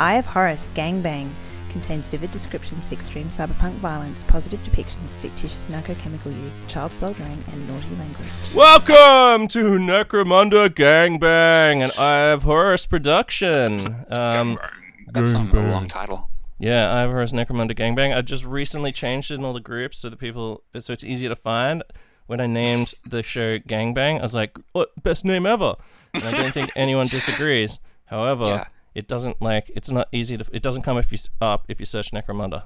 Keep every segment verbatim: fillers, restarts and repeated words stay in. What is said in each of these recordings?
Eye of Horus Gangbang contains vivid descriptions of extreme cyberpunk violence, positive depictions of fictitious narcochemical use, child soldiering, and naughty language. Welcome to Necromunda Gangbang, an Eye of Horus production. Um, That's a long title. Yeah, Eye of Horus Necromunda Gangbang. I just recently changed it in all the groups so that people, so it's easier to find. When I named the show Gangbang, I was like, "What best name ever?" And I don't think anyone disagrees. However. Yeah. It doesn't, like, it's not easy to, it doesn't come if you, up if you search Necromunda.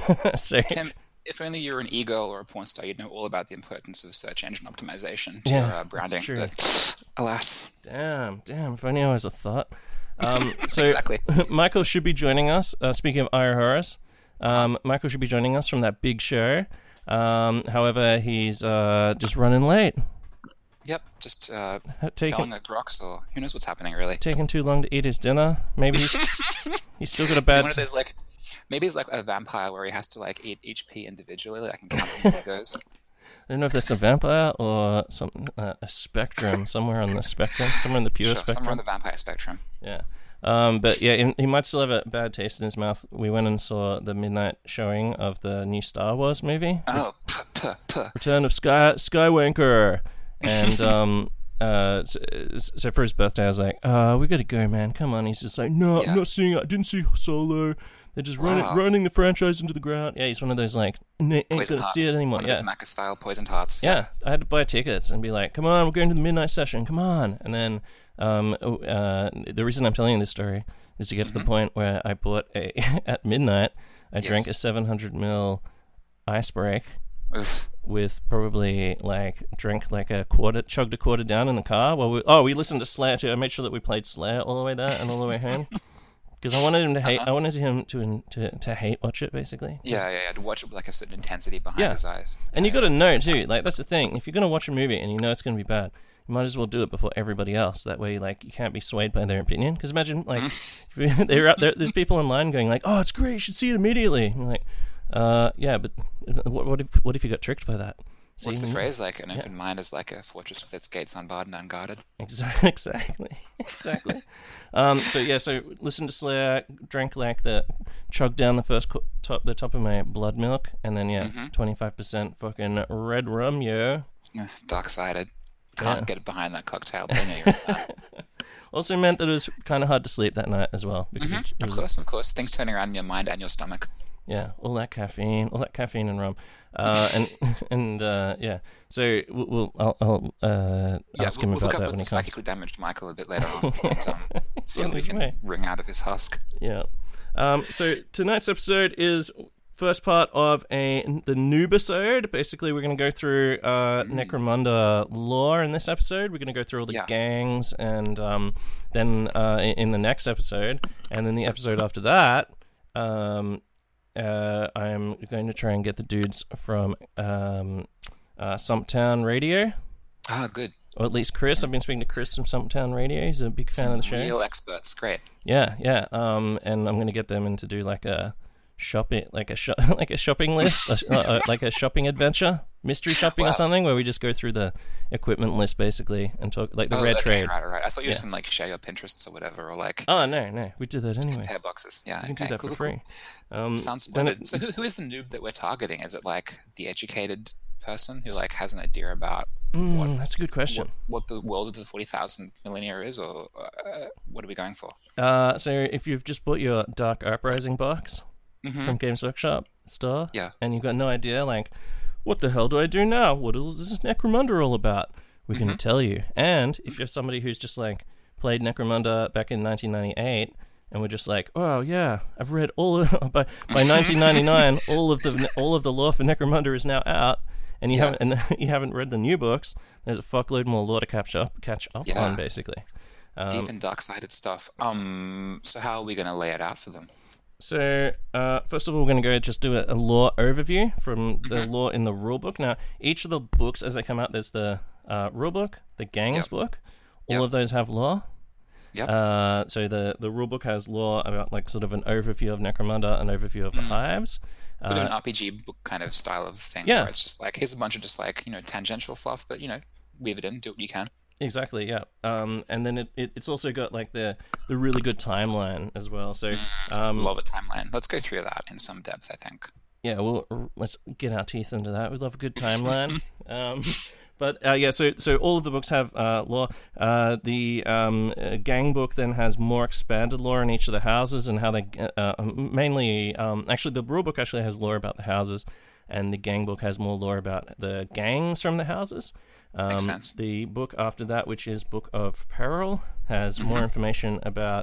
so, Tim, if only you were an e-girl or a porn star, you'd know all about the importance of search engine optimization to yeah, your uh, branding. That's true. But, alas. Damn, damn, if only I was a thought. Um, so, exactly. Michael should be joining us, uh, speaking of Eye of Horus, um, Michael should be joining us from that big show. Um, however, he's uh, just running late. Yep, just uh, taking, felling a Grox, or who knows what's happening, really. Taking too long to eat his dinner. Maybe he's, he's still got a bad... One of those, like, maybe he's like a vampire where he has to, like, eat each pea individually. Like, I can count them as it goes. I don't know if that's a vampire or some uh, a spectrum, somewhere on the spectrum, somewhere in the pure sure, spectrum. Somewhere on the vampire spectrum. Yeah. Um, but yeah, he, he might still have a bad taste in his mouth. We went and saw the midnight showing of the new Star Wars movie. Oh, puh, puh, puh. Return of Sky Skywalker. And um, uh, so, so for his birthday, I was like, uh, we gotta go, man. Come on. He's just like, no, yeah. I'm not seeing it. I didn't see Solo. They're just wow. running, running the franchise into the ground. Yeah, he's one of those, like, ain't Poison gonna hearts. see it anymore. One yeah. of those Macca-style poisoned hearts. Yeah. yeah, I had to buy tickets and be like, come on, we're going to the midnight session. Come on. And then um, uh, the reason I'm telling you this story is to get mm-hmm. to the point where I bought a, at midnight, I yes. drank a seven hundred milliliter ice break. Oof. With probably like drank like a quarter, chugged a quarter down in the car. While we oh we listened to Slayer too. I made sure that we played Slayer all the way there and all the way home because I wanted him to hate. Uh-huh. I wanted him to to to hate watch it basically. Yeah, yeah, yeah. To watch it with like a certain intensity behind yeah. his eyes. And you got to know too. Like that's the thing. If you're gonna watch a movie and you know it's gonna be bad, you might as well do it before everybody else. That way, like you can't be swayed by their opinion. Because imagine like they're out there. There's people online going like, "Oh, it's great. You should see it immediately." And you're like. Uh, yeah, but what, what if what if you got tricked by that? So What's the phrase? Like an open yeah. mind is like a fortress with its gates unbarred and unguarded. Exactly, exactly, exactly. um, so yeah, so listen to Slayer, drank like the, chugged down the first co- top, the top of my blood milk, and then yeah, twenty-five percent fucking red rum, yo. Dark-sided. Can't yeah. get behind that cocktail. But I know you're a fan. Also meant that it was kind of hard to sleep that night as well because mm-hmm. it, it of was, course, of course, things turning around in your mind and your stomach. Yeah, all that caffeine, all that caffeine and rum, uh, and and uh, yeah. So we'll, we'll I'll, I'll uh, yeah, ask we'll, him we'll about look that up when with he the comes. psychically damaged Michael a bit later on, and um, see what we can way. wring out of his husk. Yeah. Um. So tonight's episode is first part of a the Noobisode. Basically, we're going to go through uh, mm. Necromunda lore in this episode. We're going to go through all the yeah. gangs, and um, then uh, in, in the next episode, and then the episode after that. Um. Uh, I'm going to try and get the dudes from um, uh, Sumptown Radio. Ah, good. Or at least Chris. I've been speaking to Chris from Sumptown Radio. He's a big fan Some of the show. Real experts. Great. Yeah, yeah. Um, and I'm going to get them in to do like a shopping, like a sho- like a shopping list, a, uh, like a shopping adventure, mystery shopping wow. or something, where we just go through the equipment list basically and talk like the oh, red okay, trade. Right, right. I thought you were yeah. some like share your Pinterests or whatever, or like. Oh no, no, we did that anyway. Compare boxes. Yeah, you can okay, do that cool, for cool, free. Cool. Um, Sounds splendid. It, so who who is the noob that we're targeting? Is it like the educated person who like has an idea about mm, what? That's a good question. What, what the world of the forty thousand millennia is, or uh, what are we going for? Uh, so if you've just bought your Dark Uprising box. Mm-hmm. From Games Workshop store, yeah, and you've got no idea, like, what the hell do I do now? What is this Necromunda all about? We're mm-hmm. going to tell you. And if you're somebody who's just like played Necromunda back in nineteen ninety-eight, and we're just like, oh yeah, I've read all of by by nineteen ninety-nine, all of the all of the lore for Necromunda is now out, and you yeah. haven't and you haven't read the new books. There's a fuckload more lore to catch up catch up yeah. on, basically. Um, Deep and dark-sided stuff. Um, so how are we going to lay it out for them? So, uh, first of all, we're going to go just do a, a lore overview from the mm-hmm. lore in the rulebook. Now, each of the books, as they come out, there's the uh, rulebook, the gangs yep. book. All yep. of those have lore. Yep. Uh, so the, the rulebook has lore about like sort of an overview of Necromunda, an overview of the mm. hives. Sort uh, of an R P G book kind of style of thing. Yeah. Where it's just like, here's a bunch of just like, you know, tangential fluff, but, you know, weave it in, do what you can. Exactly, yeah. Um, and then it, it it's also got like the the really good timeline as well. So um, Love a timeline. Let's go through that in some depth, I think. yeah, well, let's get our teeth into that. We love a good timeline. um, but uh, yeah, so so all of the books have uh, lore. Uh, the um, uh, gang book then has more expanded lore in each of the houses and how they uh, mainly um, actually the rule book actually has lore about the houses, and the gang book has more lore about the gangs from the houses. Um, Makes sense. The book after that, which is Book of Peril, has more information about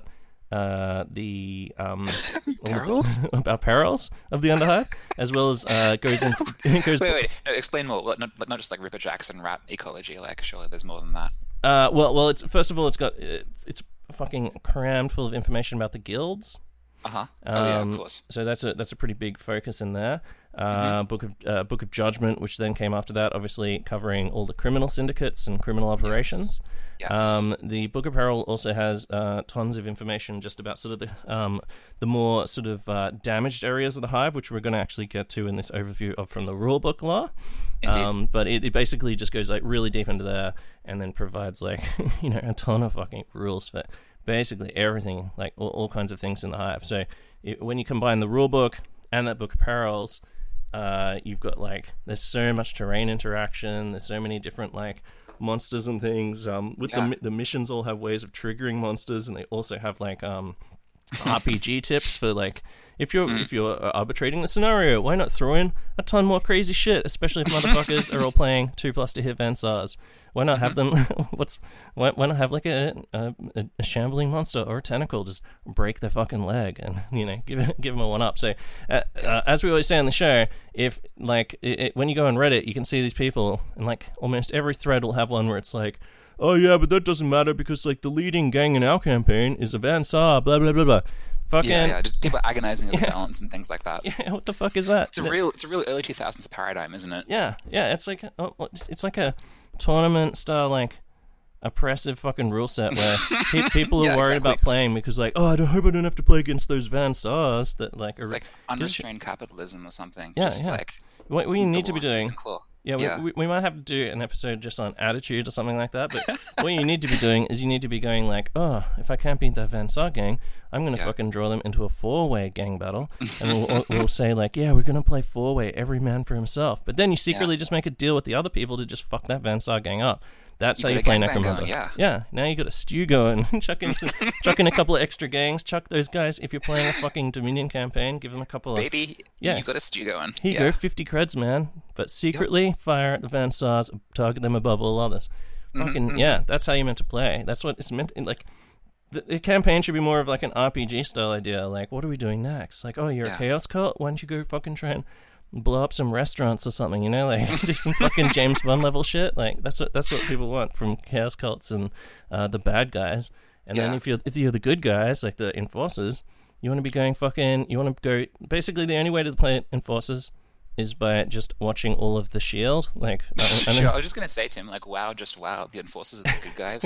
uh, the um, Perils? about perils of the Underhive, as well as uh, goes into goes. Wait, wait. No, explain more. Well, not, not just like Ripper Jackson rat ecology. Like, surely there's more than that. Uh, well, well, it's first of all, it's got it's fucking crammed full of information about the guilds. Uh huh. Oh yeah, Um, of course. So that's a that's a pretty big focus in there. Uh, Mm-hmm. Book of uh, Book of Judgment, which then came after that, obviously covering all the criminal syndicates and criminal operations. Yes. Um, the Book of Peril also has uh, tons of information just about sort of the um, the more sort of uh, damaged areas of the hive, which we're going to actually get to in this overview of from the rulebook law. Indeed. Um, but it, it basically just goes like really deep into there, and then provides like you know a ton of fucking rules for basically everything, like all, all kinds of things in the hive. So it, when you combine the rulebook and that Book of Perils, uh, you've got like there's so much terrain interaction. There's so many different like monsters and things. Um, with Yeah. the the missions all have ways of triggering monsters, and they also have like um R P G tips for like if you're Mm. if you're arbitrating the scenario, why not throw in a ton more crazy shit, especially if motherfuckers are all playing two plus to hit Van Sars. Why not have them? What's why, why not have like a, a a shambling monster or a tentacle just break their fucking leg and you know give it, give them a one up. So uh, uh, as we always say on the show, if like it, it, when you go on Reddit, you can see these people and like almost every thread will have one where it's like, oh yeah, but that doesn't matter because like the leading gang in our campaign is a Van Sar, blah blah blah blah. Fucking Yeah, yeah, just people agonizing over balance and things like that. yeah, what the fuck is that? It's a real, it's a real early two thousands paradigm, isn't it? Yeah, yeah, it's like oh, it's it's like a tournament style like oppressive fucking rule set where pe- people are Yeah, worried exactly. about playing because like oh I don't hope I don't have to play against those Van Sars that like It's are like unrestrained capitalism or something. Yeah, just yeah. like what we need to be double doing. and claw. Yeah, Yeah. We, we, we might have to do an episode just on attitude or something like that. But what you need to be doing is you need to be going like, oh, if I can't beat that Van Sar gang, I'm going to Yeah. fucking draw them into a four-way gang battle. And we'll, we'll say like, yeah, we're going to play four-way, every man for himself. But then you secretly just make a deal with the other people to just fuck that Van Sar gang up. That's You how got you a play gangbang Necromunda. going, yeah. yeah, now you got a stew going. chuck in some, chuck in a couple of extra gangs. Chuck those guys. If you're playing a fucking Dominion campaign, give them a couple of Baby, Yeah. you got a stew going. here you yeah. go, fifty creds, man. But secretly fire at the Van Sars, target them above all others. Mm-hmm, Fucking yeah, that's how you meant to play. That's what it's meant. Like the, the campaign should be more of like an R P G style idea. Like, what are we doing next? Like, oh, you're Yeah. a chaos cult. Why don't you go fucking try and blow up some restaurants or something? You know, like do some fucking James Bond level shit. Like that's what that's what people want from chaos cults and uh, the bad guys. And then Yeah. if you're if you're the good guys, like the enforcers, you want to be going fucking. You want to go. Basically, the only way to play enforcers is by just watching all of the Shield. Like, I, I Sure, know, I was just gonna say to him, like, wow, just wow, the enforcers are the good guys.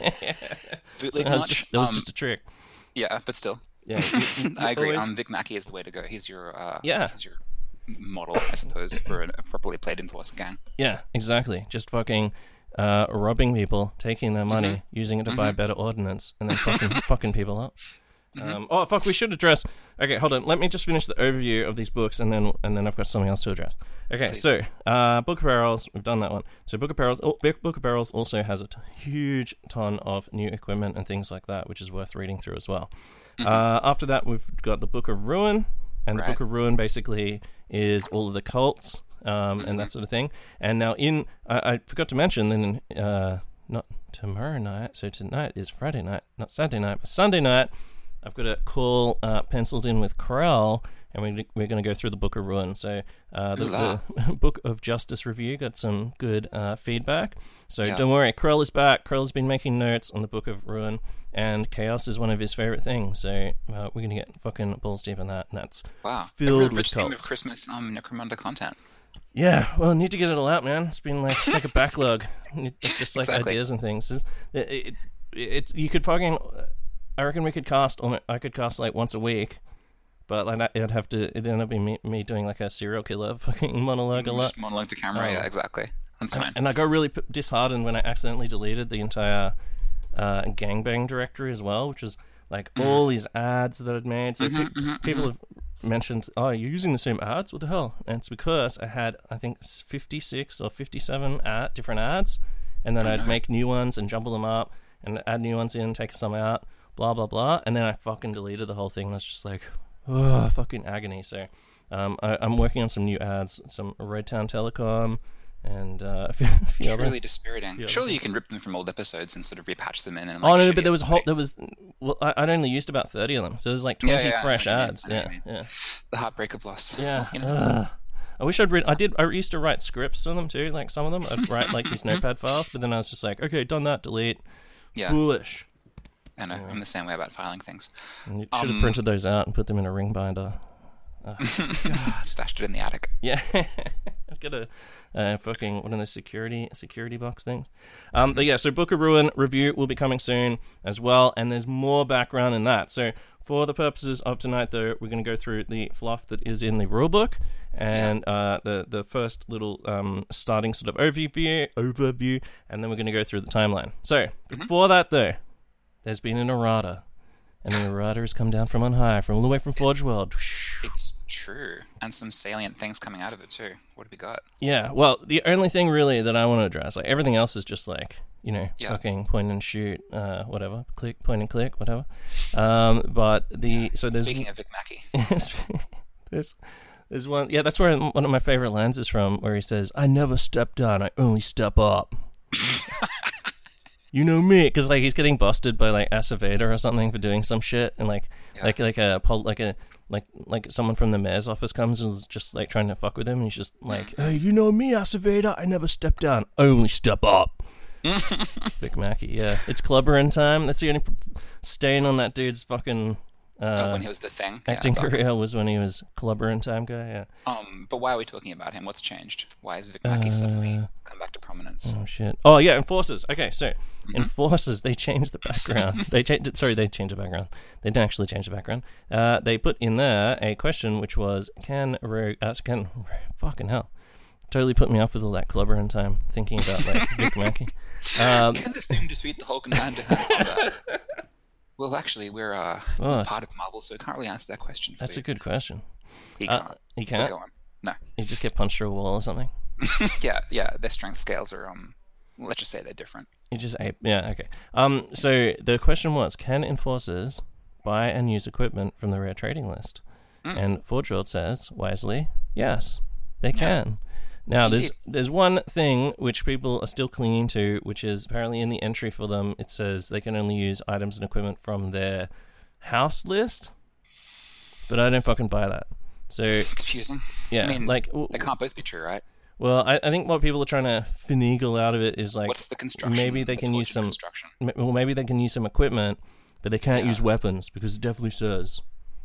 Bootleg that was notch, just that was um, just a trick. yeah, but still, Yeah, you- you I agree. always- Um, Vic Mackey is the way to go. He's your, uh, Yeah. he's your model, I suppose, for a properly played enforcer gang. yeah, exactly. Just fucking uh, robbing people, taking their money, Mm-hmm. using it to buy better ordnance, and then fucking fucking people up. Mm-hmm. Um, oh fuck! We should address. Okay, hold on. Let me just finish the overview of these books, and then and then I've got something else to address. Okay, Please. so uh, Book of Perils, we've done that one. So Book of Perils, oh, Book Book of Perils also has a t- huge ton of new equipment and things like that, which is worth reading through as well. Uh, after that, we've got the Book of Ruin, and the Right. Book of Ruin basically is all of the cults um, and that sort of thing. And now in, I, I forgot to mention, then uh, not tomorrow night, so tonight is Friday night, not Saturday night, but Sunday night. I've got a call uh, penciled in with Corral, and we, we're going to go through the Book of Ruin. So uh, the, the Book of Justice review got some good uh, feedback. So Yeah. don't worry, Corral is back. Corral has been making notes on the Book of Ruin, and chaos is one of his favorite things. So uh, we're going to get fucking balls deep in that, and that's Wow, filled a with rich theme cults. of Christmas um, Necromunda content. Yeah, well, I need to get it all out, man. It's been like it's like a backlog. It's just like Exactly. ideas and things. It's, it, it, it's you could fucking. I reckon we could cast. almo- I could cast like once a week, but like it'd have to. It'd end up being me, me doing like a serial killer fucking monologue a lot. Just monologue to camera, Oh. yeah, exactly. That's fine. And I got really p- disheartened when I accidentally deleted the entire uh, gangbang directory as well, which is like mm. all these ads that I'd made. So mm-hmm, pe- mm-hmm, people mm-hmm. have mentioned, oh, you're using the same ads? What the hell? And it's because I had, I think, fifty-six or fifty-seven ad, different ads, and then I'd make new ones and jumble them up and add new ones in, take some out, blah, blah, blah. And then I fucking deleted the whole thing. And it's just like, oh, fucking agony. So um, I, I'm working on some new ads, some Redtown Telecom, and uh, a few, a few Truly other. dispiriting. Yeah. Surely you can rip them from old episodes and sort of repatch them in. And, Oh like, no, shitty but there was whole, way. there was well, I, I'd only used about thirty of them, so there's like twenty Yeah, yeah, fresh I know what you mean, ads. I know Yeah, what you mean. yeah, The heartbreak of loss. yeah. You know, Ugh. I wish I'd read. I did. I used to write scripts on them too. Like some of them, I'd write like these notepad files, but then I was just like, okay, done that, delete. Yeah. Foolish. I know. I'm the same way about filing things. And you should have Um, printed those out and put them in a ring binder. Stashed it in the attic. Yeah, I've got a uh, fucking one of those security security box things. Um, but yeah, so Book of Ruin review will be coming soon as well, and there's more background in that. So for the purposes of tonight, though, we're going to go through the fluff that is in the rulebook and uh, the the first little um, starting sort of overview, overview, and then we're going to go through the timeline. So before mm-hmm. that, though, there's been an errata. And the errata has come down from on high, from all the way from Forge World. It's true. And some salient things coming out of it, too. What have we got? Yeah, well, the only thing really that I want to address, like everything else is just like, you know, yeah. fucking point and shoot, uh, whatever, click, point and click, whatever. Um, but the, so there's... Speaking of Vic Mackey. there's, there's one, yeah, that's where one of my favorite lines is from, where he says, I never step down, I only step up. You know me, because like he's getting busted by like Aceveda or something for doing some shit, and like yeah. like like a like a like like someone from the mayor's office comes and is just like trying to fuck with him, and he's just like, hey, you know me, Aceveda, I never step down, I only step up. Vic Mackey, yeah, it's clubbering time. That's the only stain on that dude's fucking. Uh, oh, when he was the thing. Acting yeah, career was when he was clubbering time guy. Yeah. Um, but why are we talking about him? What's changed? Why has Vic Mackey uh, suddenly come back to prominence? Oh shit! Oh yeah, Enforcers. Okay, so mm-hmm. Enforcers, they changed the background. they changed. Sorry, they changed the background. They didn't actually change the background. Uh, they put in there a question which was, can Rogue? Uh, can fucking hell? Totally put me off with all that clubbering time, thinking about like Vic Mackey. Um, can the thing defeat the Hulk in hand-to-hand combat? Well, actually, we're, uh, oh, we're part of Marvel, so we can't really answer that question for That's you. a good question. He can't. Uh, he can't? Go on. No. He just get punched through a wall or something? yeah, yeah. Their strength scales are, um, let's just say they're different. You just ape. Yeah, okay. Um, so the question was, can Enforcers buy and use equipment from the rare trading list? Mm. And Forge World says, wisely, yes, they can. Yeah. Now, there's there's one thing which people are still clinging to, which is apparently in the entry for them, it says they can only use items and equipment from their house list, but I don't fucking buy that. So confusing. Yeah, I mean, like they can't both be true, right? Well, I, I think what people are trying to finagle out of it is like, what's the construction? Maybe they the can use some. Construction? Well, maybe they can use some equipment, but they can't yeah. use weapons because it definitely says.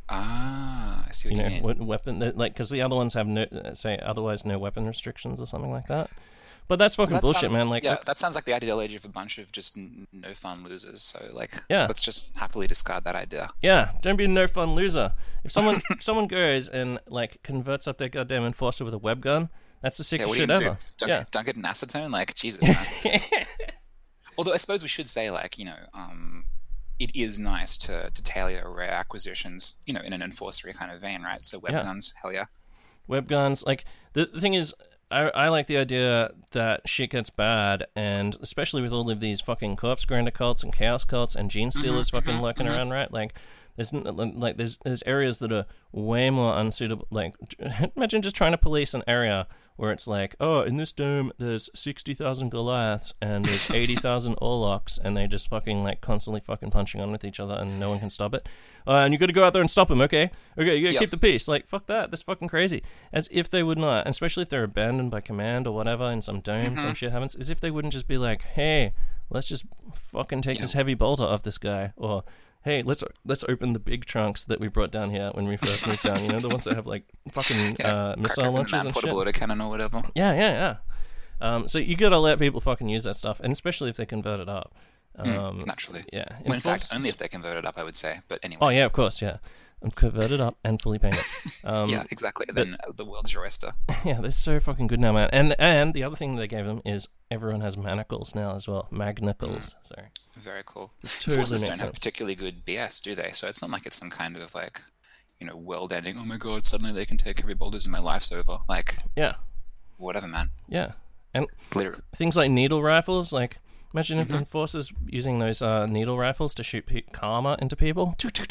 Ah, I see what you, you know, mean. What weapon? Like, because the other ones have no, say, otherwise no weapon restrictions or something like that. But that's fucking well, that bullshit, sounds, man. Like, yeah, like, that sounds like the ideology of a bunch of just n- no fun losers. So, like, yeah. let's just happily discard that idea. Yeah, don't be a no fun loser. If someone, if someone goes and like converts up their goddamn enforcer with a web gun, that's the sickest yeah, shit do ever. Do? Don't, yeah. don't get an acetone, like Jesus, man. Although I suppose we should say, like, you know, um, it is nice to, to tailor rare acquisitions, you know, in an enforcery kind of vein, right? So web yeah. guns, hell yeah. Web guns, like, the, the thing is, I, I like the idea that shit gets bad, and especially with all of these fucking corpse grinder cults and chaos cults and gene stealers mm-hmm, fucking mm-hmm, lurking mm-hmm. around, right? Like, there's like there's there's areas that are way more unsuitable. Like, imagine just trying to police an area where it's like, oh, in this dome there's sixty thousand Goliaths and there's eighty thousand Orlocks, and they just fucking like constantly fucking punching on with each other, and no one can stop it. Uh, and you got to go out there and stop them, okay? Okay, you got to yep. keep the peace. Like, fuck that. That's fucking crazy. As if they would not, especially if they're abandoned by command or whatever in some dome, mm-hmm. some shit happens, as if they wouldn't just be like, hey, let's just fucking take yep. this heavy bolter off this guy, or hey, let's let's open the big trunks that we brought down here when we first moved down. You know, the ones that have like fucking yeah, uh, missile launchers and portable shit. Cannon or whatever. Yeah, yeah, yeah. Um, so you gotta let people fucking use that stuff, and especially if they convert it up. Um, mm, naturally. Yeah. Well, in fact, only if they convert it up, I would say. But anyway. Oh yeah, of course, yeah. and converted up and fully painted. Um, yeah, exactly. Then the world's your oyster. Yeah, they're so fucking good now, man. And and the other thing they gave them is everyone has manacles now as well. Magnicles, mm. sorry. Very cool. Totally Forces don't sense. have particularly good B S, do they? So it's not like it's some kind of like, you know, world-ending. Oh my god! Suddenly they can take every boulders and my life's over. Like, yeah, whatever, man. Yeah, and Literally. things like needle rifles, like. Imagine mm-hmm. if forces using those uh, needle rifles to shoot pe- karma into people.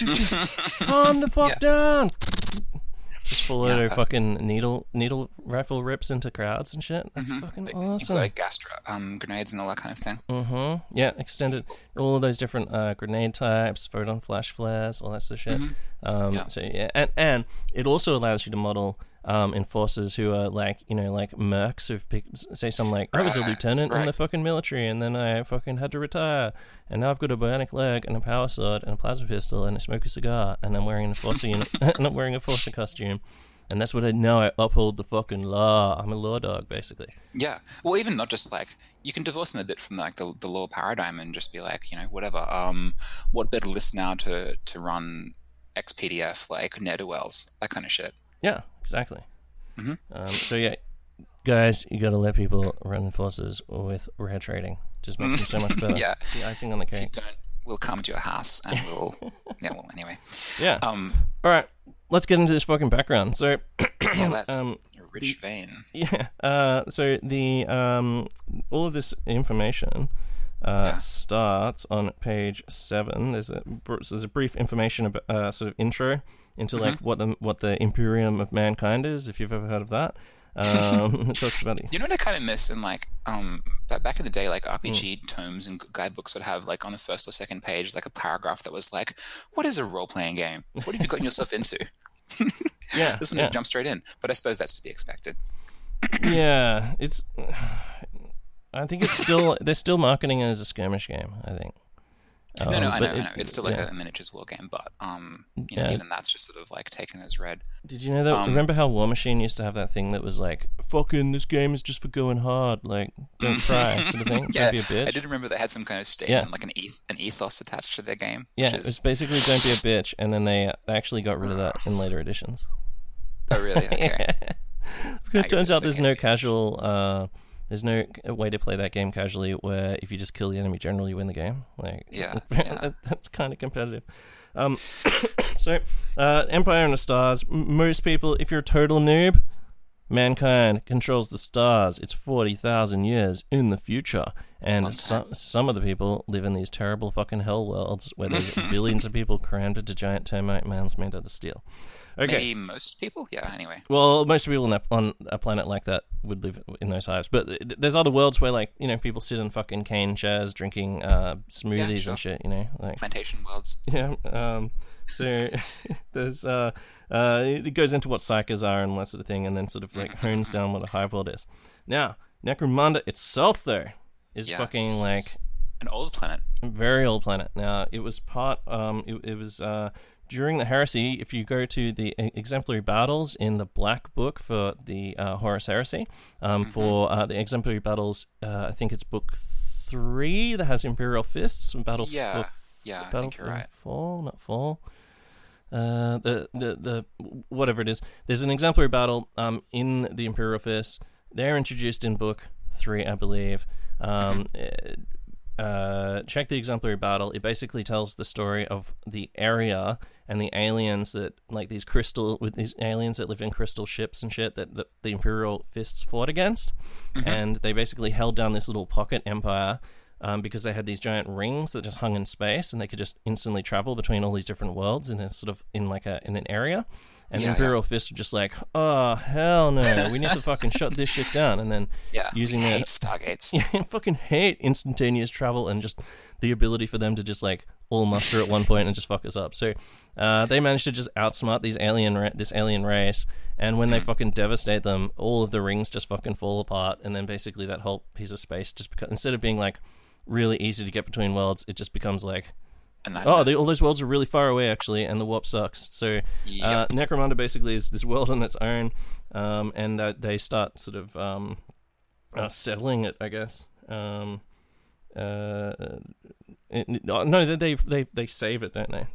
Calm the fuck yeah. down. Just full yeah, of fucking needle needle rifle rips into crowds and shit. That's mm-hmm. fucking like, awesome. Like gastra um, grenades and all that kind of thing. Mm-hmm. Yeah, extended all of those different uh, grenade types, photon flash flares, all that sort of shit. Mm-hmm. Um, yeah. So yeah, and and it also allows you to model. Um, enforcers who are like, you know, like mercs who've picked, say something like, I was a lieutenant right. in the fucking military and then I fucking had to retire and now I've got a bionic leg and a power sword and a plasma pistol and I smoke a cigar and I'm wearing an enforcer uni- and I'm wearing a enforcer costume and that's what I know. I uphold the fucking law. I'm a law dog, basically. Yeah. Well, even not just like, you can divorce them a bit from like the, the law paradigm and just be like, you know, whatever. Um, what better list now to, to run X P D F, like ne'er-do-wells, that kind of shit. Yeah, exactly. Mm-hmm. Um, so yeah, guys, you got to let people run enforcers with rare trading. Just makes them so much better. Yeah, it's the icing on the cake. If you don't, we'll come to your house and we'll. yeah. Well, anyway. Yeah. Um. All right. Let's get into this fucking background. So. yeah, that's um, a rich the, vein. Yeah. Uh. So the um, all of this information. Uh, yeah. starts on page seven. There's a there's a brief information about uh, sort of intro into like mm-hmm. what the what the Imperium of Mankind is, if you've ever heard of that. Um, it talks about the... You know what I kind of miss in like um back in the day, like R P G mm. tomes and guidebooks would have like on the first or second page like a paragraph that was like, "What is a role playing game? What have you gotten yourself into?" yeah, this one yeah. just jumped straight in, but I suppose that's to be expected. yeah, it's. I think it's still they're still marketing it as a skirmish game. I think. Um, no, no, I know, it, I know. It's still like yeah. a miniatures war game, but um, you know, yeah. even that's just sort of like taken as read. Did you know that? Um, Remember how War Machine used to have that thing that was like, "Fucking, this game is just for going hard. Like, don't cry," sort of thing. yeah, don't be a bitch. I did remember they had some kind of statement, yeah. like an eth- an ethos attached to their game. Yeah, is... it was basically "Don't be a bitch," and then they actually got rid of that in later editions. Oh, really? Okay. It turns out there's okay. no casual. Uh, There's no way to play that game casually where if you just kill the enemy general, you win the game. Like, yeah, yeah. that, that's kind of competitive. Um, so, uh, Empire and the Stars. M- most people, if you're a total noob, mankind controls the stars. It's forty thousand years in the future. And okay. some, some of the people live in these terrible fucking hell worlds where there's billions of people crammed into giant termite mounds made out of steel. Okay. Maybe most people? Yeah, anyway. Well, most people on, that, on a planet like that would live in those hives. But th- there's other worlds where, like, you know, people sit in fucking cane chairs drinking uh, smoothies yeah, sure. and shit, you know? Like, plantation worlds. Yeah. Um, so there's... Uh, uh, it goes into what psychers are and all that sort of thing, and then sort of, like, hones down what a hive world is. Now, Necromunda itself, though, is yes. fucking, like... An old planet. Very old planet. Now, it was part... Um, it, it was... Uh, During the Heresy, if you go to the exemplary battles in the Black Book for the uh, Horus Heresy, um, mm-hmm. for uh, the exemplary battles, uh, I think it's book three that has Imperial Fists. Battle yeah, for, yeah, battle I think you're right. Fall, not fall. Uh, the, the the whatever it is. There's an exemplary battle um, in the Imperial Fists. They're introduced in book three, I believe. Um, mm-hmm. Uh, check the exemplary battle. It basically tells the story of the area and the aliens that, like, these crystal with these aliens that live in crystal ships and shit that, that the Imperial Fists fought against, mm-hmm. and they basically held down this little pocket empire um, because they had these giant rings that just hung in space, and they could just instantly travel between all these different worlds in a sort of in like a in an area. And yeah, the Imperial yeah. Fists were just like, oh, hell no, we need to fucking shut this shit down. And then yeah, using we their... hate Stargates. Yeah, fucking hate instantaneous travel and just the ability for them to just, like, all muster at one point and just fuck us up. So uh, they managed to just outsmart these alien ra- this alien race, and when mm. they fucking devastate them, all of the rings just fucking fall apart, and then basically that whole piece of space just becomes, instead of being, like, really easy to get between worlds, it just becomes, like... Oh, they, all those worlds are really far away, actually, and the warp sucks. So, yep. uh, Necromunda basically is this world on its own, um, and uh, they start sort of um, uh, settling it, I guess. Um, uh, it, no, they they they they save it, don't they? They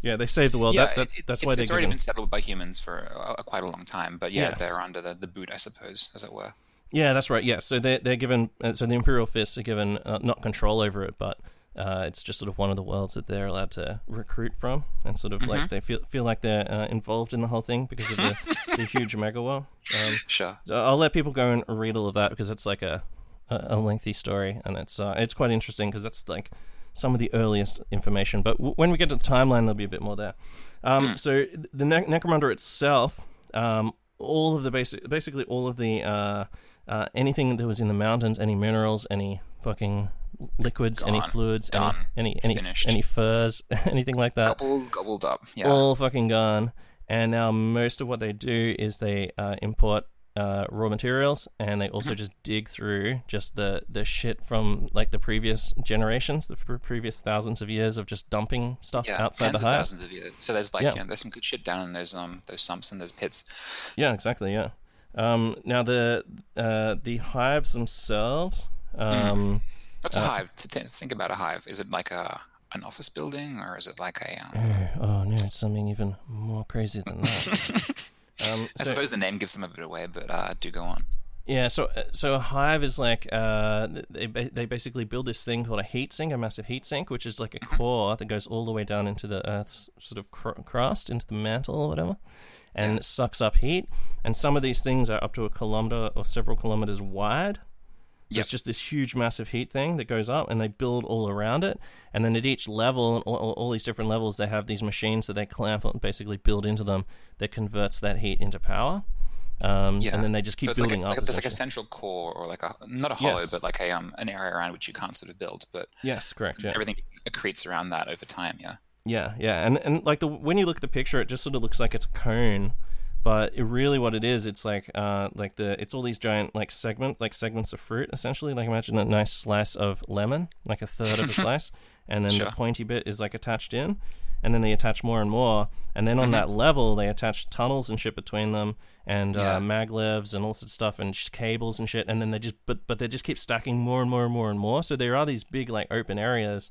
Yeah, they saved the world. Yeah, that, that's it, that's it's, why it's they're already given... been settled by humans for a, a, quite a long time. But yeah, Yes. they're under the, the boot, I suppose, as it were. Yeah, that's right. Yeah, so they're they're given. Uh, so the Imperial Fists are given uh, not control over it, but uh, it's just sort of one of the worlds that they're allowed to recruit from, and sort of Mm-hmm. like they feel feel like they're uh, involved in the whole thing because of the, the huge mega war. Um, Sure. so I'll let people go and read all of that because it's like a a, a lengthy story, and it's uh, it's quite interesting because that's like some of the earliest information. But w- when we get to the timeline, there'll be a bit more there. Um, Mm. So the ne- Necromunda itself, um, all of the basic, basically all of the uh, uh, anything that was in the mountains, any minerals, any fucking liquids, any Gone. fluids, any Done. any any, Finished. any furs, anything like that, Gobbled, gobbled up. Yeah. all fucking gone. And now most of what they do is they uh, import uh, raw materials, and they also just dig through just the, the shit from like the previous generations, the pre- previous thousands of years of just dumping stuff yeah, outside tens the of hive. thousands of years. So there's like, Yeah. you know, there's some good shit down in those um those sumps and those pits. Yeah, exactly. Yeah. Um, now the uh, the hives themselves. Um, What's a hive? Th- th- Think about a hive. Is it like a an office building, or is it like a? Um... oh, oh no, it's something even more crazy than that. um, I so- suppose the name gives some of it away, but uh, do go on. Yeah, so so a hive is like uh, they they basically build this thing called a heat sink, a massive heat sink, which is like a core that goes all the way down into the Earth's sort of cr- crust, into the mantle or whatever, and it sucks up heat. And some of these things are up to a kilometer or several kilometers wide. So Yep. it's just this huge, massive heat thing that goes up, and they build all around it. And then at each level, and all, all these different levels, they have these machines that they clamp and basically build into them that converts that heat into power. Um, Yeah. And then they just keep so it's building like a, up. Like, there's like a essentially. central core, or like a not a hollow, Yes. but like a um an area around which you can't sort of build, but Yes, correct. Yeah. everything accretes around that over time. Yeah. Yeah, yeah, and and like the when you look at the picture, it just sort of looks like it's a cone, but it really what it is, it's like uh like the it's all these giant like segments, like segments of fruit essentially. Like imagine a nice slice of lemon, like a third of a slice, and then Sure. the pointy bit is like attached in, and then they attach more and more, and then on Mm-hmm. that level they attach tunnels and shit between them, and Yeah. uh, maglevs and all sorts of stuff, and just cables and shit, and then they just but but they just keep stacking more and more and more and more. So there are these big like open areas.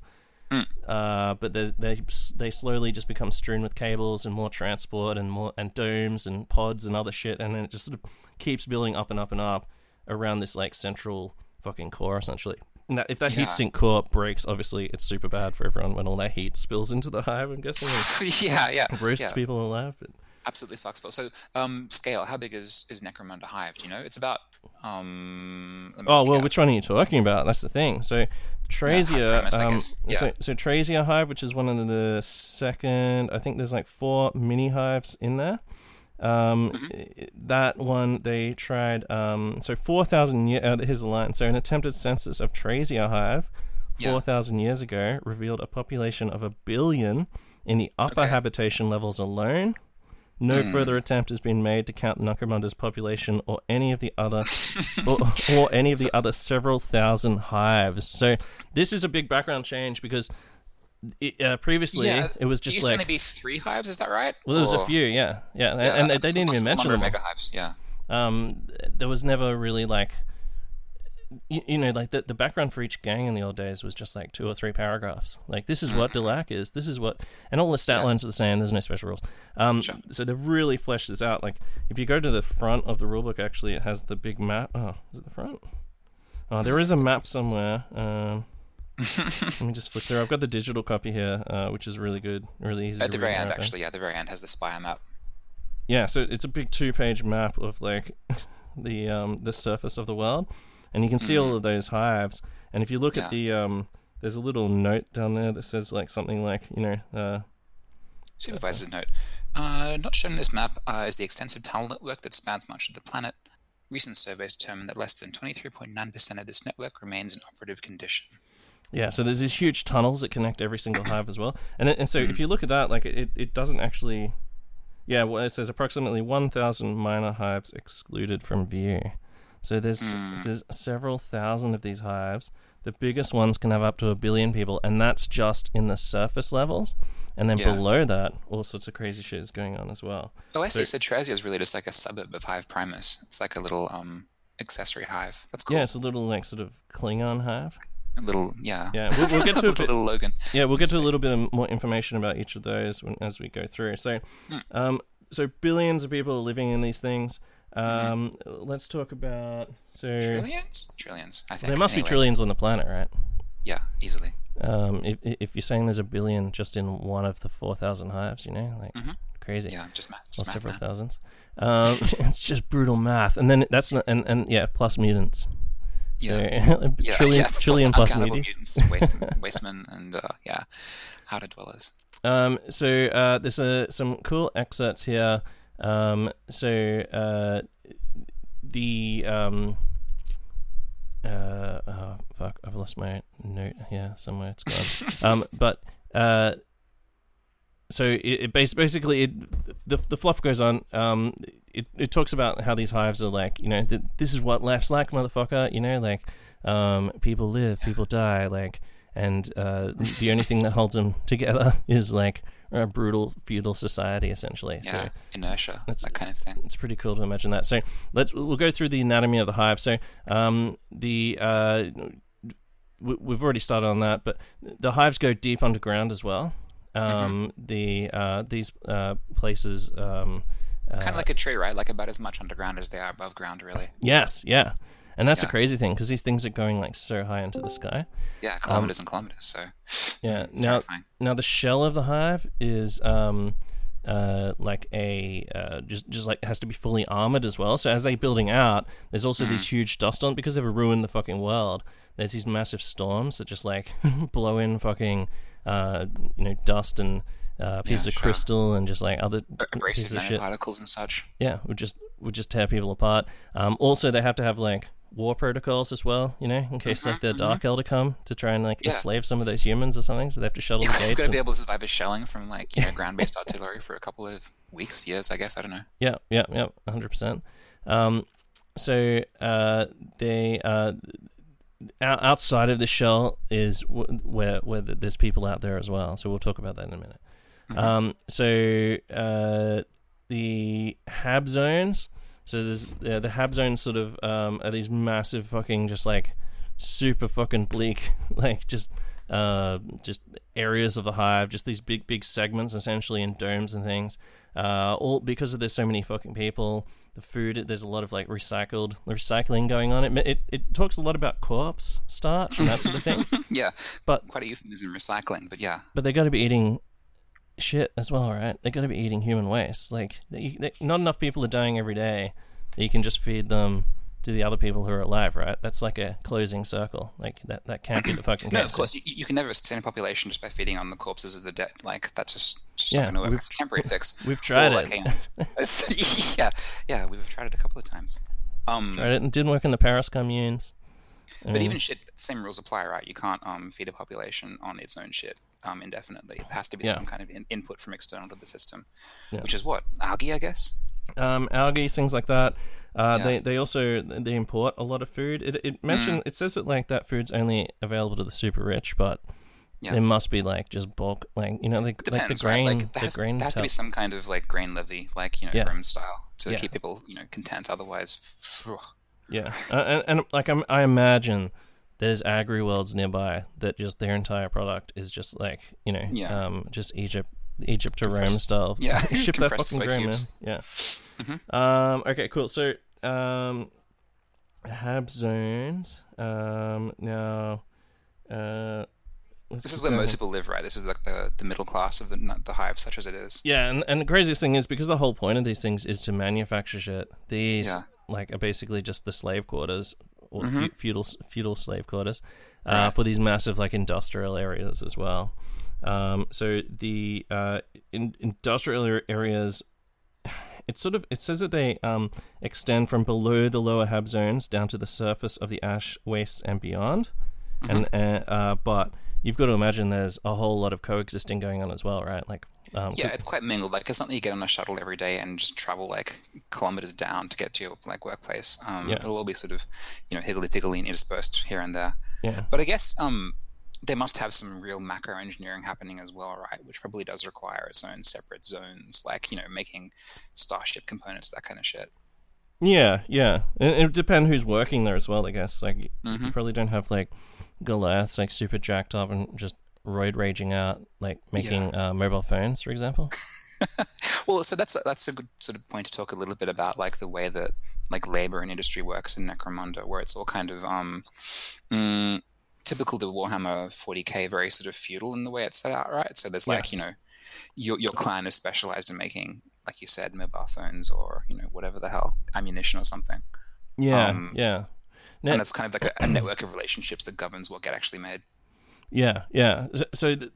Uh, but they they they slowly just become strewn with cables and more transport and more and domes and pods and other shit, and then it just sort of keeps building up and up and up around this like central fucking core essentially. And that, if that Yeah. heat sink core breaks, obviously it's super bad for everyone when all that heat spills into the hive. I'm guessing it yeah, yeah. roasts yeah. people alive. But Absolutely flexible. So, um, scale. How big is is Necromunda Hive? Do you know? It's about um. let me oh look well, here. which one are you talking about? That's the thing. So Trazia, premise, I um, guess. Yeah. so so Trazia hive, which is one of the second. I think there's like four mini hives in there. Um, Mm-hmm. That one they tried. Um, so four thousand years. Uh, here's the line. So an attempted census of Trazia hive, Yeah. four thousand years ago, revealed a population of a billion in the upper Okay. habitation levels alone. No Hmm. further attempt has been made to count Necromunda's population or any of the other or, or any of the other several thousand hives. So this is a big background change because it, uh, previously Yeah, it was It just used to like only be three hives. Is that right? well, there was a Or- few, yeah, yeah, and, Yeah, and they a didn't small- even small mention number them. of all. mega hives. Yeah. Um, there was never really like. You, you know, like the, the background for each gang in the old days was just like two or three paragraphs. Like, this is what Delac is, this is what... And all the stat Yeah. lines are the same, there's no special rules. Um, Sure. So they've really fleshed this out. Like, if you go to the front of the rulebook, actually, it has the big map. Oh, is it the front? Oh, there is a map somewhere. Um, let me just flick through. I've got the digital copy here, uh, which is really good, really easy At to the read very and end, everything. actually, yeah, the very end has the spire map. Yeah, so it's a big two-page map of like the um the surface of the world, and you can see all of those hives. And if you look Yeah. at the um, there's a little note down there that says like something like you know uh, Supervisor's note. Uh, not shown in this map uh, is the extensive tunnel network that spans much of the planet. Recent surveys determined that less than twenty-three point nine percent of this network remains in operative condition. yeah. So there's these huge tunnels that connect every single hive as well. And it, and so if you look at that, like it it doesn't actually, yeah. Well, it says approximately one thousand minor hives excluded from view. So there's there's several thousand of these hives. The biggest ones can have up to a billion people, and that's just in the surface levels. And then Yeah. below that, all sorts of crazy shit is going on as well. Oh, I see. So Trazia is really just like a suburb of Hive Primus. It's like a little um accessory hive. That's cool. Yeah, it's a little like sort of Klingon hive. A little, yeah. Yeah, we'll, we'll get to a bit. Little Logan. Yeah, we'll get to a little bit of more information about each of those when, as we go through. So, Mm. um, so billions of people are living in these things. Mm-hmm. Um, let's talk about so Trillions? Trillions, I think. there must anyway. be trillions on the planet, right? Yeah, easily. Um, if if you're saying there's a billion just in one of the four thousand hives, you know, like Mhm. crazy. Yeah, just math. Or Just math, several man. thousands. Um, it's just brutal math, and then that's not, and, and yeah, plus mutants. So Yeah. Yeah, trillion, yeah, trillion plus uncountable mutants. mutants, wastemen, wastemen, and uh, yeah, outer dwellers. Um, so uh, there's uh, some cool excerpts here. Um, so uh, the um, uh, oh, fuck, I've lost my note here somewhere. It's gone. um, but uh, so it, it bas- basically it, the the fluff goes on. Um, it it talks about how these hives are like, you know, th- this is what life's like, motherfucker. You know, like um, people live, people die, like, and uh, the only thing that holds them together is like a brutal feudal society, essentially. Yeah, So inertia, that's- that kind of thing. it's pretty cool to imagine that. So let's we'll go through the anatomy of the hive. So um, the uh, we, we've already started on that, but the hives go deep underground as well. Um, The uh, these uh, places. Um, uh, Kind of like a tree, right? Like about as much underground as they are above ground, really. yes, yeah, and that's the Yeah. crazy thing because these things are going like so high into the sky. Yeah, kilometers and kilometers. So Yeah. it's Now, terrifying. now the shell of the hive is um, uh, like a uh, just just like it has to be fully armored as well. So as they're building out, there's also these huge dust on because they've ruined the fucking world. There's these massive storms that just like blow in fucking uh, you know dust and uh, pieces Yeah, of sure. crystal and just like other Abrasive pieces of shit. nanoparticles and such. Yeah, would just would just tear people apart. Um, also, they have to have like war protocols as well, you know, in case like the Dark Elder come to try and like Yeah. enslave some of those humans or something. So they have to shuttle the You've gates. got to be and- able to survive a shelling from like you know ground-based artillery for a couple of weeks, years, I guess. I don't know. Yeah, yeah, yeah, one hundred percent. Um, so uh, they uh, o- outside of the shell is w- where where th- there's people out there as well. So we'll talk about that in a minute. Um, so uh, the Hab zones. So there's uh, the Hab zones sort of um, are these massive fucking just like super fucking bleak like just uh, just areas of the hive, just these big big segments essentially in domes and things. Uh, all because of there's so many fucking people. The food, there's a lot of like recycled recycling going on. It it it talks a lot about corpse starch and that sort of thing. Yeah, But quite a euphemism, recycling. But yeah, but they got to be eating shit as well, right? They got to be eating human waste. Like they, they, not enough people are dying every day that you can just feed them to the other people who are alive, right? That's like a closing circle. Like that that can't be the fucking no, case. of course you, you can never sustain a population just by feeding on the corpses of the dead. Like that's just, just Yeah, not going to work. we've- It's a temporary fix. we've tried Or, it. like, you know, it's- yeah, yeah, we've tried it a couple of times. Um, Tried it and didn't work in the Paris communes. But even shit, same rules apply, right? You can't um, feed a population on its own shit um, indefinitely. There has to be Yeah. some kind of in- input from external to the system, Yeah. which is what? Algae, I guess? um, algae, things like that. Uh, Yeah. They they also they import a lot of food. It it mentioned Mm. it says that like that food's only available to the super rich, but Yeah. there must be like just bulk, like you know, like, like the Depends, grain, right? Like, there the has, grain. there has to be tab- some kind of like grain levy, like, you know, Yeah. Roman style, to Yeah. keep people, you know, content. Otherwise, phew. Yeah, uh, and, and like I'm, I imagine there's agri worlds nearby that just their entire product is just like you know, Yeah. um, just Egypt, Egypt to Rome Compressed- style. yeah, ship that compressed fucking soy grain, man. cubes. Yeah. Mhm. Um. Okay. Cool. So, um, Hab zones. Um. Now, uh, let's This is keep where going. most people live, right? This is like the, the middle class of the the hive, such as it is. Yeah, and, and the craziest thing is because the whole point of these things is to manufacture shit. These Yeah. like are basically just the slave quarters or Mhm. fe- feudal feudal slave quarters uh, Right. for these massive like industrial areas as well. Um, so the uh, in, industrial ar- areas, it sort of it says that they um, extend from below the lower Hab zones down to the surface of the ash wastes and beyond, and uh, uh, but you've got to imagine there's a whole lot of coexisting going on as well, right? Like um, Yeah, it's quite mingled. Like, it's not that you get on a shuttle every day and just travel like kilometers down to get to your like workplace. Um, Yeah. It'll all be sort of, you know, higgledy-piggledy and interspersed here and there. yeah. But I guess um, they must have some real macro engineering happening as well, right? Which probably does require its own separate zones, like, you know, making starship components, that kind of shit. Yeah, yeah. It, it depends who's working there as well, I guess. Like, Mm-hmm. you probably don't have, like, Goliaths, like, super jacked up and just roid raging out, like, making uh, mobile phones, for example. Well, so that's that's a good sort of point to talk a little bit about, like, the way that, like, labor and industry works in Necromunda, where it's all kind of um, mm, typical to Warhammer forty K, very sort of feudal in the way it's set out, right? So there's, like, Yes. you know, your your clan is specialized in making, like you said, mobile phones or, you know, whatever the hell, ammunition or something. Yeah, Um, yeah. No, And it's kind of like a, a network of relationships that governs what get actually made. yeah, yeah. So, so the,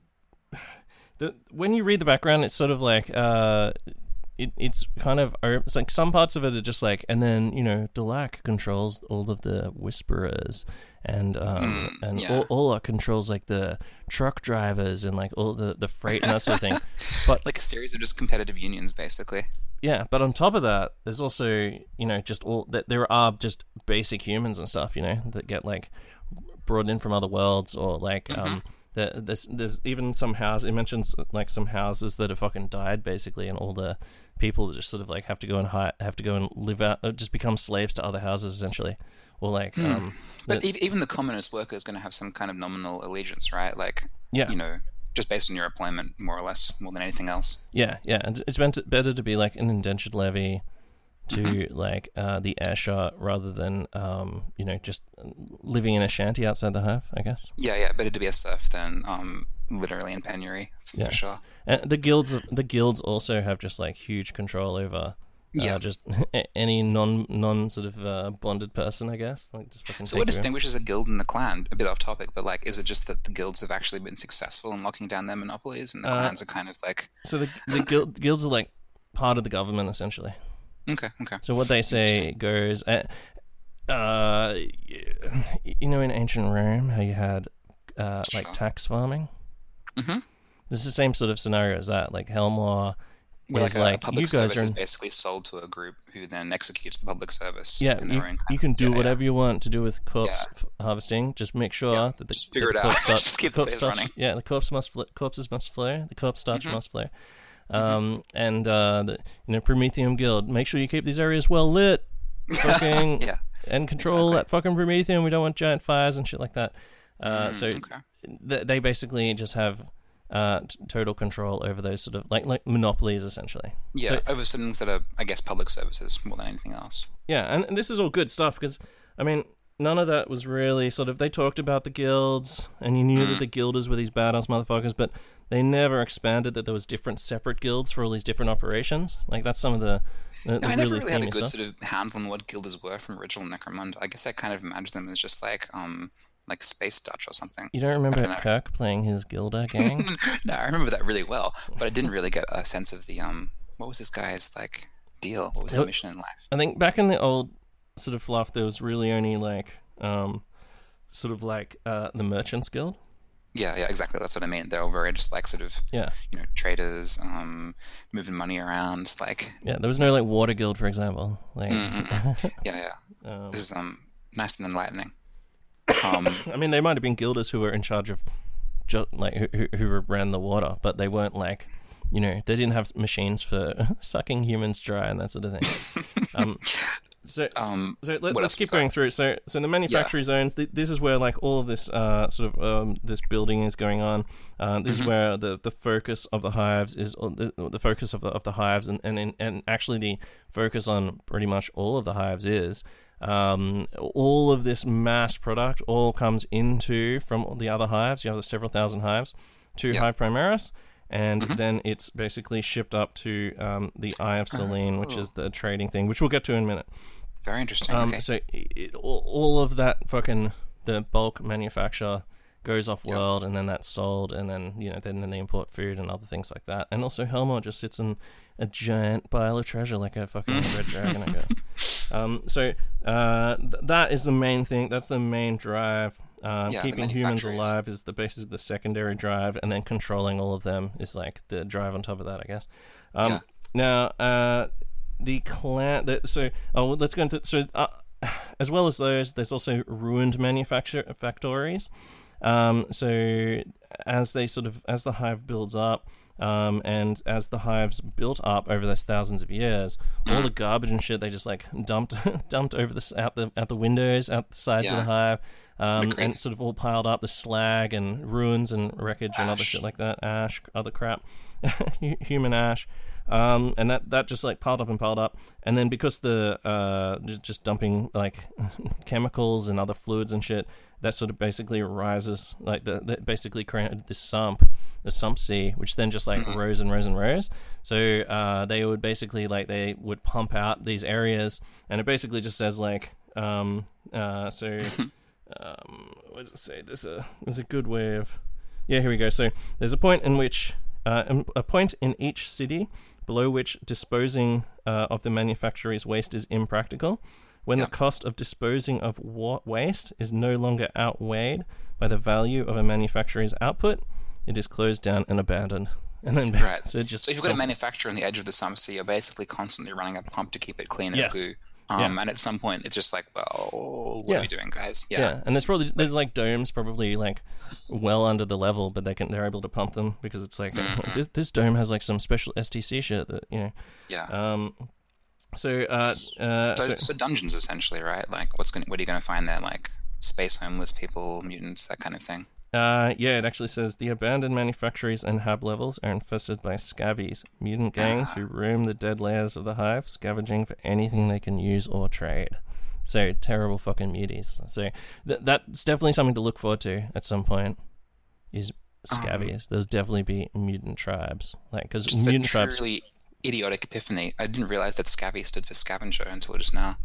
the when you read the background, it's sort of like uh, it, it's kind of it's like some parts of it are just like, and then you know, Delac controls all of the Whisperers, and um, Mm, and yeah. Ola controls like the truck drivers and like all the the freight and that sort of thing. But Like a series of just competitive unions, basically. yeah, but on top of that, there's also, you know, just all that there are just basic humans and stuff, you know, that get like brought in from other worlds, or like Mm-hmm. um the, there's there's even some house it mentions like some houses that have fucking died basically, and all the people that just sort of like have to go and hi- have to go and live out, uh, just become slaves to other houses essentially, or like um But the- ev- even the commonest worker is going to have some kind of nominal allegiance, right? Like, yeah. you know, just based on your employment, more or less, more than anything else. Yeah, yeah, and it's meant to, better to be like an indentured levy to Mm-hmm. like uh, the Airshot rather than um, you know, just living in a shanty outside the hive, I guess. Yeah, yeah, better to be a serf than um, literally in penury, f- Yeah. for sure. And the guilds, the guilds also have just like huge control over uh, Yeah. just any non non sort of uh, bonded person, I guess. Like just fucking. So take what you in. distinguishes a guild and the clan? A bit off topic, but like, is it just that the guilds have actually been successful in locking down their monopolies, and the Uh, clans are kind of like, So the the guild, guilds are like part of the government essentially. okay, okay, So what they say goes. Uh, uh, you know, in ancient Rome, how you had uh, like Sure. tax farming. Mhm. This is the same sort of scenario as that. Like Helmar where is like a, like, public you guys service are is in, basically sold to a group who then executes the public service. yeah, in you, their own kind you of- can do yeah, yeah. whatever you want to do with corpse Yeah. f- harvesting. Just make sure Yeah, that the, just figure that it the out. corpse starts, Just keep the corpse place starts- running. Yeah, the corpse must fl- corpses must flow. The corpse starch Mhm. must flow. Um, and uh, the you know Prometheum Guild, make sure you keep these areas well lit. Fucking Yeah. and control Exactly. that fucking Prometheum. We don't want giant fires and shit like that. Uh, Mm, so okay. th- they basically just have uh, t- total control over those sort of like like monopolies essentially. Yeah, So, over some things that are, I guess, public services more than anything else. yeah, and, and this is all good stuff because I mean none of that was really sort of they talked about the guilds and you knew Mm. that the guilders were these badass motherfuckers, but they never expanded that there was different separate guilds for all these different operations. Like that's some of the, the, the I never really really had a themey good stuff. sort of handle on what guilders were from original Necromunda. I guess I kind of imagined them as just like, um, like Space Dutch or something. You don't remember I don't know. Kirk playing his Gilda gang? No, I remember that really well, but I didn't really get a sense of the um, what was this guy's like deal? What was his Well- mission in life? I think back in the old sort of fluff, there was really only like, um, sort of like uh, the Merchants Guild. Yeah, yeah, exactly. That's what I mean. They're all very just like sort of, Yeah, you know, traders, um, moving money around. Like, yeah. There was no like Water Guild, for example. Like, mm-mm. yeah, yeah. um, This is um nice and enlightening. Um, I mean, they might have been guilders who were in charge of, ju- like, who, who who ran the water, but they weren't like, you know, they didn't have machines for sucking humans dry and that sort of thing. um, so, um, so let, what let's else keep we got? going through. So, so in the manufacturing zones, th- this is where like all of this uh sort of um this building is going on. Uh, this Mhm. is where the, the focus of the hives is uh, the, the focus of the of the hives, and, and and actually the focus on pretty much all of the hives is. Um, all of this mass product all comes into from the other hives. You have the several thousand hives to Yeah. Hive Primaris, and Mhm. then it's basically shipped up to um, the Eye of Selene, which Oh. is the trading thing, which we'll get to in a minute. very interesting. Um, okay. So it, all, all of that fucking the bulk manufacture goes off world, and then that's sold, and then you know then, then they import food and other things like that. And also Helmar just sits in a giant pile of treasure like a fucking red dragon, I guess. Um, so uh, th- that is the main thing. That's the main drive. Um, Yeah, the keeping humans manufacturers. alive is the basis of the secondary drive, and then controlling all of them is like the drive on top of that, I guess. Um, Yeah. Now, uh, the clan. The, so, oh, let's go into so. Uh, as well as those, there's also ruined manufacture factories. Um, so as they sort of as the hive builds up, Um, and as the hives built up over those thousands of years, all the garbage and shit they just like dumped dumped over the out the out the windows, out the sides Yeah. of the hive, um, The and crates. sort of all piled up. The slag and ruins and wreckage and other Ash. shit like that, ash, other crap, Hu- human ash, um, and that that just like piled up and piled up. And then because the uh, just- just dumping like chemicals and other fluids and shit, that sort of basically rises, like the that basically created this sump, the sump sea, which then just like Mm-hmm. rose and rose and rose. So uh, they would basically like they would pump out these areas, and it basically just says like um uh so um what does it say? There's a there's a good way of yeah here we go. So there's a point in which uh, in- a point in each city below which disposing uh, of the manufacturer's waste is impractical. When Yeah. the cost of disposing of wa- waste is no longer outweighed by the value of a manufacturer's output, it is closed down and abandoned. And then Right. so just So if you've got a some- manufacturer on the edge of the sump sea, you're basically constantly running a pump to keep it clean Yes. of goo. Um, Yeah. And at some point, it's just like, well, what Yeah. are we doing, guys? yeah. Yeah. and there's probably there's like domes probably like well under the level, but they can they're able to pump them because it's like Mm-hmm. this, this dome has like some special S T C shit that you know. Yeah. Um, so uh, uh, so, so so dungeons, essentially, right? Like, what's going? What are you going to find there? Like space homeless people, mutants, that kind of thing. Uh, yeah, it actually says the abandoned manufactories and hab levels are infested by scavies, mutant gangs who roam the dead layers of the hive, scavenging for anything they can use or trade. So terrible fucking muties. So th- that's definitely something to look forward to at some point. Is scavies? There's definitely be mutant tribes, like because Just mutant a tribes. truly idiotic epiphany. I didn't realize that scabby stood for scavenger until just now.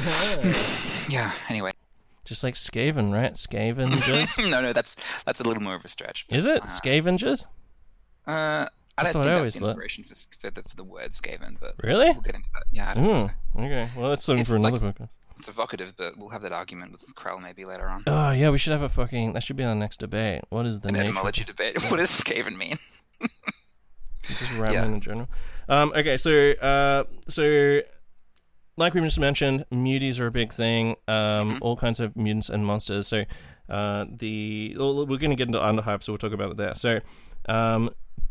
Yeah. Anyway. Just like Skaven, right? Scavengers. no, no, that's that's a little more of a stretch. but, Is it uh, Scavengers? Uh, I That's don't what I think always that's the thought. inspiration for, s- for, the, for the word Skaven, but Really? we'll get into that. Yeah, I don't think Hmm. so. Okay. Well, that's something It's for another like- podcast. It's evocative, but we'll have that argument with Krell maybe later on. Oh yeah, we should have a fucking. That should be our next debate. What is the An nature? etymology debate. What does Skaven mean? Just rambling Yeah. in general. Um, okay, so uh, so like we just mentioned, muties are a big thing. Um, all kinds of mutants and monsters. So uh, the well, we're going to get into Underhive, so we'll talk about it there. So um,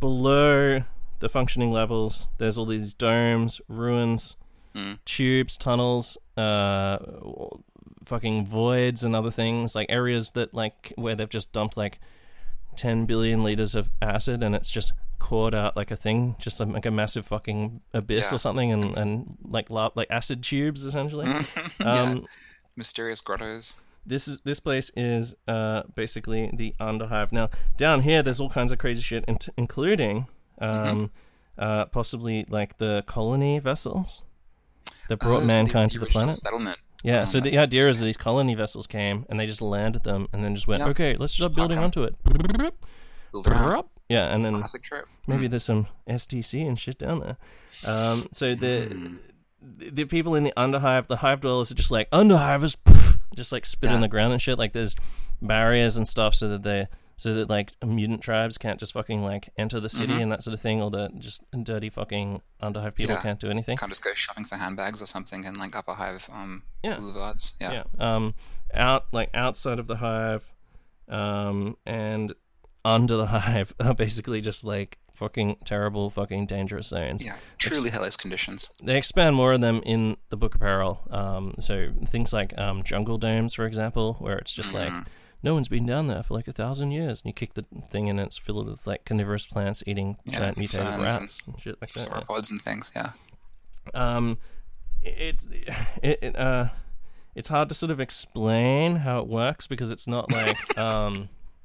below the functioning levels, there's all these domes, ruins, Mm. tubes, tunnels, uh, fucking voids, and other things like areas that like where they've just dumped like ten billion liters of acid and it's just poured out like a thing, just like a massive fucking abyss Yeah. or something, and, and like la- like acid tubes essentially. Yeah. Um, Mysterious grottos. this is this place is uh basically the Underhive. Now down here, there's all kinds of crazy shit, in- including um uh possibly like the colony vessels that brought Oh, so mankind the, to the original planet. Settlement. Yeah, Oh, so the that's idea is interesting. that these colony vessels came and they just landed them and then just went, Yeah. okay, let's start building Okay. onto it. Build around. Yeah, and then Classic trope. maybe there's some S T C and shit down there. Um, so the Hmm. the people in the Underhive, the hive dwellers are just like, Underhivers, poof, just like spit in Yeah. the ground and shit. Like there's barriers and stuff so that they so that like mutant tribes can't just fucking like enter the city Mhm. and that sort of thing, or the just dirty fucking Underhive people Yeah. can't do anything. Can't just go shopping for handbags or something in like Upper Hive um, Yeah. boulevards. Yeah. Yeah. Um, out like outside of the hive, um, and under the hive are basically just like fucking terrible, fucking dangerous zones. Yeah. Truly hellish conditions. They expand more of them in the Book of Peril. Um, so things like um, jungle domes, for example, where it's just like Mhm. no one's been down there for like a thousand years, and you kick the thing and it's filled with like carnivorous plants eating Yeah, giant mutated ferns rats and, shit like that. yeah. Sauropods and things. Yeah. Um, it, it, it uh, it's hard to sort of explain how it works because it's not like um.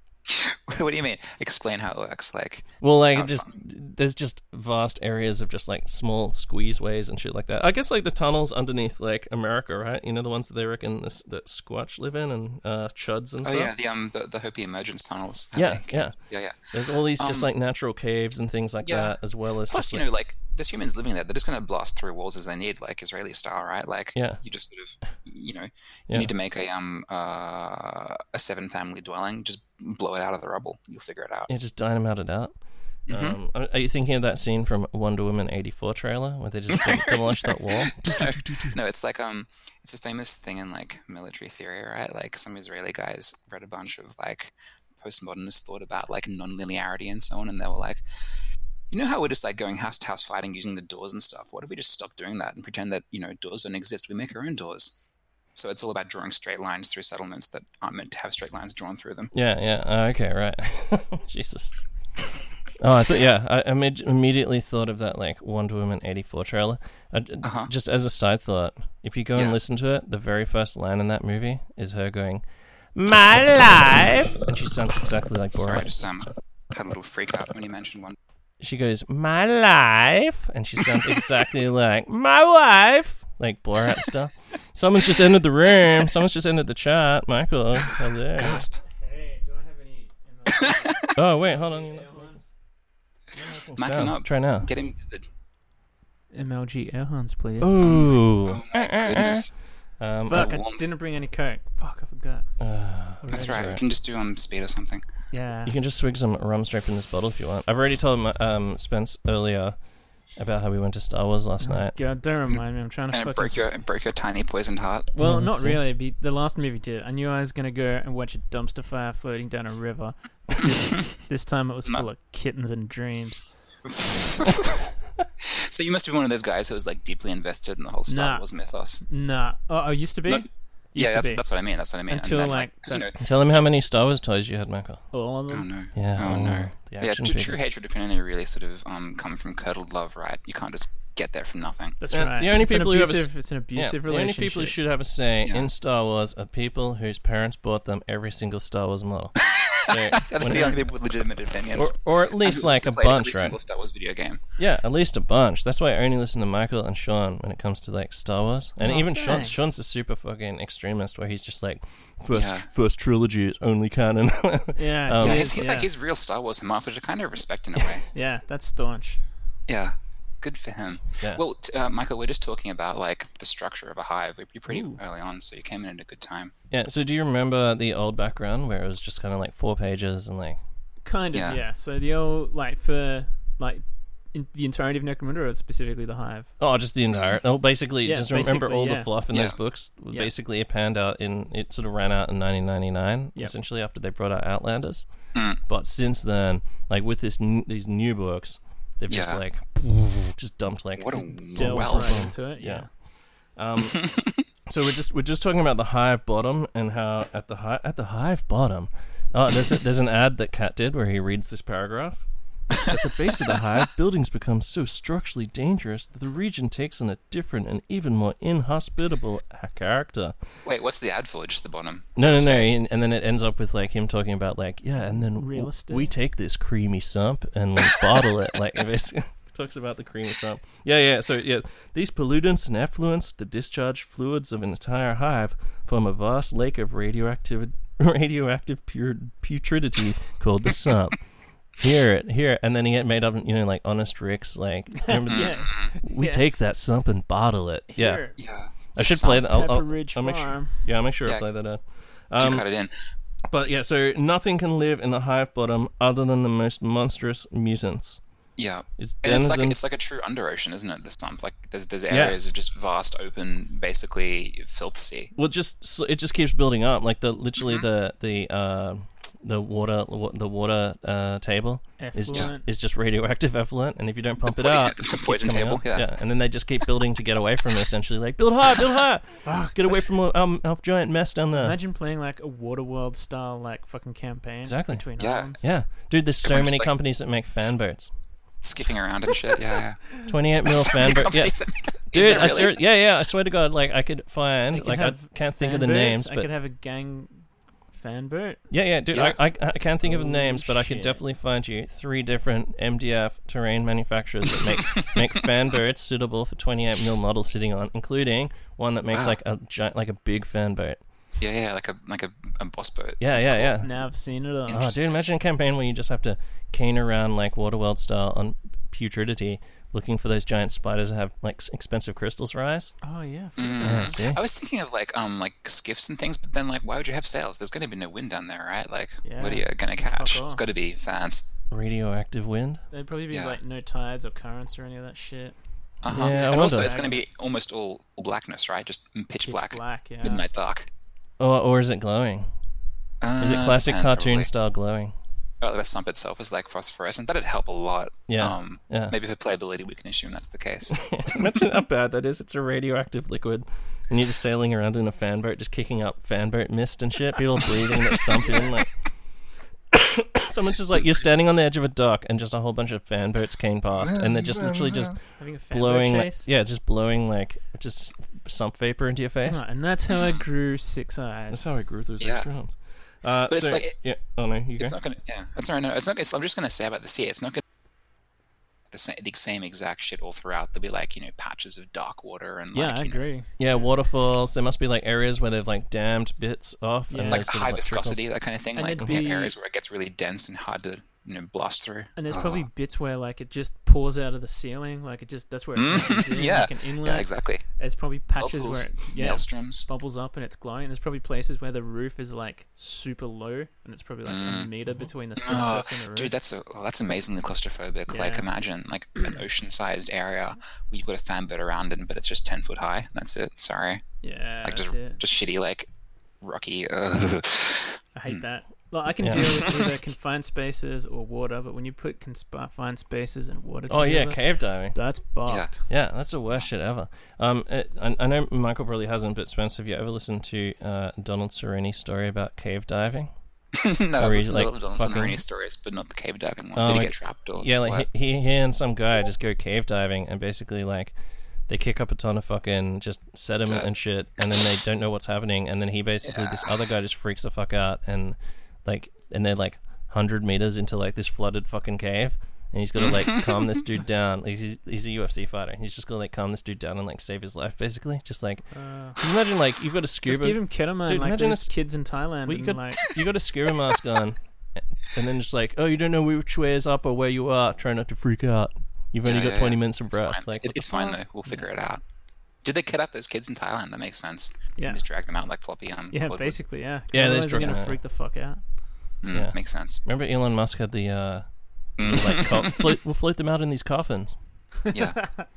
What do you mean? Explain how it works. Like, Well, like Have just there's just vast areas of just like small squeezeways and shit like that. I guess like the tunnels underneath like America, right? You know the ones that they reckon this, that Squatch live in and uh, Chuds and oh stuff. yeah, the um the, the Hopi emergence tunnels. I Yeah, think. yeah. yeah, yeah. There's all these just Um, like natural caves and things like yeah. that, as well as Plus, just you like, know, like there's humans living there. They're just going to blast through walls as they need, like Israeli style, right? Like, Yeah. you just sort of, you know, you Yeah. need to make a um uh, a seven family dwelling. Just blow it out of the rubble. You'll figure it out. yeah, just dynamite it out. Mhm. Um, are are you thinking of that scene from Wonder Woman eighty-four trailer where they just dem- demolish that wall? No, it's like um, it's a famous thing in like military theory, right? Like some Israeli guys read a bunch of like postmodernist thought about like non-linearity and so on, and they were like, You know how we're just like going house to house fighting using the doors and stuff? What if we just stop doing that and pretend that, you know, doors don't exist? We make our own doors. So it's all about drawing straight lines through settlements that aren't meant to have straight lines drawn through them. Yeah, yeah. Uh, okay, right. Jesus. Oh, I thought, yeah, I imme- immediately thought of that, like, Wonder Woman eighty-four trailer. I, Uh-huh. Just as a side thought, if you go and Yeah. listen to it, the very first line in that movie is her going, "My life!" And she sounds exactly like Sorry, I Borat. just um, had a little freak out when you mentioned one. She goes, "My life!" And she sounds exactly like, "My wife!" Like Borat stuff. Someone's just entered the room. Someone's just entered the chat. Michael, hello. Gasp. Hey, do I have any? Oh, wait, hold on. You're not making Mic him sound. up. Try now. Get him. M L G air horns, please. Ooh. Oh my goodness. Um, Fuck, that I warmth. didn't bring any coke. Fuck, I forgot. uh, That's right. We can just do um speed or something. Yeah. You can just swig some rum straight from this bottle if you want. I've already told um, Spence earlier about how we went to Star Wars last night. God, don't remind me. I'm trying to And it fucking. broke your it broke your tiny poisoned heart. Well, Yeah, not see. really. Be the last movie did. I knew I was gonna go and watch a dumpster fire floating down a river. But this this time it was No. full of kittens and dreams. So you must be one of those guys who was like deeply invested in the whole Star Nah. Wars mythos. Nah. Oh, I used to be. No, used yeah, to that's, be. that's what I mean. That's what I mean. And Until, then, like, 'cause, you know, Tell him how many Star Wars toys you had, Michael. All of oh them. no, Yeah. oh no, The yeah. action True, true figures. hatred can only really sort of um come from curdled love, right? You can't just get there from nothing. That's Yeah, right. the only it's an people who have a s- abusive, It's an Yeah, abusive the only relationship. people who should have a say Yeah. in Star Wars are people whose parents bought them every single Star Wars model. So, That's when- the only people with legitimate opinions. or, or at least Who- like who a played bunch, every right? single Star Wars video game. Yeah, at least a bunch. That's why I only listen to Michael and Sean when it comes to like Star Wars. And Oh, even Sean, thanks. Sean's a super fucking extremist where he's just like, first Yeah. first trilogy is only canon. Yeah. Um, Yeah, he he's, is, he's yeah. like he's real Star Wars hearts, which I kind of respect in a way. Yeah, that's staunch. Yeah, good for him. Yeah. Well, t- uh, Michael, we're just talking about like the structure of a hive. We're pretty Ooh. early on, so you came in at a good time. Yeah, so do you remember the old background where it was just kind of like four pages and like... Kind of, yeah. Yeah. So the old, like, for, like, in the entirety of Necromunda, or specifically the Hive? Oh, just the entire... Oh, basically, Yeah, just remember basically, all the yeah. fluff in those Yeah. books. Yeah. Basically, it panned out in... It sort of ran out in nineteen ninety-nine, Yep. essentially, after they brought out Outlanders. Mm. But since then, like, with this n- these new books, they've just, Yeah. like, just dumped, like... What a Delve wealth. right into it, Yeah. yeah. Um, so we're just we're just talking about the hive bottom and how at the hi- at the hive bottom, oh, there's a, there's an ad that Kat did where he reads this paragraph. At the base of the hive, buildings become so structurally dangerous that the region takes on a different and even more inhospitable character. Wait, what's the ad for? Just the bottom. No, no, no, Stay. and, and then it ends up with like him talking about like yeah, and then Real w- estate. we take this creamy sump and we bottle it. Like it basically talks about the creamy sump. Yeah, yeah. So yeah, these pollutants and effluents, the discharge fluids of an entire hive, form a vast lake of radioactive radioactive pure putridity called the sump. Hear it, hear it, and then he had made up, you know, like Honest Rick's, like remember the- Yeah. we Yeah. take that sump and bottle it. Yeah, Here, Yeah. I should Some- play that. I'll, I'll, Pepper Ridge I'll make sure. Farm. Yeah, I'll make sure I Yeah. play that out. Did Um, you cut it in? but yeah, so nothing can live in the hive bottom other than the most monstrous mutants. Yeah. It's And it's like denizens. it's like a true under ocean, isn't it? The sump, like there's there's areas Yes. of just vast, open, basically filth sea. Well, it just so it just keeps building up. Like the literally Mhm. the the uh, the water the water uh, table is just Effluent. is just radioactive effluent, and if you don't pump it poi- out, the it just poison keeps coming table, up. yeah. and then they just keep building to get away from it. Essentially, like build high, build high, Fuck, get away that's- from um, our giant mess down there. Imagine playing like a Waterworld style like fucking campaign Exactly. between Yeah. islands. Yeah, dude, there's so Everyone's many like- companies that make fan boats. Skipping around and shit. Yeah, yeah. twenty-eight mil fan boat. Yeah, Is dude, there I really? swear, yeah, yeah. I swear to God, like I could find, I could like I have can't think of the fan boats. names, I but could have a gang fan boat. yeah, yeah, dude, Yeah. I, I I can't think of the Oh, names, but I could shit. definitely find you three different M D F terrain manufacturers that make make fan boats suitable for twenty-eight mil models sitting on, including one that makes Wow. like a giant, like a big fan boat. Yeah, yeah, like a like a, a boss boat. Yeah, That's yeah, cool. yeah. Now I've seen it all. Oh, Interesting. dude, imagine a campaign where you just have to cane around like Waterworld style on putridity, looking for those giant spiders that have like s- expensive crystals rise. Oh yeah. fuck Mm. that. Yeah, see? I was thinking of like um like skiffs and things, but then like why would you have sails? There's gonna be no wind down there, right? Like what are Yeah. you gonna catch? off. It's got to be fans. Radioactive wind. There'd probably be Yeah. like no tides or currents or any of that shit. Uh-huh. Yeah, I and also wonder. it's gonna be almost all, all blackness, right? Just pitch, Pitch black, black, yeah. midnight dark. Or, or is it glowing? Is it Uh, classic depends, cartoon probably. style glowing? uh, the sump itself is like phosphorescent. That'd help a lot. Yeah, Um, yeah. Maybe for playability, we can assume that's the case. Imagine how bad that is. It's a radioactive liquid, and you're just sailing around in a fan boat, just kicking up fan boat mist and shit. People breathing that sump in, like someone's just like you're standing on the edge of a dock, and just a whole bunch of fan boats came past, and they're just literally just Having a fan blowing, boat like, chase. yeah, just blowing like just sump vapor into your face. Right, and that's how I grew six eyes. That's how I grew those Yeah. extra arms. Uh, But it's so, like- yeah. Oh no, you go. It's not gonna. Yeah, that's all right. No, it's not. It's, I'm just gonna say about the sea. It's not gonna the same, the same exact shit all throughout. There'll be like you know patches of dark water and Yeah, like, I you know, agree. Yeah, waterfalls. There must be like areas where they've like dammed bits off, Yeah. and like there's sort high of, like, trickles. viscosity, that kind of thing. And like there'd we have be- areas where it gets really dense and hard to you know blast through. And there's Oh. probably bits where like it just pours out of the ceiling, like it just that's where it Mm, comes in, yeah. like an inlet. Yeah, exactly. There's probably patches Whirlpools, where it, yeah, maelstroms. bubbles up and it's glowing. There's probably places where the roof is like super low and it's probably like a Mm. meter between the Oh, surface and the roof. dude, that's a, oh, that's amazingly claustrophobic. Like, Yeah. imagine like an ocean-sized area where you've got a fan bit around it, but it's just ten foot high. That's it. Sorry, yeah, like that's just it. just shitty, like rocky. Uh, I hate that. Like I can Yeah. deal with either confined spaces or water, but when you put confined spaces and water Oh together, yeah, cave diving. that's fucked. Yeah, that's the worst shit ever. Um, it, I, I know Michael probably hasn't, but Spence, have you ever listened to uh, Donald Cerroni's story about cave diving? no, Or I've he's, listened like, to Donaldson fucking- Rainey stories, but not the cave diving one. Oh, Did he like- get trapped or Yeah, like what? he, he, he and some guy just go cave diving, and basically like they kick up a ton of fucking just sediment Dirt. and shit, and then they don't know what's happening, and then he basically Yeah. this other guy just freaks the fuck out, and like and they're like hundred meters into like this flooded fucking cave. And he's got to like calm this dude down. Like, he's he's a U F C fighter. He's just got to like calm this dude down and like save his life, basically. Just like Uh, can you imagine, like you've got a scuba. just give him ketamine Dude, like imagine those this- kids in Thailand. Well, you and, could- like, you got a scuba mask on, and then just like, oh, you don't know which way is up or where you are. Try not to freak out. You've only Yeah, got yeah, twenty yeah. minutes of It's breath. fine. Like It- what the it's fine fuck? though. We'll figure it out. Did they kid up those kids in Thailand? That makes sense. Yeah. And just drag them out like floppy on. yeah, plywood. basically, yeah. Yeah, they Otherwise just they're drug gonna him out. freak the fuck out. Mm, Yeah. Makes sense. Remember Elon Musk had the uh, Mm. like co- float, we'll float them out in these coffins. Yeah.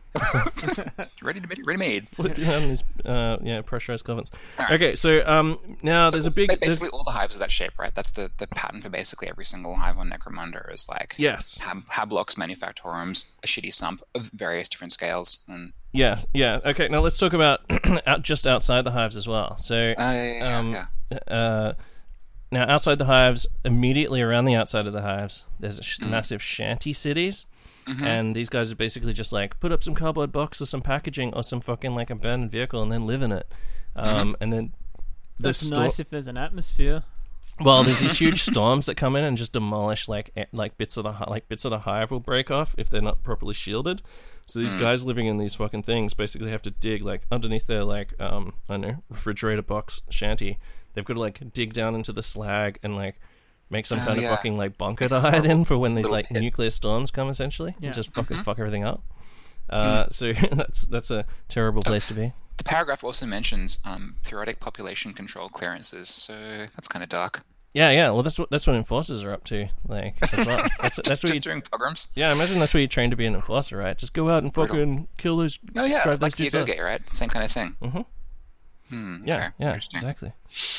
ready to ready made. Float them out in these uh, yeah pressurized coffins. Alright. Okay, so um now there's a big Ba- there's- Basically, all the hives are that shape, right? That's the, the pattern for basically every single hive on Necromunda is like yes hab, hablocks, manufactorums, a shitty sump of various different scales, and yes yeah okay. Now let's talk about out, just outside the hives as well. So uh, yeah, yeah, Um, yeah. uh, now outside the hives, immediately around the outside of the hives, there's a sh- massive shanty cities, Mhm. and these guys are basically just like put up some cardboard box or some packaging or some fucking like abandoned vehicle and then live in it. Um, and then the That's sto- nice if there's an atmosphere. well, there's these huge storms that come in and just demolish like e- like bits of the hi- like bits of the hive will break off if they're not properly shielded. So these guys living in these fucking things basically have to dig like underneath their like um I don't know refrigerator box shanty. They've got to like dig down into the slag and like make some Oh, kind yeah. of fucking like bunker to hide in for when these Little like pit. nuclear storms come essentially Yeah. and just fucking fuck everything up. Uh, so that's that's a terrible place to be. The paragraph also mentions um, periodic population control clearances, so that's kind of dark. Yeah, yeah. Well, that's what that's what enforcers are up to. Like, as well. that's that's what Just you. doing pogroms. Yeah, imagine that's what you trained to be an enforcer, right? Just go out and Brutal. fucking kill those. Oh yeah, drive like those dudes Diego off. Gate, right? Same kind of thing. Mhm. Hmm, Yeah, okay, yeah, interesting. exactly.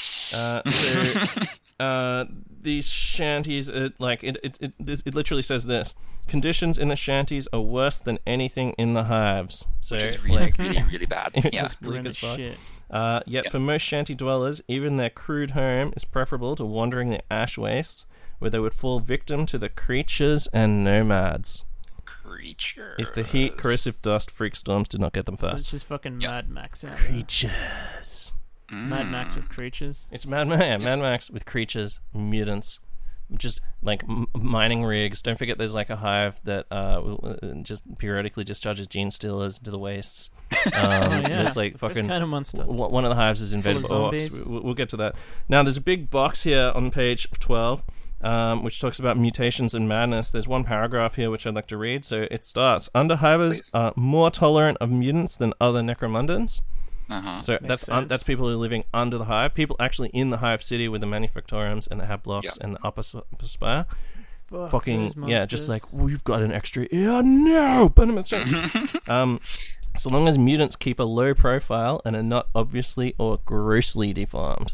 Uh, so, uh, these shanties, uh, like it, it, it, it, it literally says this: conditions in the shanties are worse than anything in the hives. So, Which is really, like, really, really bad. it's Yeah. bleak Grim as as fuck. shit. Uh, yet Yep. for most shanty dwellers, even their crude home is preferable to wandering the ash wastes, where they would fall victim to the creatures and nomads. Creature. If the heat, corrosive dust, freak storms did not get them So it's first. just fucking Yeah. Mad Max out there. Creatures. Mad Max with creatures. It's Mad Max, yeah, Mad Max with creatures, mutants, just like m- mining rigs. Don't forget, there's like a hive that uh, will, uh, just periodically discharges gene stealers into the wastes. Um, Oh, yeah. There's like This fucking kind of monster. w- one of the hives is invaded by Full of orcs. zombies. We- We'll get to that. Now, there's a big box here on page twelve, um, which talks about mutations and madness. There's one paragraph here which I'd like to read. So it starts: Underhivers Please. are more tolerant of mutants than other necromundans. Uh-huh. So that's un- sense. that's people who are living under the hive. People actually in the hive city with the manufactorums and the hab blocks Yeah. and the upper, s- upper spire. Fuck Fucking those yeah, just monsters. like, well, you've got an extra ear. No, burn him at Um, so long as mutants keep a low profile and are not obviously or grossly deformed.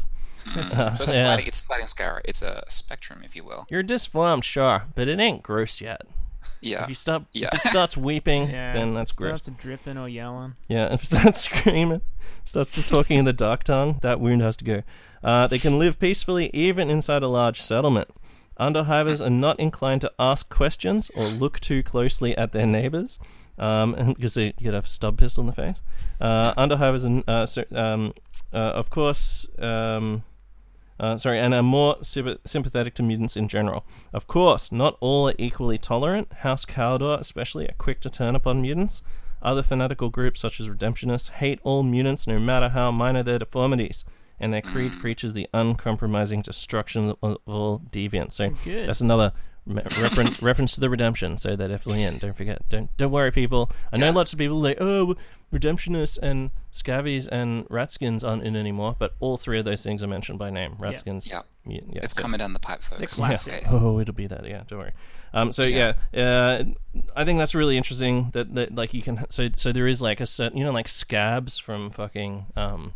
Mm. So it's a Yeah. sliding, it's a sliding scale. It's a spectrum, if you will. You're disformed, sure, but it ain't gross yet. Yeah. If you start, Yeah. if it starts weeping, Yeah, then that's gross. starts dripping or yelling. Yeah, if it starts screaming, starts just talking in the dark tongue, that wound has to go. Uh, they can live peacefully even inside a large settlement. Underhivers are not inclined to ask questions or look too closely at their neighbors, um, and because they get a stub pistol in the face. Uh, underhivers, and uh, so, um, uh, of course, um, uh, sorry, and are more sy- sympathetic to mutants in general. Of course, not all are equally tolerant. House Caldor, especially, are quick to turn upon mutants. Other fanatical groups, such as Redemptionists, hate all mutants, no matter how minor their deformities. And their creed preaches the uncompromising destruction of all deviants. So Good. that's another me- reference reference to the Redemption. So they're definitely in. Don't forget. Don't don't worry, people. I know Yeah. lots of people like, oh, Redemptionists and Scavies and Ratskins aren't in anymore, but all three of those things are mentioned by name. Ratskins. Yeah. Yeah. yeah It's so- coming down the pipe, folks. The classic. yeah. Oh, it'll be that. Yeah, don't worry. Um, so yeah, Yeah. uh, I think that's really interesting. That, that like you can. So so there is like a certain, you know, like Scabs from fucking um,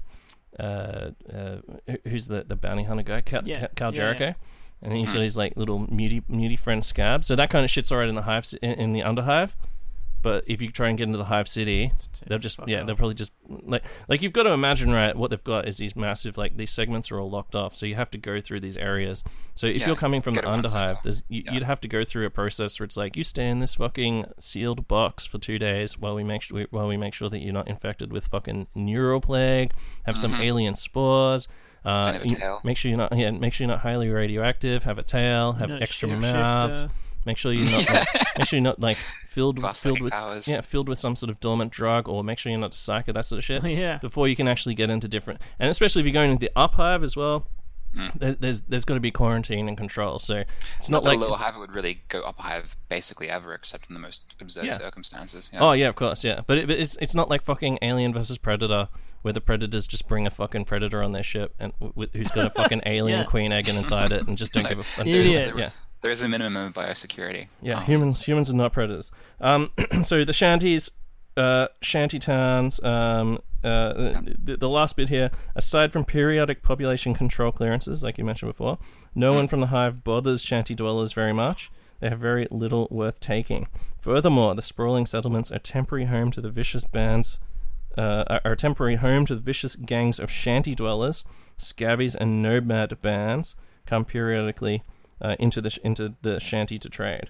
uh, uh, who- who's the the bounty hunter guy? Cal, Yeah. Cal Yeah, Jericho. yeah. And he's got his like little muty muty friend Scab. So that kind of shit's alright in the hive ci- in, in the Underhive. But if you try and get into the Hive City, they'll just fuck yeah, off. they'll probably just like like you've got to imagine, right? What they've got is these massive, like, these segments are all locked off, so you have to go through these areas. So if Yeah, you're coming from the get around Underhive, somehow. there's you, Yeah. you'd have to go through a process where it's like you stay in this fucking sealed box for two days while we make sure while we make sure that you're not infected with fucking neuroplague, have some alien spores. Uh, And have a you- tail. make sure you're not yeah, make sure you're not highly radioactive. Have a tail. Have Not extra shapeshifter. mouths. Make sure you're not like, make sure you're not like filled Fast filled psychic with powers. yeah filled with some sort of dormant drug, or make sure you're not a psycho, that sort of shit. Yeah. Before you can actually get into different, and especially if you're going into the up hive as well, there, there's there's got to be quarantine and control. So it's not Not that like a lower it's- hive would really go up a hive basically ever, except in the most absurd Yeah. circumstances. Yeah. oh yeah, of course, yeah. But, it, but it's it's not like fucking Alien versus Predator, where the predators just bring a fucking predator on their ship and w- who's got a fucking alien Yeah. queen egg inside it and just don't give a fuck. There is- Idiots. there is- There is a minimum of biosecurity. Yeah, Um, humans humans are not predators. Um, so the shanties, uh, shanty towns. Um, uh, the, the last bit here. Aside from periodic population control clearances, like you mentioned before, no one from the hive bothers shanty dwellers very much. They have very little worth taking. Furthermore, the sprawling settlements are temporary home to the vicious bands. Uh, are- are temporary home to the vicious gangs of shanty dwellers, scavies, and nomad bands. Come periodically uh, into the sh- into the shanty to trade.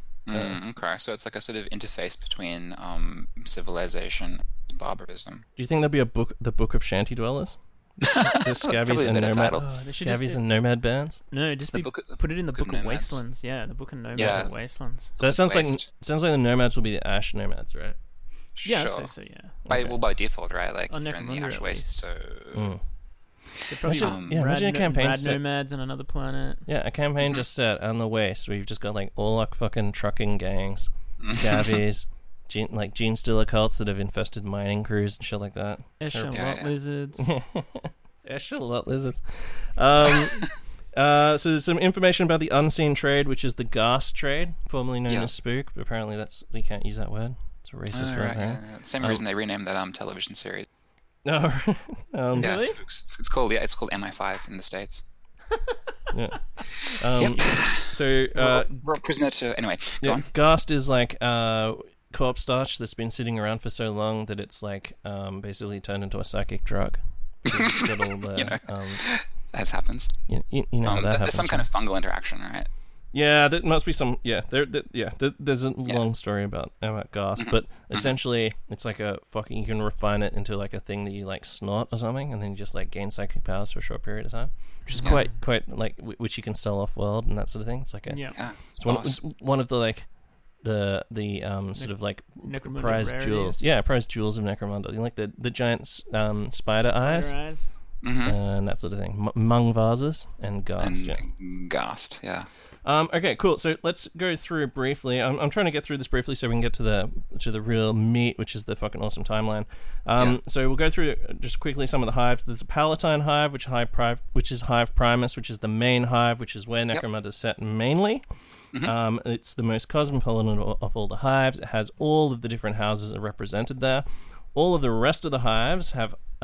Mm, okay, so it's like a sort of interface between um, civilization and barbarism. Do you think there'll be a book, the Book of Shanty Dwellers? The scavies Probably a and better nomad, title. Oh, they should just- scavies and nomad bands. No, just The be, book of- put it in the Book of Book of Nomads. Wastelands. Yeah, the Book of Nomads Yeah. of Wastelands. So it sounds like Waste. it sounds like the nomads will be the ash nomads, right? Yeah, sure. I'd say so, yeah. By, Okay. well, by default, right? Like On you're in the Necromunda, ash at waste, least. so Mm. They're probably Imagine- um, yeah, rad, imagine a no- campaign rad set- nomads on another planet. Yeah, a campaign just set on the waste where you've just got like all like fucking trucking gangs, scavies, gene, like gene stealer cults that have infested mining crews and shit like that. Echelon Yeah, yeah. lizards. Echelon lizards. Um, uh, so there's some information about the unseen trade, which is the ghast trade, formerly known Yeah. as spook. But apparently, that's you can't use that word. It's a racist Oh, word. right, right? yeah, yeah. Same Oh. reason they renamed that um television series. No, um, Yeah, Really? Spooks. It's, it's called yeah, it's called M I five in the states. yeah. Um, Yep. So, We're, uh, all- we're all prisoner to anyway. Go yeah, on. ghast is like uh, corpse starch that's been sitting around for so long that it's like um, basically turned into a psychic drug. Because it's got all the, You know. um, As happens. you, you, you know how Um, that th- happens. there's some kind of fungal interaction, right? Yeah, there must be some. Yeah, there. there yeah, there, there's a long story about about gas, Mm-hmm. but essentially, it's like a fucking. You can refine it into like a thing that you like snort or something, and then you just like gain psychic powers for a short period of time, which is Yeah. quite quite like w- which you can sell off world and that sort of thing. It's like a. Yeah. Yeah. It's one, boss. it's one of the like the the um sort of like Necromunda prize rarities. jewels. Yeah, prize jewels of Necromunda. You know, like the the giant s- um spider, eyes Spider eyes. Mhm. and that sort of thing. M- mung vases and ghast. and yeah. Ghast, yeah. Um, okay, cool. So let's go through briefly. I'm, I'm trying to get through this briefly so we can get to the to the real meat, which is the fucking awesome timeline. Um, Yeah. So we'll go through just quickly some of the hives. There's a Palatine hive, which hive pri- which is Hive Primus, which is the main hive, which is where Necromunda is set mainly. Um, it's the most cosmopolitan of, of all the hives. It has all of the different houses are represented there. All of the rest of the hives have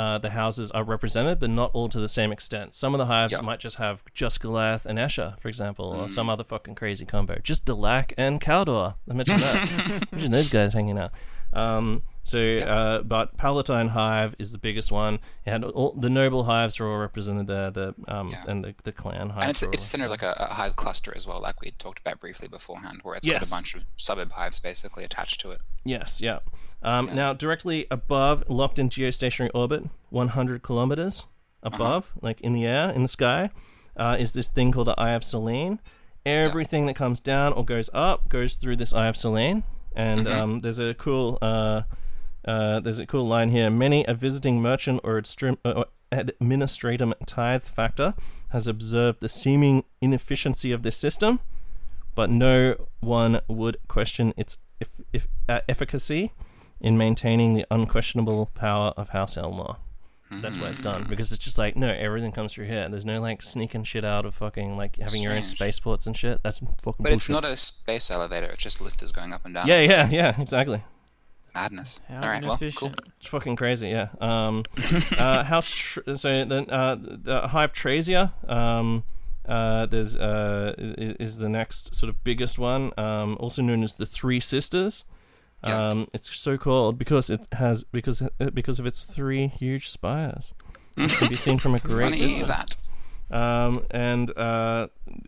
uh, the houses are represented, but not all to the same extent. Some of the hives Yep. might just have just Goliath and Escher, for example, or Mm. some other fucking crazy combo. Just Delac and Caldor. Imagine that. Imagine those guys hanging out. Um, so, uh, but Palatine Hive is the biggest one. It had all the noble hives are all represented there, the um, Yeah. and the, the clan hives. And it's are all- it's kind of like a, a hive cluster as well, like we talked about briefly beforehand, where it's got Yes. a bunch of suburb hives basically attached to it. Yes, yeah. Um, Yeah. Now, directly above, locked in geostationary orbit, one hundred kilometers above, like in the air, in the sky, uh, is this thing called the Eye of Selene. Everything that comes down or goes up goes through this Eye of Selene. And um, there's a cool uh, uh, there's a cool line here. Many a visiting merchant or adstrim- uh, administratum tithe factor has observed the seeming inefficiency of this system, but no one would question its if, if, uh, efficacy in maintaining the unquestionable power of House Elmore. So that's why it's done, because it's just like, no, everything comes through here. There's no like sneaking shit out of fucking like having your own Strange. spaceports and shit. That's fucking But bullshit. it's not a space elevator; it's just lifters going up and down. Yeah, yeah, yeah, exactly. Madness. How All right, well, cool. inefficient. It's fucking crazy, yeah. Um, uh, House, tr- so the uh, the Hive Trasia, um, uh, there's uh, is, is the next sort of biggest one, um, also known as the Three Sisters. Yeah. Um, it's so called because it has because because of its three huge spires, which can be seen from a great Funny distance. that. Um, and uh,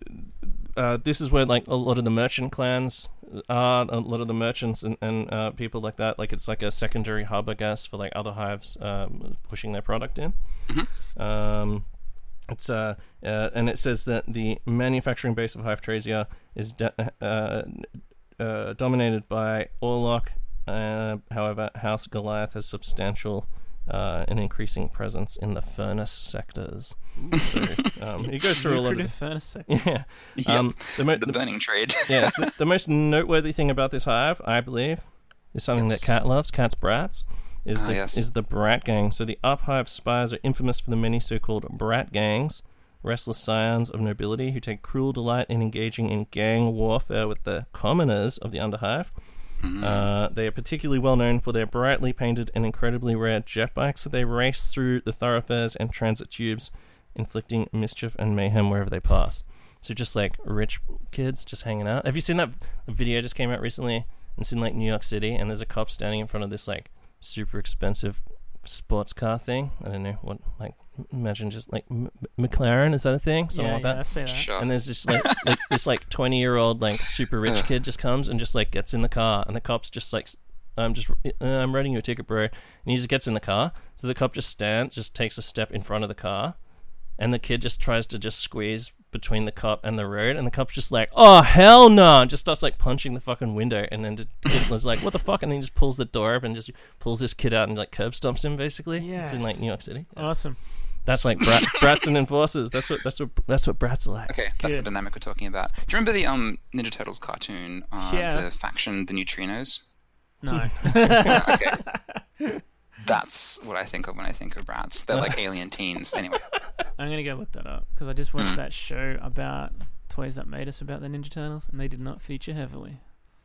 uh, this is where like a lot of the merchant clans are, a lot of the merchants and, and uh, people like that. Like it's like a secondary hub, I guess, for like other hives um, pushing their product in. Mm-hmm. Um, it's uh, uh, and it says that the manufacturing base of Hive Trasia is de- uh, uh, dominated by Orlok. Uh, however, House Goliath has substantial uh, and increasing presence in the furnace sectors. So um, he goes through a lot of Lucrative the, furnace sector. yeah. Yep. Um, the, mo- The the, burning trade. yeah, the, the most noteworthy thing about this hive, I believe, is something Yes. that Cat loves. Cat's brats is Ah, the yes. is the brat gang. So the up hive spires are infamous for the many so-called brat gangs, restless scions of nobility who take cruel delight in engaging in gang warfare with the commoners of the underhive. Uh, they are particularly well known for their brightly painted and incredibly rare jet bikes that they race through the thoroughfares and transit tubes, inflicting mischief and mayhem wherever they pass. So just like rich kids just hanging out. Have you seen that video just came out recently? It's in like New York City, and there's a cop standing in front of this like super expensive sports car thing. I don't know what, like, imagine just like M- McLaren, is that a thing? Something Yeah, like yeah, that. I see that. Sure. And there's just like, like this like twenty year old like super rich Ugh. kid just comes and just like gets in the car, and the cop's just like, I'm just uh, I'm writing you a ticket, bro. And he just gets in the car, so the cop just stands, just takes a step in front of the car, and the kid just tries to just squeeze between the cop and the road, and the cop's just like, oh hell no, and just starts like punching the fucking window, and then the kid was like, what the fuck, and then he just pulls the door up and just pulls this kid out and like curb stomps him basically. It's in like Yes. New York City. Yeah. Awesome. That's like brat, brats and enforcers. That's what that's what that's what brats are like. Okay, that's Good. the dynamic we're talking about. Do you remember the um Ninja Turtles cartoon? Uh, Yeah. The faction, the Neutrinos. No. Yeah, okay. That's what I think of when I think of brats. They're like alien teens. Anyway. I'm gonna go look that up because I just watched Mm. that show about Toys That Made Us about the Ninja Turtles, and they did not feature heavily.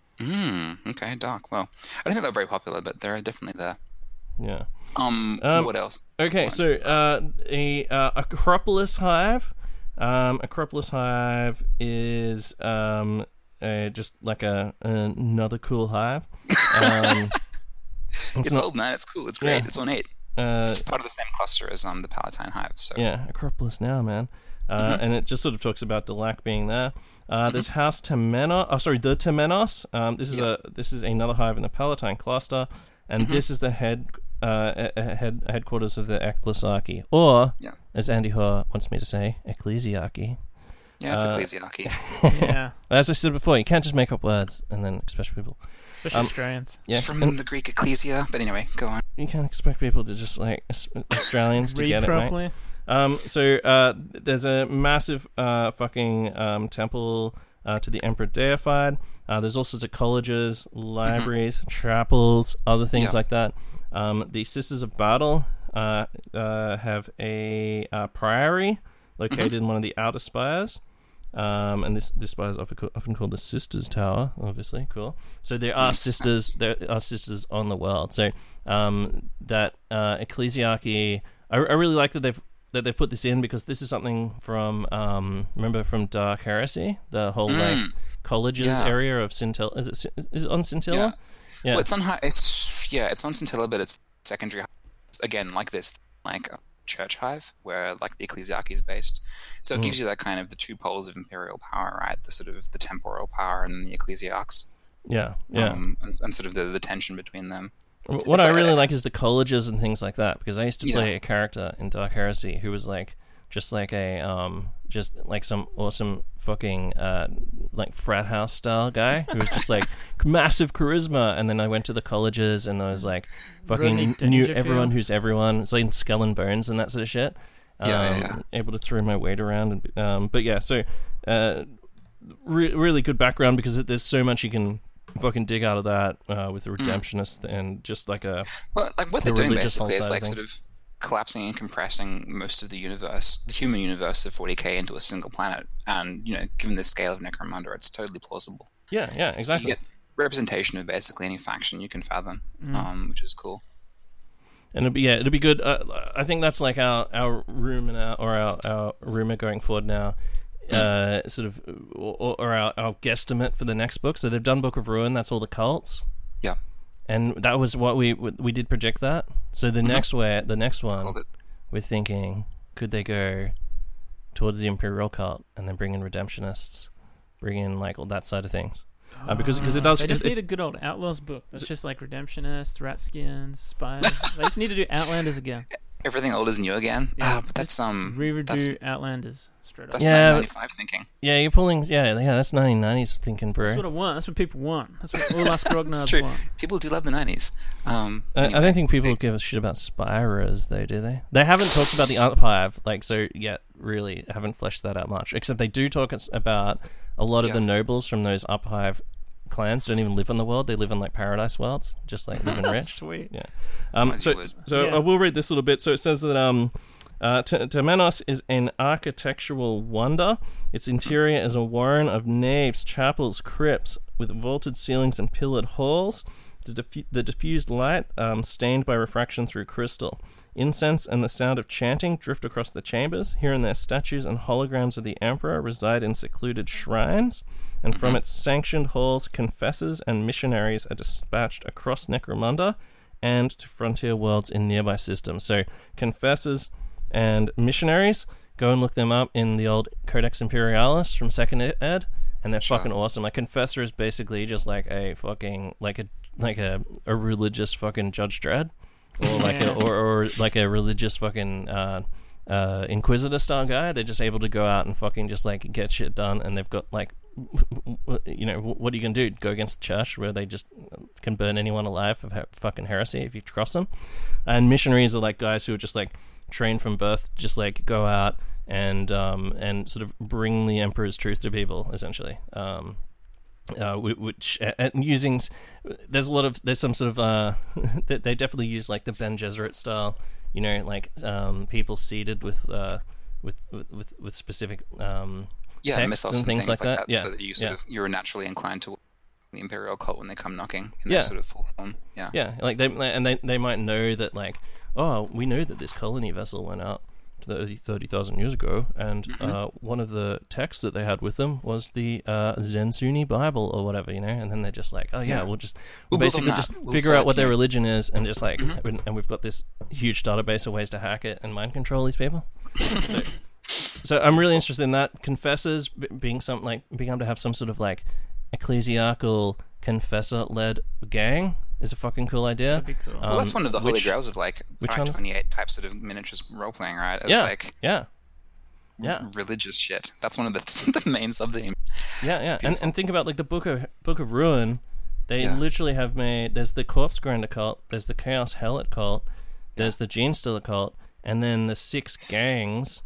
Mm, okay, dark. Well, I don't think they're very popular, but they're definitely there. Yeah. Um, Um, what else? Okay, so uh, a uh, Acropolis hive. Um, Acropolis hive is um, a, just like a another cool hive. Um, It's, not- old, man. It's cool. It's great. Yeah. It's ornate. uh, It's part of the same cluster as um the Palatine Hive. So yeah, Acropolis now, man. Uh, Mm-hmm. And it just sort of talks about Delac being there. Uh, there's House Temenos. Oh, sorry, the Temenos. Um, this is Yeah. a this is another hive in the Palatine cluster, and Mm-hmm. this is the head uh, a- a head headquarters of the Ecclesiarchy, or Yeah. as Andy Hoare wants me to say, Ecclesiarchy. yeah, it's uh, ecclesiarchy. Yeah, As I said before, you can't just make up words and then expect people. especially Um, Australians. Yeah, It's from and the Greek ecclesia. But anyway, go on. you can't expect people to just like Aus- Australians to Read get it, mate. properly. Um, so uh, there's a massive uh, fucking um, temple uh, to the Emperor Deified. Uh, there's all sorts of colleges, libraries, chapels, other things Yeah. like that. Um, the Sisters of Battle uh, uh, have a uh, priory located in one of the outer spires. Um, and this this spire is often called, often called the Sisters Tower, obviously. Cool. So there are Makes sisters. sense. There are sisters on the world. So um, that uh, ecclesiarchy. I, I really like that they've that they've put this in because this is something from um, remember from Dark Heresy, the whole Mm. like colleges Yeah. area of Scintilla. Is it Scin- is it on Scintilla? Yeah. Yeah. Well, it's on hi- it's yeah, it's on Scintilla, but it's secondary. Again, like this, like a church hive where like the ecclesiarchy is based. So it Mm. gives you that kind of the two poles of imperial power, right? The sort of the temporal power and the ecclesiarchs, yeah. Yeah. um, and, and sort of the, the tension between them. What It's I like- really like is the colleges and things like that because I used to Yeah. play a character in Dark Heresy who was like just like a um just like some awesome fucking uh like frat house style guy who was just like massive charisma, and then I went to the colleges and I was like fucking Rodney knew Dangerfield. everyone who's everyone. It's like Skull and Bones and that sort of shit. Um, Yeah, yeah, yeah. Able to throw my weight around, and, um, but yeah, so uh, re- really good background because there's so much you can fucking dig out of that uh, with the redemptionist and just like a Well, like what the they're doing religious whole basically is side of like sort of collapsing and compressing most of the universe, the human universe of forty K into a single planet. And, you know, given the scale of Necromunda, it's totally plausible. yeah yeah You exactly. get representation of basically any faction you can fathom, um, which is cool. And it'll be yeah, it'll be good. Uh, I think that's like our our room and our or our, our rumor going forward now, uh, sort of, or, or our, our guesstimate for the next book. So they've done Book of Ruin. That's all the cults, Yeah, and that was what we we did project that. So the next way, the next one, called it. we're thinking, could they go towards the Imperial cult and then bring in redemptionists, bring in like all that side of things, uh, because because it does. They just it- need a good old Outlaws book. That's just like Redemptionists, Ratskins, Spies. They just need to do Outlanders again. Everything old is new again. Yeah, ah, but that's um, Re-redo that's, Outlanders straight up. that's Yeah, nineteen ninety-five thinking. yeah, you're pulling. Yeah, yeah, that's nineteen nineties thinking, bro. That's what I want. That's what people want. That's what all us It's grognards true. want. People do love the nineties. Um, I, I anyway, don't think people see. give a shit about Spyros, though, do they? They haven't talked about the Archive, like, so yet, really, haven't fleshed that out much. Except they do talk us- about a lot of Yeah. the nobles from those Archive clans don't even live in the world. They live in, like, paradise worlds, just, like, living rich. Sweet. Yeah. Um, As so you would. so Yeah. I will read this little bit. So it says that um, uh, T- Temenos is an architectural wonder. Its interior is a warren of naves, chapels, crypts, with vaulted ceilings and pillared halls. The, diffu- the diffused light, um, stained by refraction through crystal. Incense and the sound of chanting drift across the chambers. Here and there, statues and holograms of the Emperor reside in secluded shrines. And from its sanctioned halls, confessors and missionaries are dispatched across Necromunda and to frontier worlds in nearby systems. So, confessors and missionaries, go and look them up in the old Codex Imperialis from second ed, and they're Sure. fucking awesome. A confessor is basically just like a fucking like a like a, a religious fucking Judge Dredd, or like Yeah. a, or, or like a religious fucking uh, uh, Inquisitor style guy. They're just able to go out and fucking just like get shit done, and they've got like, you know, what are you gonna do? Go against the church where they just can burn anyone alive for he- fucking heresy if you cross them? And missionaries are like guys who are just like trained from birth, just like go out and um and sort of bring the Emperor's truth to people, essentially. Um, uh, whi- which and using s- there's a lot of there's some sort of uh they they definitely use like the Ben Gesserit style, you know, like um people seated with uh with with with specific um yeah, texts mythos and things like that. Yeah, so that you sort yeah. of you're naturally inclined to the Imperial cult when they come knocking in Yeah. their sort of full form. Yeah. Yeah, like they and they they might know that like, oh, we know that this colony vessel went out thirty thousand years ago, and Mm-hmm. uh, one of the texts that they had with them was the uh, Zensuni Bible or whatever, you know. And then they're just like, oh yeah, Yeah. we'll just We'll we'll build on basically that. just We'll figure say, out what their yeah. religion is, and just like, Mhm. and we've got this huge database of ways to hack it and mind control these people. so, so I'm really interested in that. Confessors b- being some like being able to have some sort of like ecclesiastical confessor-led gang is a fucking cool idea. That'd be cool. Well, that's Um, one of the holy which- grails of like which five one is- twenty-eight type sort of miniatures role playing, right? It's Yeah, like yeah, yeah, religious shit. That's one of the, the main sub themes. yeah, yeah. And and think about like the Book of Book of Ruin. They Yeah. literally have made. There's the Corpse Grinder cult. There's the Chaos Helot cult. There's the Gene Stealer cult, and then the six gangs.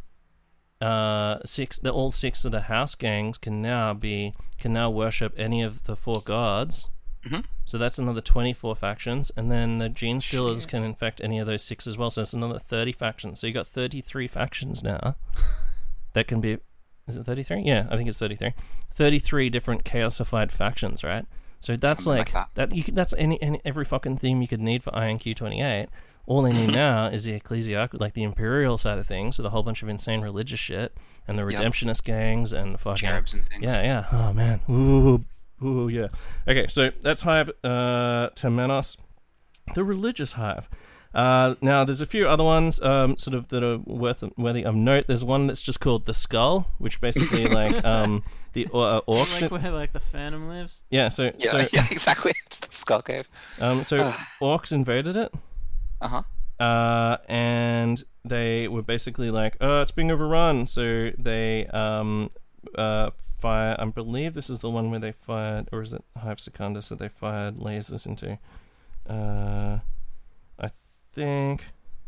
Uh, six. The all six of the house gangs can now be can now worship any of the four gods. Mhm. So that's another twenty-four factions, and then the Gene Stealers can infect any of those six as well. So it's another thirty factions. So you got thirty-three factions now that can be is it thirty-three? Yeah, I think it's thirty-three. thirty-three different chaosified factions, right? So that's Something like, like that. that you could, that's any, any every fucking theme you could need for I N Q twenty-eight. All they need now is the ecclesiarchal, like the imperial side of things, with a whole bunch of insane religious shit, and the Yep. redemptionist gangs, and the fucking Cherubs and things. yeah, yeah. Oh man, ooh, ooh, yeah. Okay, so that's Hive uh, Temenos, the religious hive. Uh, now there's a few other ones, um, sort of that are worth worthy of note. There's one that's just called the Skull, which basically like um, the uh, orcs. Like where like the Phantom lives. Yeah, so Yeah, so yeah, exactly. It's the Skull Cave. um, so orcs invaded it. Uh-huh. Uh, and they were basically like, oh, it's being overrun. So they um, uh, fire. I believe this is the one where they fired, or is it Hive Secundus that they fired lasers into? Uh, I think.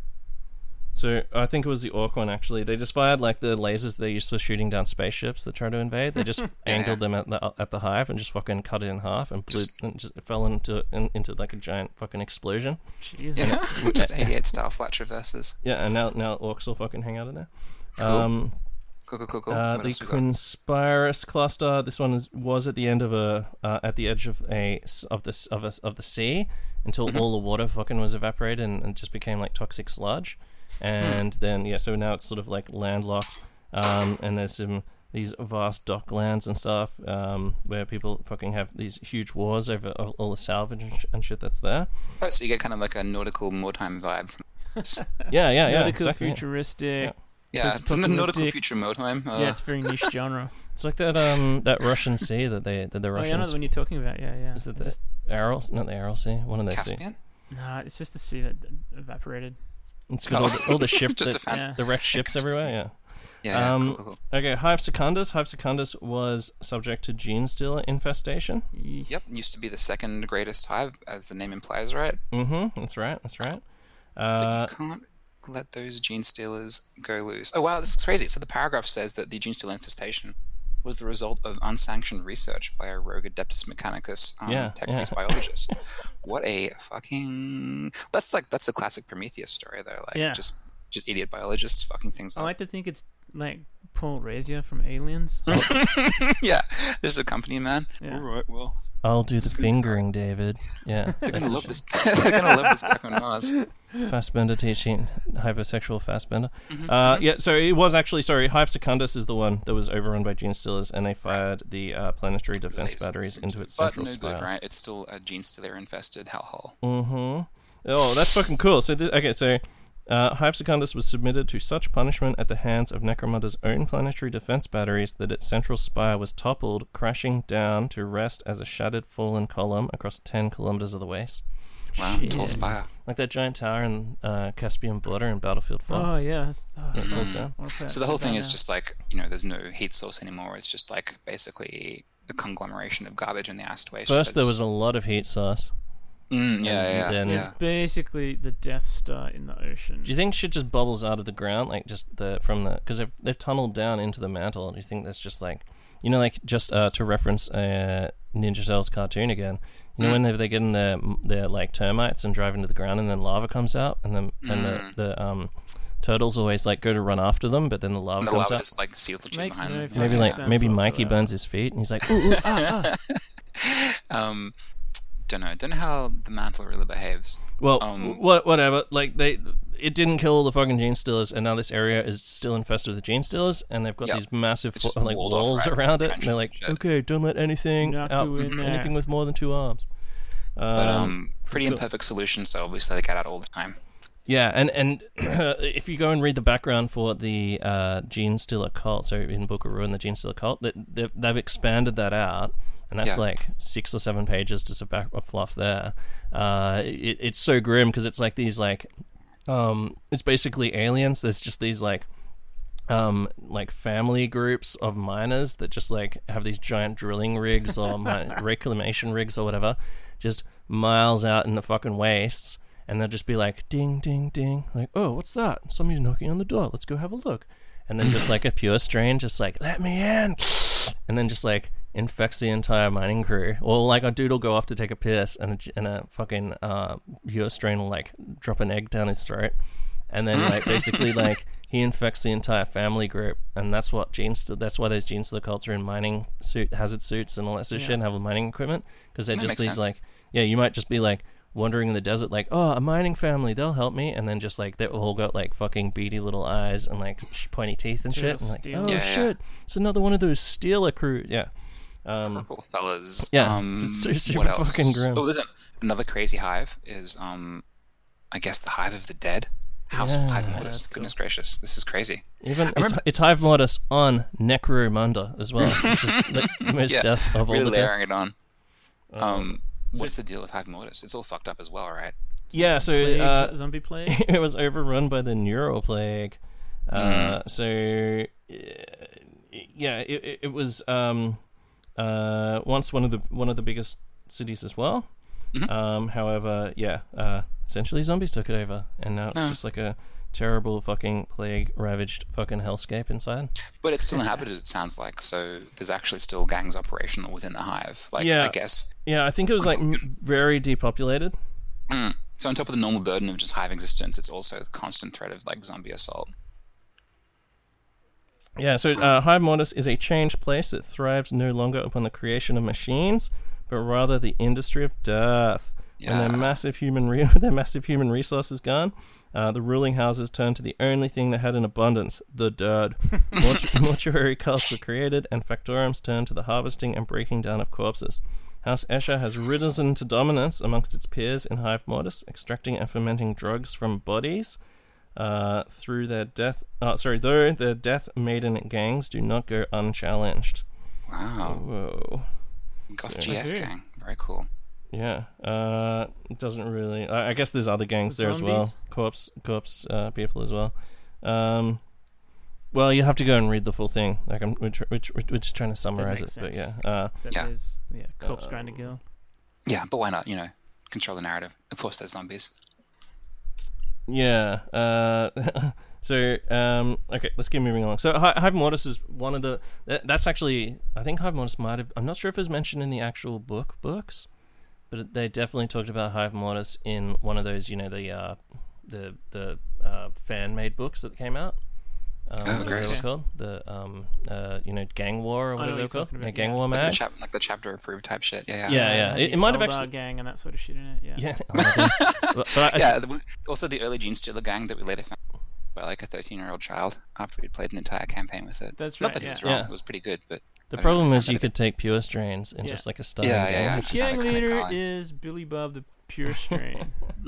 So I think it was the Orc one actually. They just fired like the lasers they used for shooting down spaceships that try to invade. They just angled them at the at the hive and just fucking cut it in half and blew, Just- and just fell into in, into like a giant fucking explosion. Jesus. Yeah. Just eighty-eight style flat traverses. Yeah, and now now orcs will fucking hang out in there. Cool. Um, Cool, cool, cool, cool. uh, What the else we got? Conspirus cluster. This one is, was at the end of a uh, at the edge of a s- of the of a, of the sea until Mm-hmm. all the water fucking was evaporated and, and just became like toxic sludge. And Hmm. then yeah, so now it's sort of like landlocked. Um, and there's some these vast docklands and stuff um, where people fucking have these huge wars over all, all the salvage and, sh- and shit that's there. Oh, so you get kind of like a nautical wartime vibe from this. Yeah, yeah, yeah. Nautical, exactly, yeah. futuristic. Yeah. Yeah, it's a nautical Post-apocalyptic. future wartime. Uh, Yeah, it's very niche genre. It's like that um that Russian sea that they that the Oh, yeah, I know Russians. the one you're talking about. Yeah, yeah. Is it the Just, Aral? Not the Aral Sea. One of those sea. Caspian? nah, it's just the sea that evaporated. It's got all the, all the ship, Just the, a fancy- Yeah. the wrecked ships everywhere. Yeah. Yeah, yeah, Um, cool, cool, cool. Okay. Hive Secundus. Hive Secundus was subject to gene stealer infestation. Ye- Yep, used to be the second greatest hive, as the name implies, right? Mm-hmm. That's right. That's right. But Uh, you can't let those gene stealers go loose. Oh wow, this is crazy. So the paragraph says that the gene stealer infestation was the result of unsanctioned research by a rogue Adeptus Mechanicus um, Yeah, Technics yeah. biologist. What a fucking... That's like that's the classic Prometheus story, though. Like Yeah. just just idiot biologists fucking things I up. like to think it's like Paul Razier from Aliens. Yeah, there's a company man. Yeah. All right, well, I'll do the fingering, David. Yeah. they're that's gonna the love shit. this. They're gonna love this back on Mars. Fassbender teaching hypersexual Fassbender. Mm-hmm, Uh, yeah, so it was actually, sorry, Hive Secundus is the one that was overrun by gene stealers, and they fired the uh, planetary defense Lasers batteries into its But central no spire. good, right? It's still a gene stealer infested hellhole. Mm-hmm. Oh, that's fucking cool. So, th- okay, so uh, Hive Secundus was submitted to such punishment at the hands of Necromunda's own planetary defense batteries that its central spire was toppled, crashing down to rest as a shattered fallen column across ten kilometers of the waste. Wow, Shit. tall spire. Like that giant tower in uh, Caspian border in Battlefield four. Oh yeah. that's- Oh, It falls down. I wanna play So that the whole so thing bad is now. just like, you know, there's no heat source anymore. It's just like basically a conglomeration of garbage in the acid waste. First, that there is- was a lot of heat source. Mm, yeah, yeah, then- yeah. basically the Death Star in the ocean. Do you think shit just bubbles out of the ground, like just the from the because they've they've tunneled down into the mantle? Do you think that's just like, you know, like just uh, to reference a uh, Ninja Turtles cartoon again? You know, when they they get in their their like termites and drive into the ground, and then lava comes out, and then and the the um turtles always like go to run after them, but then the lava And the comes lava out. just like seals the tube Makes behind no them. fucking Maybe like sense maybe Mikey whatsoever. burns his feet, and he's like, ooh, ooh ah, ah. Um, don't know. Don't know how the mantle really behaves. Well, Um, what whatever. Like they, it didn't kill all the fucking gene stealers, and now this area is still infested with gene stealers, and they've got Yep. these massive It's fo- just like walled off, walls right, around with it. And they're like, trenches and shit. okay, don't let anything Do not out, go in there. anything with more than two arms. Um, But um, pretty cool. imperfect solution. So obviously they get out all the time. Yeah, and and if you go and read the background for the uh, Gene Stealer cult, so in Book of Ruin, the Gene Stealer cult, that they've, they've expanded that out, and that's Yeah. like six or seven pages just of back of fluff there. Uh, it, it's so grim because it's like these like, um, it's basically aliens. There's just these like, um, like family groups of miners that just like have these giant drilling rigs or mi- reclamation rigs or whatever, just miles out in the fucking wastes. And they'll just be like, ding, ding, ding. Like, oh, what's that? Somebody's knocking on the door. Let's go have a look. And then just like a pure strain, just like, let me in. And then just like infects the entire mining crew. Or like a dude will go off to take a piss and a, and a fucking uh, pure strain will like drop an egg down his throat. And then like basically like he infects the entire family group, and that's what genes. That's why those gene stealer cults are in mining suit, hazard suits, and all that sort of Yeah. shit, and have mining equipment, because they're That just makes these sense. like, yeah, you might just be like wandering in the desert, like, oh, a mining family, they'll help me, and then just like they all got like fucking beady little eyes and like sh- pointy teeth and Two shit, and like, steel. oh Yeah, yeah. shit, it's another one of those stealer crew, yeah. Um, Purple fellas. yeah, Um, it's su- super what else? fucking grim. Oh, there's an, another crazy hive is, um, I guess, the Hive of the Dead. House Yeah. of Hive Yeah, Mortis. that's cool. Goodness gracious, this is crazy. Even I it's, remember- it's Hive Mortis on Necromunda as well, which is the most Yeah, death of all really the death. layering it on. Um, what's the deal with Hive Mortis? It's all fucked up as well, right? Yeah, so Plague, uh, zombie plague. it was overrun by the neural plague. Uh, Mm. So uh, yeah, it, it, it was um, uh, once one of the one of the biggest cities as well. Mhm. Um, however, yeah, uh, essentially zombies took it over, and now it's Oh. just like a terrible fucking plague ravaged fucking hellscape inside. But it's still inhabited, it sounds like. So there's actually still gangs operational within the hive. Like, Yeah. I guess. Yeah, I think it was like m- very depopulated. Mm. So on top of the normal burden of just hive existence, it's also the constant threat of like zombie assault. Yeah, so uh, Hive Mortis is a changed place that thrives no longer upon the creation of machines, but rather the industry of death. When Yeah. their massive human re- their massive human resources gone, uh, the ruling houses turned to the only thing they had in abundance: the dead. Mortu- mortuary cults were created, and factorums turned to the harvesting and breaking down of corpses. House Escher has risen to dominance amongst its peers in Hive Mortis, extracting and fermenting drugs from bodies. Uh, through their death, uh, sorry, though their death maiden gangs do not go unchallenged. Wow. Whoa, Goth So- G F Okay. gang. Very cool. yeah. Uh, it doesn't really. I, I guess there's other gangs there as well. Zombies? Corpse, corpse uh, people as well. Um, well, you have to go and read the full thing. Like I'm, we're, tr- we're, tr- we're just trying to summarize it, makes but sense. yeah. Uh, That Yeah. is, yeah, corpse Uh, grinder girl. Yeah, but why not? You know, control the narrative. Of course, there's zombies. Yeah. Uh, so, um, okay, let's keep moving along. So, Hi- Hive Mortis is one of the. That, that's actually. I think Hive Mortis might have. I'm not sure if it was mentioned in the actual book books, but it- they definitely talked about Hive Mortis in one of those, you know, the uh, the the uh, fan made books that came out. Um, Oh, whatever great. they were called. The um, uh, you know, Gang War or I know whatever what they were you're called. talking Yeah, about, Gang yeah. War Like the, Mag. chap- like the chapter approved type shit. Yeah, yeah. Yeah, yeah. Uh, It, it the might have Eldar actually. gang and that sort of shit in it. Yeah. Yeah. but, but I, Yeah, the, also the early Gene Stealer gang that we later found by like a thirteen-year-old child after we'd played an entire campaign with it. That's Not right, that he yeah. was wrong. Yeah. It was pretty good, but the I mean, problem I is found you it- could take pure strains in Yeah. just like a starting Yeah, yeah, gang, yeah. which is Just Gang like a leader guy. is Billy Bob the Pure Strain.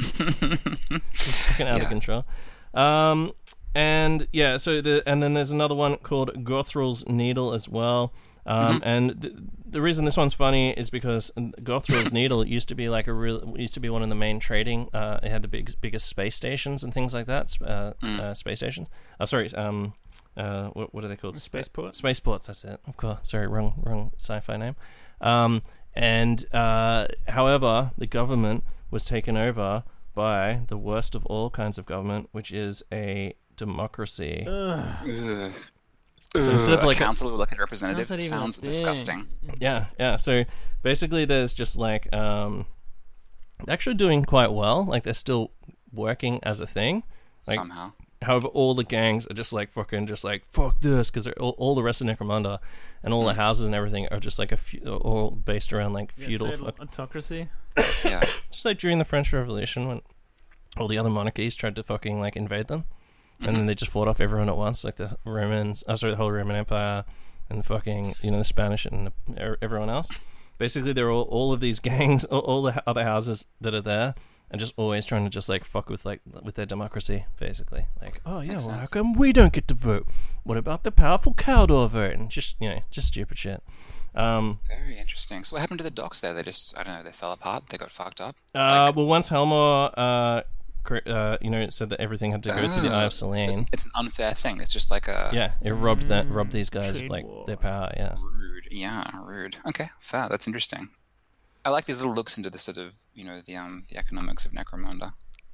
It's fucking out of Yeah. control. Um, and yeah, so the and then there's another one called Gothrel's Needle as well. Um, Mhm. and the, the reason this one's funny is because Gothrel's Needle used to be like a real used to be one of the main trading. Uh, it had the big biggest space stations and things like that. sp- Uh, Mm. uh, space stations. Oh, sorry. Um, uh, what, what are they called? Spaceport. Spaceports, that's it. Of course. Sorry, wrong wrong sci-fi name. Um, and uh, however, the government was taken over by the worst of all kinds of government, which is a democracy. Ugh. Ugh. So instead of a like a- council of elected representative How's that even a sounds thing? disgusting. Yeah, yeah. So basically, there's just like um, they're actually doing quite well. Like they're still working as a thing. Like- Somehow. However, all the gangs are just like fucking, just like fuck this, because all, all the rest of Necromunda and all the houses and everything are just like a fe- all based around like feudal, Yeah, fuck- autocracy. Yeah. just like during the French Revolution when all the other monarchies tried to fucking like invade them, and then they just fought off everyone at once, like the Romans, oh sorry, the whole Roman Empire, and the fucking you know the Spanish and the, er- everyone else. Basically, they're all all of these gangs, all, all the other houses that are there. And just always trying to just like fuck with like with their democracy, basically. Like, oh yeah, Makes well, how sense. come we don't get to vote? What about the powerful Caldor vote? And just you know, just stupid shit. Um, Very interesting. So what happened to the docks there? They just, I don't know, they fell apart? They got fucked up? uh, Like- well, once Helmor, uh, cre- uh, you know, said that everything had to go through the Eye Ah, of so Selene. it's, it's an unfair thing. It's just like a... Yeah, it robbed that Mm, robbed these guys of trade like war. their power. Yeah. Rude. Yeah, rude. Okay, fair. That's interesting. I like these little looks into the sort of, you know, the um the economics of Necromunda.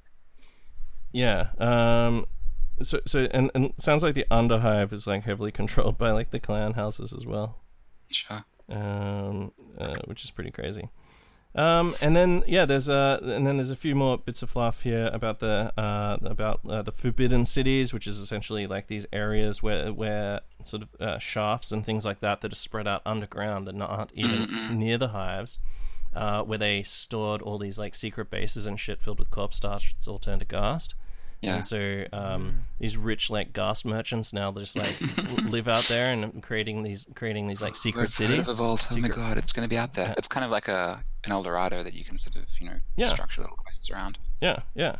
Yeah. Um. So so and, and it sounds like the Underhive is like heavily controlled by like the clan houses as well. Sure. Um. Uh, which is pretty crazy. Um, and then yeah, there's uh, and then there's a few more bits of fluff here about the uh, about uh, the Forbidden Cities, which is essentially like these areas where where sort of uh, shafts and things like that that are spread out underground that aren't even Mm-mm. near the hives, uh, where they stored all these like secret bases and shit filled with corpse starch. It's all turned to ghast. Yeah. And so um, these rich like ghast merchants now just like live out there and creating these creating these like secret I've cities. Heard of a vault. Oh my Secret- god, it's going to be out there. Yeah. It's kind of like a an El Dorado that you can sort of you know Yeah. structure little quests around. Yeah, yeah.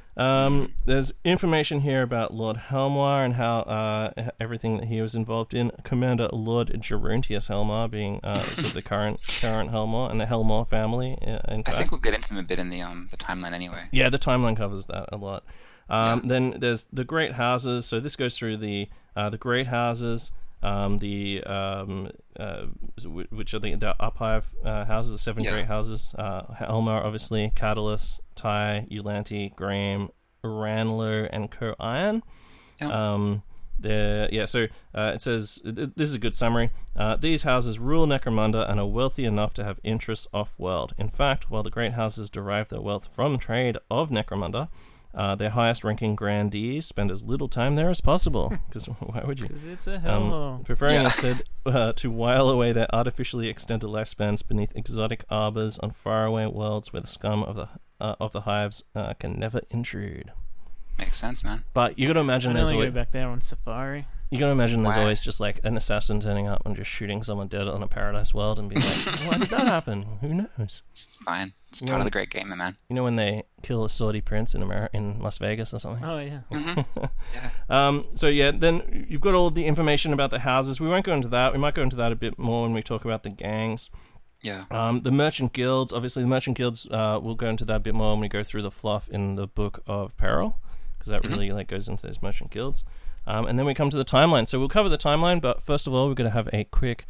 Um, there's information here about Lord Helmar and how uh, everything that he was involved in. Commander Lord Gerontius Helmar being uh, sort of the current current Helmar and the Helmar family. uh, In I fact. think we'll get into them a bit in the um the timeline anyway. Yeah, the timeline covers that a lot. Um, Then there's the Great Houses. So this goes through the uh, the Great Houses, um, the um, uh, which are the, the Uphive uh, houses, the seven Yeah. Great Houses. Uh, Helmar, obviously, Catalyst, Ty, Ulanti, Graham, Ranlo, and Co Iron. Yeah. Um, the yeah, so uh, it says th- this is a good summary. Uh, these houses rule Necromunda and are wealthy enough to have interests off-world. In fact, while the Great Houses derive their wealth from trade of Necromunda, Uh, their highest-ranking grandees spend as little time there as possible. Because why would you? Because it's a hellhole. Um, preferring Yeah. instead uh, to while away their artificially extended lifespans beneath exotic arbors on faraway worlds where the scum of the uh, of the hives uh, can never intrude. Makes sense, man. But you got to imagine I there's only always, go back there on safari. you got to imagine there's Why? always just like an assassin turning up and just shooting someone dead on a paradise world and being like, why did that happen? Who knows? It's fine. It's Yeah. part of the great game, man. You know when they kill a swordy prince in America, in Las Vegas or something? Oh yeah. Yeah. Um, so yeah, then you've got all of the information about the houses. We won't go into that. We might go into that a bit more when we talk about the gangs. Yeah. Um, the merchant guilds, obviously, the merchant guilds. Uh, we'll go into that a bit more when we go through the fluff in the Book of Peril, because that really like goes into those merchant guilds. Um, and then we come to the timeline. So we'll cover the timeline, but first of all, we're going to have a quick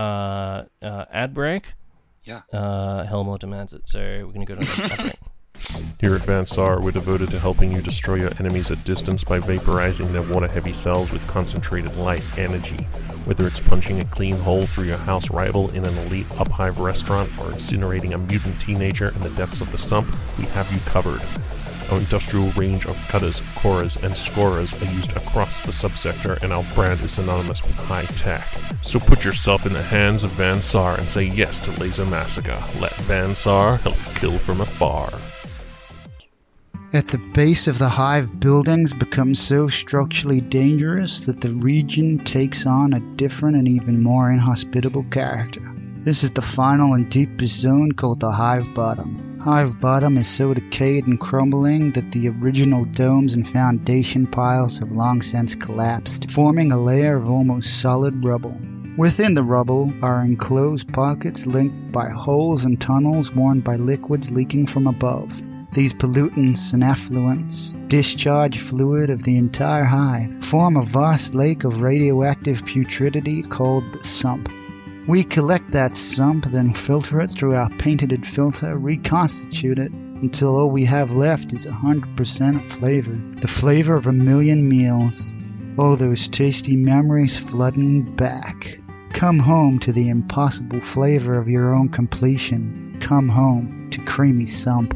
uh, uh, ad break. Yeah. Uh, Helmore demands it, so we're going to go to an ad break. Here at Vansar, we're devoted to helping you destroy your enemies at distance by vaporizing their water-heavy cells with concentrated light energy. Whether it's punching a clean hole through your house rival in an elite Uphive restaurant or incinerating a mutant teenager in the depths of the sump, we have you covered. Our industrial range of cutters, corers, and scorers are used across the subsector, and our brand is synonymous with high tech. So put yourself in the hands of Vansar and say yes to Laser Massacre. Let Vansar help kill from afar. At the base of the hive, buildings become so structurally dangerous that the region takes on a different and even more inhospitable character. This is the final and deepest zone called the Hive Bottom. Hive Bottom is so decayed and crumbling that the original domes and foundation piles have long since collapsed, forming a layer of almost solid rubble. Within the rubble are enclosed pockets linked by holes and tunnels worn by liquids leaking from above. These pollutants and effluents, discharge fluid of the entire hive, form a vast lake of radioactive putridity called the sump. We collect that sump, then filter it through our patented filter, reconstitute it, until all we have left is one hundred percent flavor. The flavor of a million meals. All those tasty memories flooding back. Come home to the impossible flavor of your own completion. Come home to creamy sump.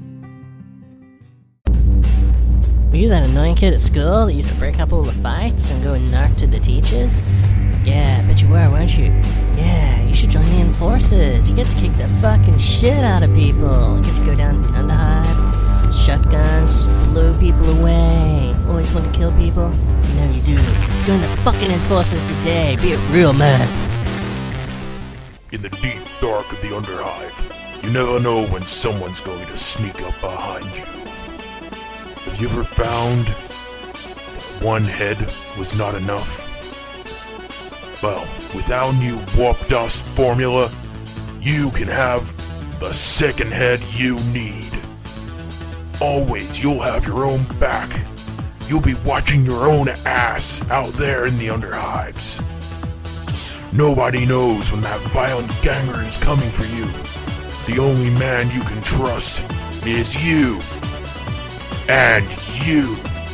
Were you that annoying kid at school that used to break up all the fights and go and narc to the teachers? Yeah, I bet you were, weren't you? Yeah, you should join the Enforcers. You get to kick the fucking shit out of people. You get to go down to the Underhive with shotguns, just blow people away. Always want to kill people? No, you do. Join the fucking Enforcers today. Be a real man. In the deep dark of the Underhive, you never know when someone's going to sneak up behind you. Have you ever found that one head was not enough? Well, with our new Warp Dust formula, you can have the second head you need. Always, you'll have your own back. You'll be watching your own ass out there in the Underhives. Nobody knows when that violent ganger is coming for you. The only man you can trust is you. And you.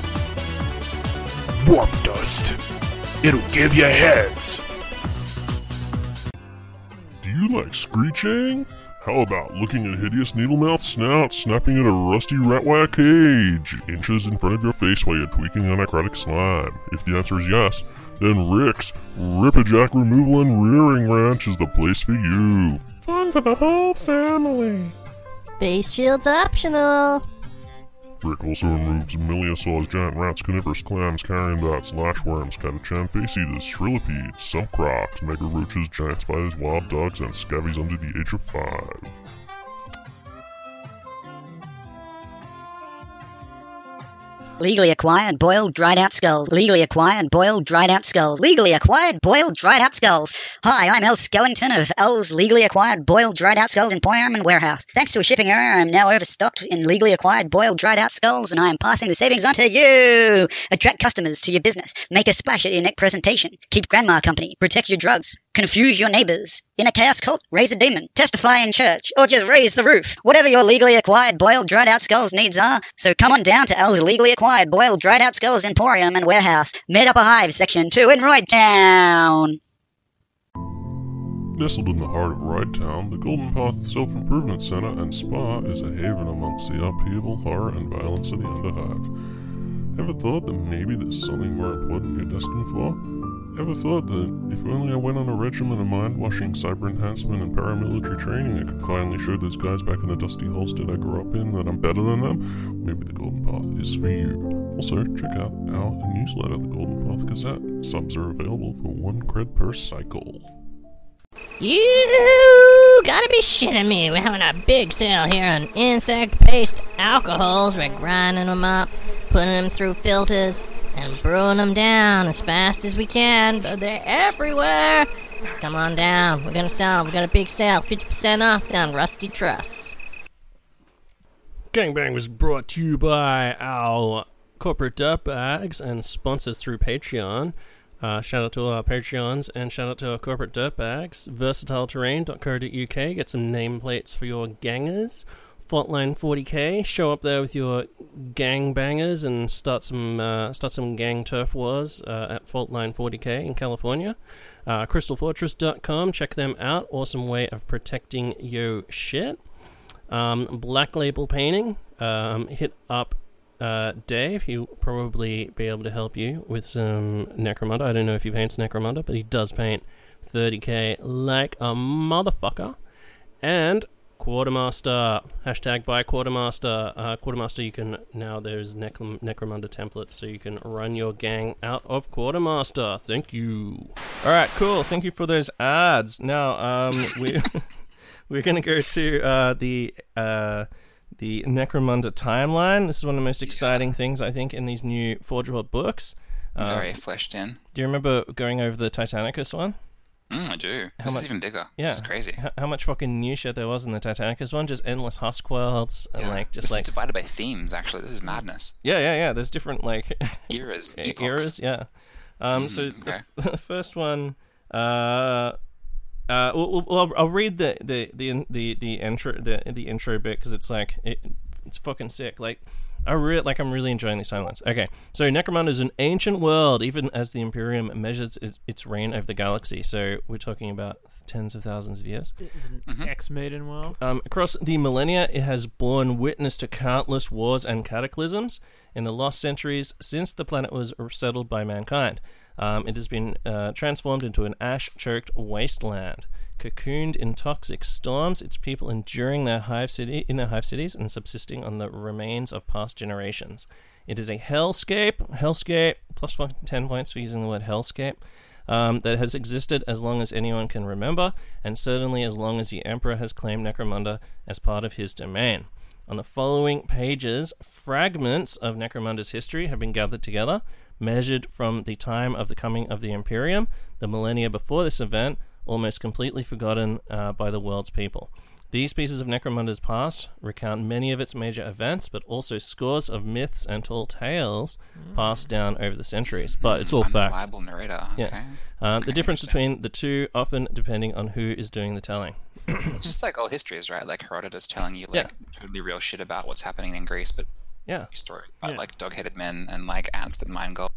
Warp Dust. It'll give you heads. Do you like screeching? How about looking at hideous needle-mouthed snouts snapping at a rusty ratwire cage inches in front of your face while you're tweaking a necrotic slime? If the answer is yes, then Rick's Ripperjack Removal and Rearing Ranch is the place for you. Fun for the whole family. Face shields optional. Rick also removes Miliosaurs, giant rats, carnivorous clams, carrion bats, lashworms, catachan face eaters, shrillipedes, sump crocs, mega roaches, giant spiders, wild dogs, and scavies under the age of five. Legally acquired boiled dried out skulls. Legally acquired boiled dried out skulls. Legally acquired boiled dried out skulls. Hi, I'm El Skellington of El's Legally Acquired Boiled Dried Out Skulls in Poyam and Warehouse. Thanks to a shipping error, I'm now overstocked in legally acquired boiled dried out skulls, and I am passing the savings on to you. Attract customers to your business. Make a splash at your neck presentation. Keep grandma company. Protect your drugs. Confuse your neighbors. In a chaos cult, raise a demon. Testify in church. Or just raise the roof. Whatever your legally acquired boiled dried out skulls needs are. So come on down to El's Legally Acquired Boiled Dried Out Skulls Emporium and Warehouse. Made Upper Hive, Section two in Royd Town. Nestled in the heart of Rydetown, the Golden Path Self-Improvement Center and Spa is a haven amongst the upheaval, horror, and violence of the Underhive. Ever thought that maybe there's something more important you're destined for? Ever thought that if only I went on a regimen of mind-washing, cyber enhancement, and paramilitary training, I could finally show those guys back in the dusty Holstead I grew up in that I'm better than them? Maybe the Golden Path is for you. Also, check out our newsletter, the Golden Path Gazette. Subs are available for one cred per cycle. You gotta be shitting me. We're having a big sale here on insect-based alcohols. We're grinding them up, putting them through filters, and brewing them down as fast as we can, but they're everywhere. Come on down. We're gonna sell. We got a big sale, fifty percent off down Rusty Truss. Gangbang was brought to you by our corporate dirtbags and sponsors through Patreon. Uh, shout out to our Patreons and shout out to our corporate dirtbags. versatile terrain dot co dot U K. Get some nameplates for your gangers. Faultline forty K. Show up there with your gangbangers and start some uh, start some gang turf wars uh, at Faultline forty K in California. Uh, crystal fortress dot com. Check them out. Awesome way of protecting your shit. Um, Black Label Painting. Um, hit up Uh, Dave. He'll probably be able to help you with some Necromunda. I don't know if he paints Necromunda, but he does paint thirty K like a motherfucker. And Quartermaster. Hashtag buy Quartermaster. Uh, Quartermaster, you can now, there's Necrom- Necromunda templates, so you can run your gang out of Quartermaster. Thank you. Alright, cool. Thank you for those ads. Now, um, we, we're going to go to uh, the... Uh, The Necromunda timeline. This is one of the most exciting things, I think, in these new Forge World books. Um, Very fleshed in. Do you remember going over the Titanicus one? Mm, I do. How This much- is even bigger. Yeah. This is crazy. H- how much fucking new shit there was in the Titanicus one? Just endless husk worlds and Yeah. like just this like is divided by themes, actually. This is madness. yeah, yeah, yeah. There's different like Eras. e- epochs. eras. Yeah. Um. Mm, so okay. the, the first one. Uh. Uh. Well, well, I'll, I'll read the the the the the intro the the intro bit because it's like it, it's fucking sick. Like. I re- like I'm really enjoying these timelines. Okay, so Necromunda is an ancient world, even as the Imperium measures its, its reign over the galaxy. So we're talking about tens of thousands of years. It's an Mhm. X-Maiden world. Um, across the millennia, it has borne witness to countless wars and cataclysms in the lost centuries since the planet was settled by mankind. Um, it has been uh, transformed into an ash-choked wasteland. Cocooned in toxic storms, its people enduring their hive city in their hive cities and subsisting on the remains of past generations. It is a hellscape, hellscape, plus fucking ten points for using the word hellscape, um, that has existed as long as anyone can remember, and certainly as long as the Emperor has claimed Necromunda as part of his domain. On the following pages, fragments of Necromunda's history have been gathered together, measured from the time of the coming of the Imperium, the millennia before this event, almost completely forgotten uh, by the world's people. These pieces of Necromunda's past recount many of its major events, but also scores of myths and tall tales mm. passed down over the centuries. But it's all fact. Unreliable narrator. Okay. Yeah. Um, Okay, the difference interesting. between the two, often depending on who is doing the telling. It's just like old histories, right? Like Herodotus telling you like Yeah. totally real shit about what's happening in Greece, but Yeah. story about Yeah. like dog-headed men and like ants that mine gold.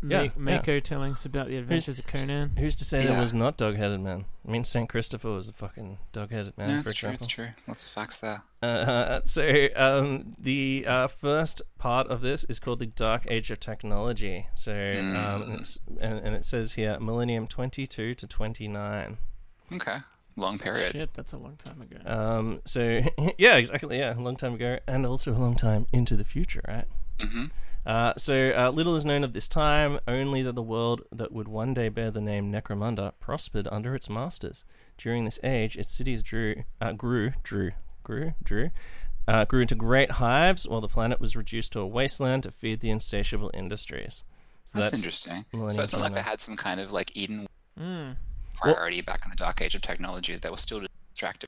Yeah, Ma- Mako telling us about the adventures of Conan. Who's to say Yeah. there was not dog-headed man? I mean, Saint Christopher was a fucking dog-headed man, Yeah, for it's true. example. It's true. Lots of facts there. Uh, so um, the uh, first part of this is called the Dark Age of Technology. So um, and, it's, and, and it says here millennium twenty-two to twenty-nine. Okay. Long period. Shit, that's a long time ago. Um, so yeah, exactly. Yeah, a long time ago, and also a long time into the future, right? Mm-hmm. Uh, so uh, little is known of this time, only that the world that would one day bear the name Necromunda prospered under its masters. During this age, its cities drew, uh, grew, drew, grew, drew, uh, grew into great hives, while the planet was reduced to a wasteland to feed the insatiable industries. So That's, that's interesting. millennium So it's not like they twenty-nine. had some kind of like Eden Mm. priority back in the dark age of technology that was still distracted.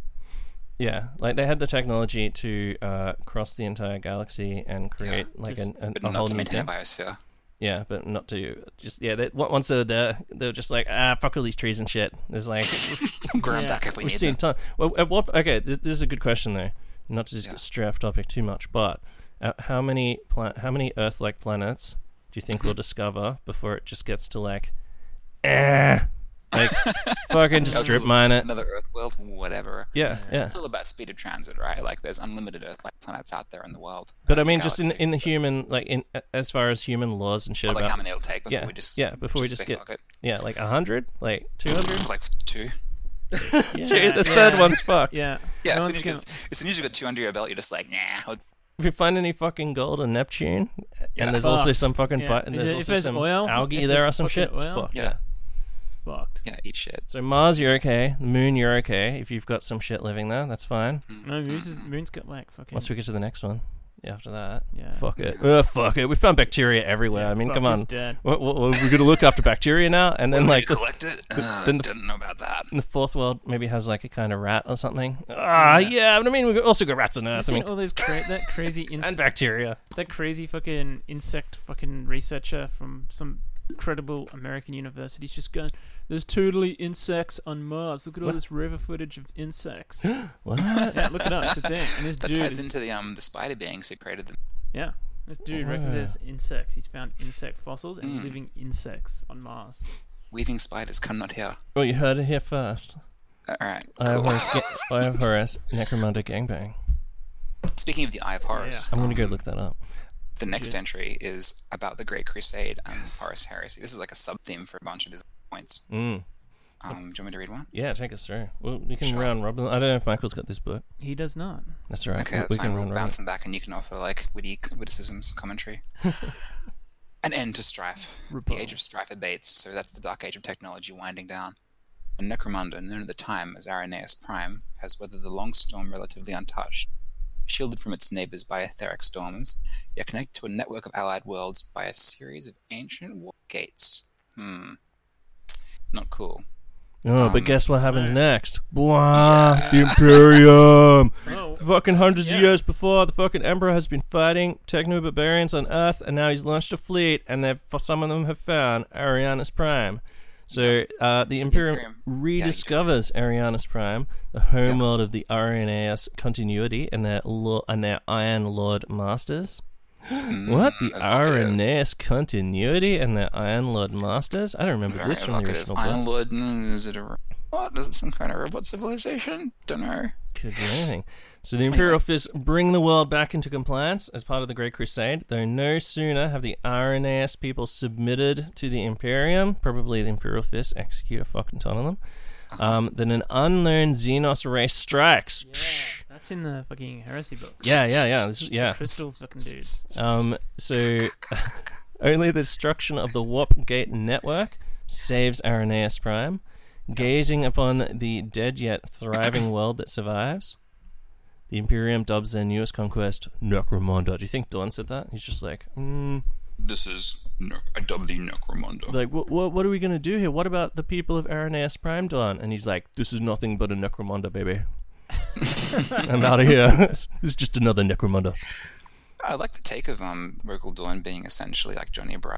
Yeah, like they had the technology to uh, cross the entire galaxy and create Yeah, like just- an, an, But a not whole to new maintain a thing. biosphere. Yeah, but not to just yeah. They, once they were there, they were just like ah, fuck all these trees and shit. There's like Grow them Yeah. back if we we've need seen them. ton. Well, at what? Okay, th- this is a good question though. Not to just Yeah. get stray off topic too much, but uh, how many pla- how many Earth-like planets do you think Mm-hmm. we'll discover before it just gets to like, eh, like fucking just strip mine it? Another Earth world, whatever. Yeah, yeah. It's all about speed of transit, right? Like there's unlimited Earth-like planets out there in the world. But uh, I mean, just in galaxy. in the human like in as far as human laws and shit Or, like about how many it'll take before yeah, we just yeah, before we just say, get- fuck it. yeah, like a hundred, like two hundred. Like two. Two, the third one's fucked. Yeah. Yeah, No as, one's soon as, you gonna- get, as soon as you got two under your belt, you're just like, nah. I'll- If you find any fucking gold on Neptune, Yeah. and there's also Fucked. some fucking Yeah. bi- and Is there's it- if also there's some oil, algae if there there's or some shit, fucking it's oil, fucked. Yeah. Yeah. It's fucked. Yeah, eat shit. So Mars, you're okay. The Moon, you're okay. If you've got some shit living there, that's fine. No, Moon's, is, Moon's got like fucking. Once we get to the next one, yeah, after that, Yeah. fuck it. Uh, fuck it. We found bacteria everywhere. Yeah, I mean, fuck, come he's on. dead. What, what, what, we're gonna look after bacteria now, and then Well, like you the, collect it? Uh, then the- didn't know about that. the fourth world maybe has like a kind of rat or something. Ah, yeah. But I mean, we also got rats on Have you Earth. I seen mean, all those cra- that crazy and ins- bacteria. that crazy fucking insect fucking researcher from some credible American universities just going, there's totally insects on Mars. Look at all What? this river footage of insects. What? Yeah, look it up. It's a thing. And this That dude ties is, into the um the spider beings who created them. yeah, this dude reckons Wow. there's insects. He's found insect fossils and Mm. living insects on Mars. Weaving spiders come not here. Well, you heard it here first. All right, I have cool. Horus, ga- I have Horus Necromunda Gangbang. Speaking of the Eye of Horus, I'm gonna go um, look that up. the next Good. entry is about the Great Crusade and Horus Heresy. This is like a sub-theme for a bunch of these points. Mm. Um, do you want me to read one? Yeah, take us through. Well, we can Sure. round robin. I don't know if Michael's got this book. He does not. That's all right. Okay, we, that's we fine. can We'll round robin. bounce them back, and you can offer like witty witticisms, commentary. An end to strife. Rebuttal. The age of strife abates, so that's the dark age of technology winding down. And Necromunda, known at the time as Irenaeus Prime, has weathered the long storm relatively untouched. Shielded from its neighbors by etheric storms, yet connected to a network of allied worlds by a series of ancient warp gates. Hmm. Not cool. Oh, but Um, guess what happens next? Blah, the Imperium. Oh, Fucking hundreds Yeah. of years before, the fucking Emperor has been fighting techno-barbarians on Earth, and now he's launched a fleet, and they've, for some of them have found Arianus Prime. So uh, the So the Imperium Imperium- rediscovers Arianus Prime, the homeworld of the Irenaeus continuity, and their lo- and their Iron Lord masters. What? The evocative. Irenaeus continuity and the Iron Lord masters? I don't remember Very this from the evocative. original Iron book. Lord, mm, is it a robot? Is it some kind of robot civilization? Don't know. Could be anything. So the Imperial Fists bring the world back into compliance as part of the Great Crusade, though no sooner have the Irenaeus people submitted to the Imperium, probably the Imperial Fists execute a fucking ton of them, um, than an unknown Xenos race strikes. yeah, that's in the fucking heresy books. Yeah, yeah, yeah. This is, yeah. Crystal fucking dudes. Um, so only the destruction of the Warp Gate network saves Irenaeus Prime. Gazing upon the dead yet thriving world that survives, the Imperium dubs their newest conquest Necromunda. Do you think Dawn said that? He's just like, mm, This is ne- I dub thee Necromunda. like, what, what, what are we gonna do here? What about the people of Irenaeus Prime, Dawn? And he's like, this is nothing but a Necromunda, baby. I'm out of here. This is just another Necromunda. I like the take of um Rogel Dawn being essentially like Johnny Bright.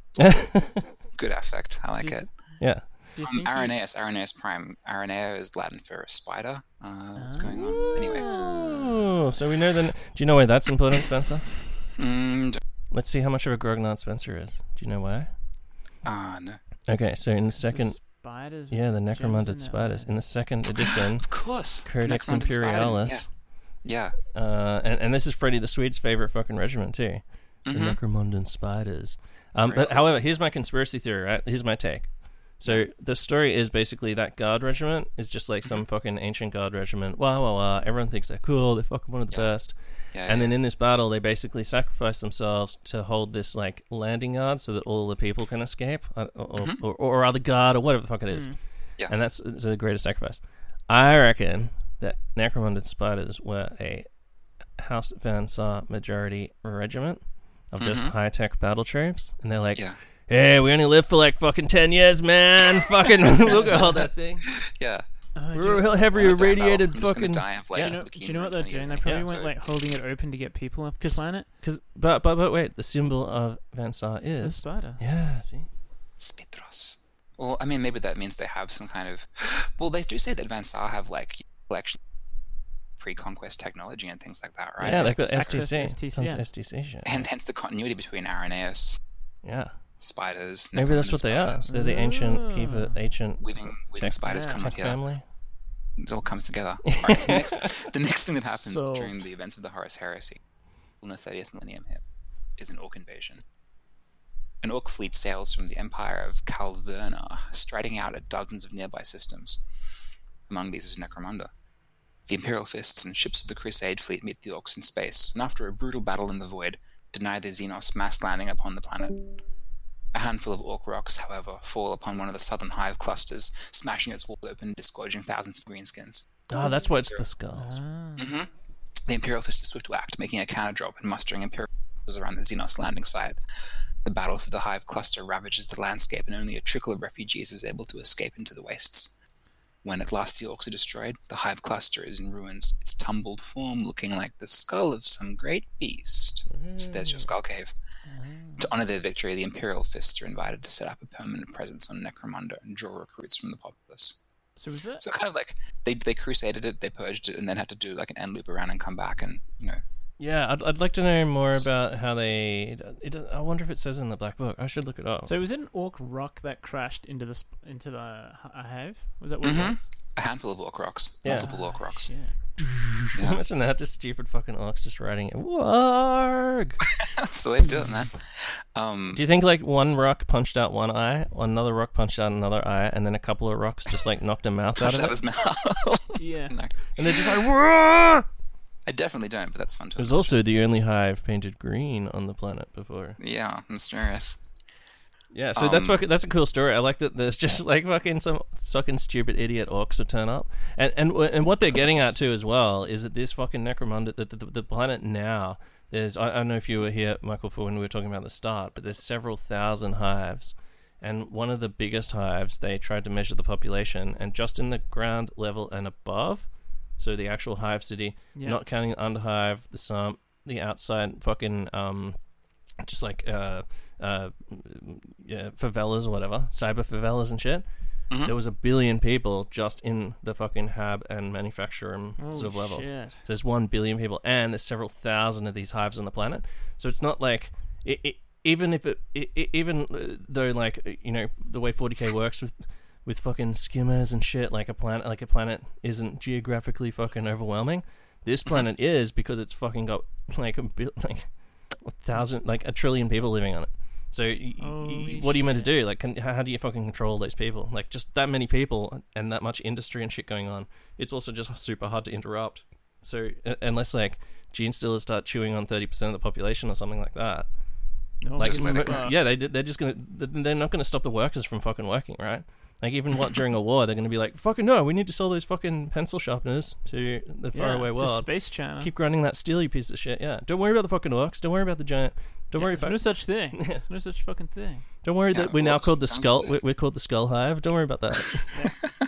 Good affect. I like it. Yeah. Do you Um, think he- Irenaeus, Irenaeus Prime. Ireneo is Latin for spider. Uh, what's going on? Anyway. Oh, so we know then. Do you know why that's important, Spencer? Mm, Let's see how much of a Grognard Spencer is. Do you know why? Ah, uh, no. Okay, so in the second... The spiders. Yeah, the gems necromunded in spiders. their In the second edition, Of course. Codex Necromunded Imperialis. Yeah. Uh, and, and this is Freddie the Swede's favorite fucking regiment, too. Mm-hmm. The necromunded spiders. Um, Very but cool. however, here's my conspiracy theory, right? Here's my take. So the story is basically that guard regiment is just like some fucking ancient guard regiment. Wah, wah, wah. Everyone thinks they're cool. They're fucking one of the Yeah. best. Yeah, And yeah. then in this battle, they basically sacrifice themselves to hold this like landing yard so that all the people can escape, or, or, Mhm. or, or other guard, or whatever the fuck it is. Mm. Yeah. And that's it's the greatest sacrifice. I reckon that necromunded spiders were a House Van Saar majority regiment of just Mhm. high tech battle troops, and they're like, Yeah. "Hey, we only live for like fucking ten years, man. Fucking look at all that thing. Yeah. Oh, do, We're you, a heavy Well, I don't know. irradiated I'm just gonna fucking." die of, like, Yeah. do you know, leukemia do you know what in they're twenty doing? They years. probably Yeah, went so- like holding it open to get people off the planet. Cause, but but but wait, the symbol of Van Saar It's the is spider. yeah. See, Spitros. Well, I mean, maybe that means they have some kind of. Well, they do say that Van Saar have like collection pre-conquest technology and things like that, right? yeah, they've got Access S T C, S T C, tons yeah. of S T C shit. And hence the continuity between Araneus, Yeah, spiders. maybe that's necromunded what they are. spiders. They're the ancient Ah. keeper, ancient Weaving, weaving Tech- spiders yeah. come out tech here. family. It all comes together. All right, so the, next, the next thing that happens So- during the events of the Horus Heresy in the thirtieth millennium hit is an orc invasion. An orc fleet sails from the empire of Calverna, striding out at dozens of nearby systems. Among these is Necromunda. The Imperial Fists and ships of the Crusade fleet meet the orcs in space, and after a brutal battle in the void, deny the Xenos mass landing upon the planet. A handful of orc rocks, however, fall upon one of the southern hive clusters, smashing its walls open and disgorging thousands of greenskins. Oh, that's why it's the skulls. Ah. Mm-hmm. The Imperial Fist is swift to act, making a counter drop and mustering Imperial forces around the Xenos landing site. The battle for the hive cluster ravages the landscape, and only a trickle of refugees is able to escape into the wastes. When at last the orcs are destroyed, the hive cluster is in ruins, its tumbled form looking like the skull of some great beast. So there's your skull cave. To honor their victory, the Imperial Fists are invited to set up a permanent presence on Necromunda and draw recruits from the populace. So is that? So kind of like they they crusaded it, they purged it, and then had to do like an end loop around and come back, and you know. Yeah, I'd I'd like to know more about how they. It, I wonder if it says in the black book. I should look it up. So was it an orc rock that crashed into the sp- into the h- a hive? Was that what Mhm. it was? A handful of orc rocks, Yeah. multiple orc rocks. Shit. Yeah. Imagine that, just stupid fucking orcs just writing it. Warg. That's the way to do it, man. Um, Do you think like one rock punched out one eye, another rock punched out another eye, and then a couple of rocks just like knocked a mouth out punched of out it? his mouth. Yeah. No, And they're just like, Whoa! I definitely don't, but that's fun It to. was also the only hive painted green on the planet before. Yeah, mysterious. Yeah, so that's Um, fucking, that's a cool story. I like that there's just like fucking some fucking stupid idiot orcs would turn up, and and and what they're getting at too as well is that this fucking Necromunda, the, the, the planet now, there's I, I don't know if you were here, Michael, for when we were talking about the start, but there's several thousand hives, and one of the biggest hives they tried to measure the population, and just in the ground level and above, so the actual hive city, Yeah. not counting the underhive, the sump, the outside fucking um, just like uh. Uh, yeah, favelas or whatever, cyber favelas and shit. Mhm. There was a billion people just in the fucking hab and manufacturing sort of Holy levels. shit. There's one billion people, and there's several thousand of these hives on the planet. So it's not like it, it, even if it, it, it even though like you know the way forty K works with with fucking skimmers and shit, like a planet like a planet isn't geographically fucking overwhelming. This planet is because it's fucking got like a bit like a thousand like a trillion people living on it. So, y- y- Holy what are you meant to shit. do? Like, can, how how do you fucking control those people? Like, just that many people and that much industry and shit going on. It's also just super hard to interrupt. So, uh, unless like gene stealers start chewing on thirty percent of the population or something like that, No, like, Just let it m- go. yeah, they they're just gonna they're not gonna stop the workers from fucking working, right? Like, even what during a war, they're gonna be like, fucking no, we need to sell those fucking pencil sharpeners to the yeah, faraway to world. Space China. Keep grinding that steel, you piece of shit. Yeah, don't worry about the fucking orcs. Don't worry about the giant. Don't Yeah, worry. there's Fa- no such thing. There's no such fucking thing. Don't worry Yeah, that we're now orcs called the sounds skull. good. We're, we're called the skull hive. Don't worry about that.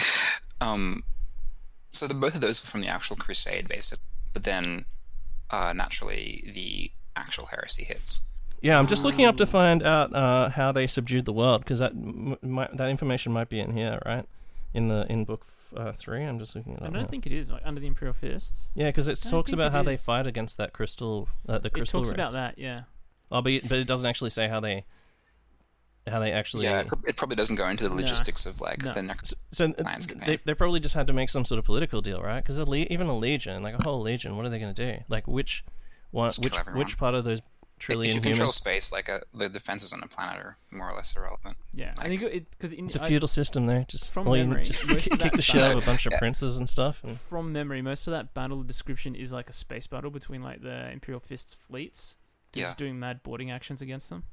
Um, so the, both of those were from the actual Crusade, basically. But then, uh, naturally, the actual heresy hits. Yeah, I'm just looking up to find out uh, how they subdued the world because that m- might, that information might be in here, right? In the in book f- uh, three, I'm just looking it I up. don't now. think it is like under the Imperial Fists. Yeah, because it I don't talks think about it how they is. fight against that crystal, uh, the It crystal talks race. about that, yeah. Oh, but, but it doesn't actually say how they how they actually... Yeah, it probably doesn't go into the logistics no. of, like, no. the next So, so they, they probably just had to make some sort of political deal, right? Because le- even a legion, like a whole legion, what are they going to do? Like, which one, which which part of those trillion if you humans... control space, like, a, the defenses on the planet are more or less irrelevant. Yeah, like, I think it... Cause in, it's a I, feudal system there. Just from all memory, you just kick the shit out of a bunch of yeah. princes and stuff. And... From memory, most of that battle description is like a space battle between, like, the Imperial Fist's fleets. Yeah. Just doing mad boarding actions against them.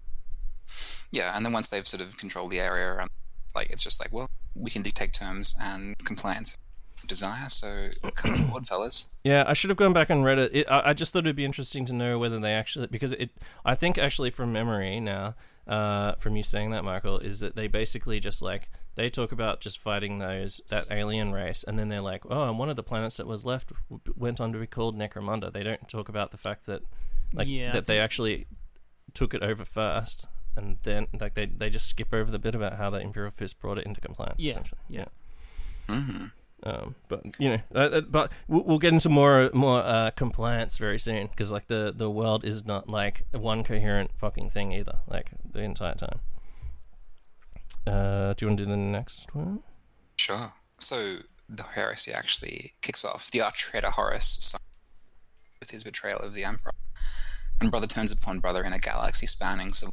Yeah, and then once they've sort of controlled the area, um, like it's just like, well, we can dictate terms and compliance desire, so come on board, fellas. Yeah, I should have gone back and read it. it I, I just thought it'd be interesting to know whether they actually, because it, I think actually from memory now, uh, from you saying that, Michael, is that they basically just like, they talk about just fighting those, that alien race, and then they're like, oh, and one of the planets that was left went on to be called Necromunda. They don't talk about the fact that, like, yeah, that they actually took it over first. And then, like, they they just skip over the bit about how the Imperial Fist brought it into compliance. Yeah, essentially. yeah. Mm-hmm. Um, but you know, uh, but we'll, we'll get into more more uh, compliance very soon because, like, the the world is not like one coherent fucking thing either. Like the entire time. Uh, do you want to do the next one? Sure. So the heresy actually kicks off. The arch traitor Horus, with his betrayal of the Emperor, and brother turns upon brother in a galaxy spanning civil.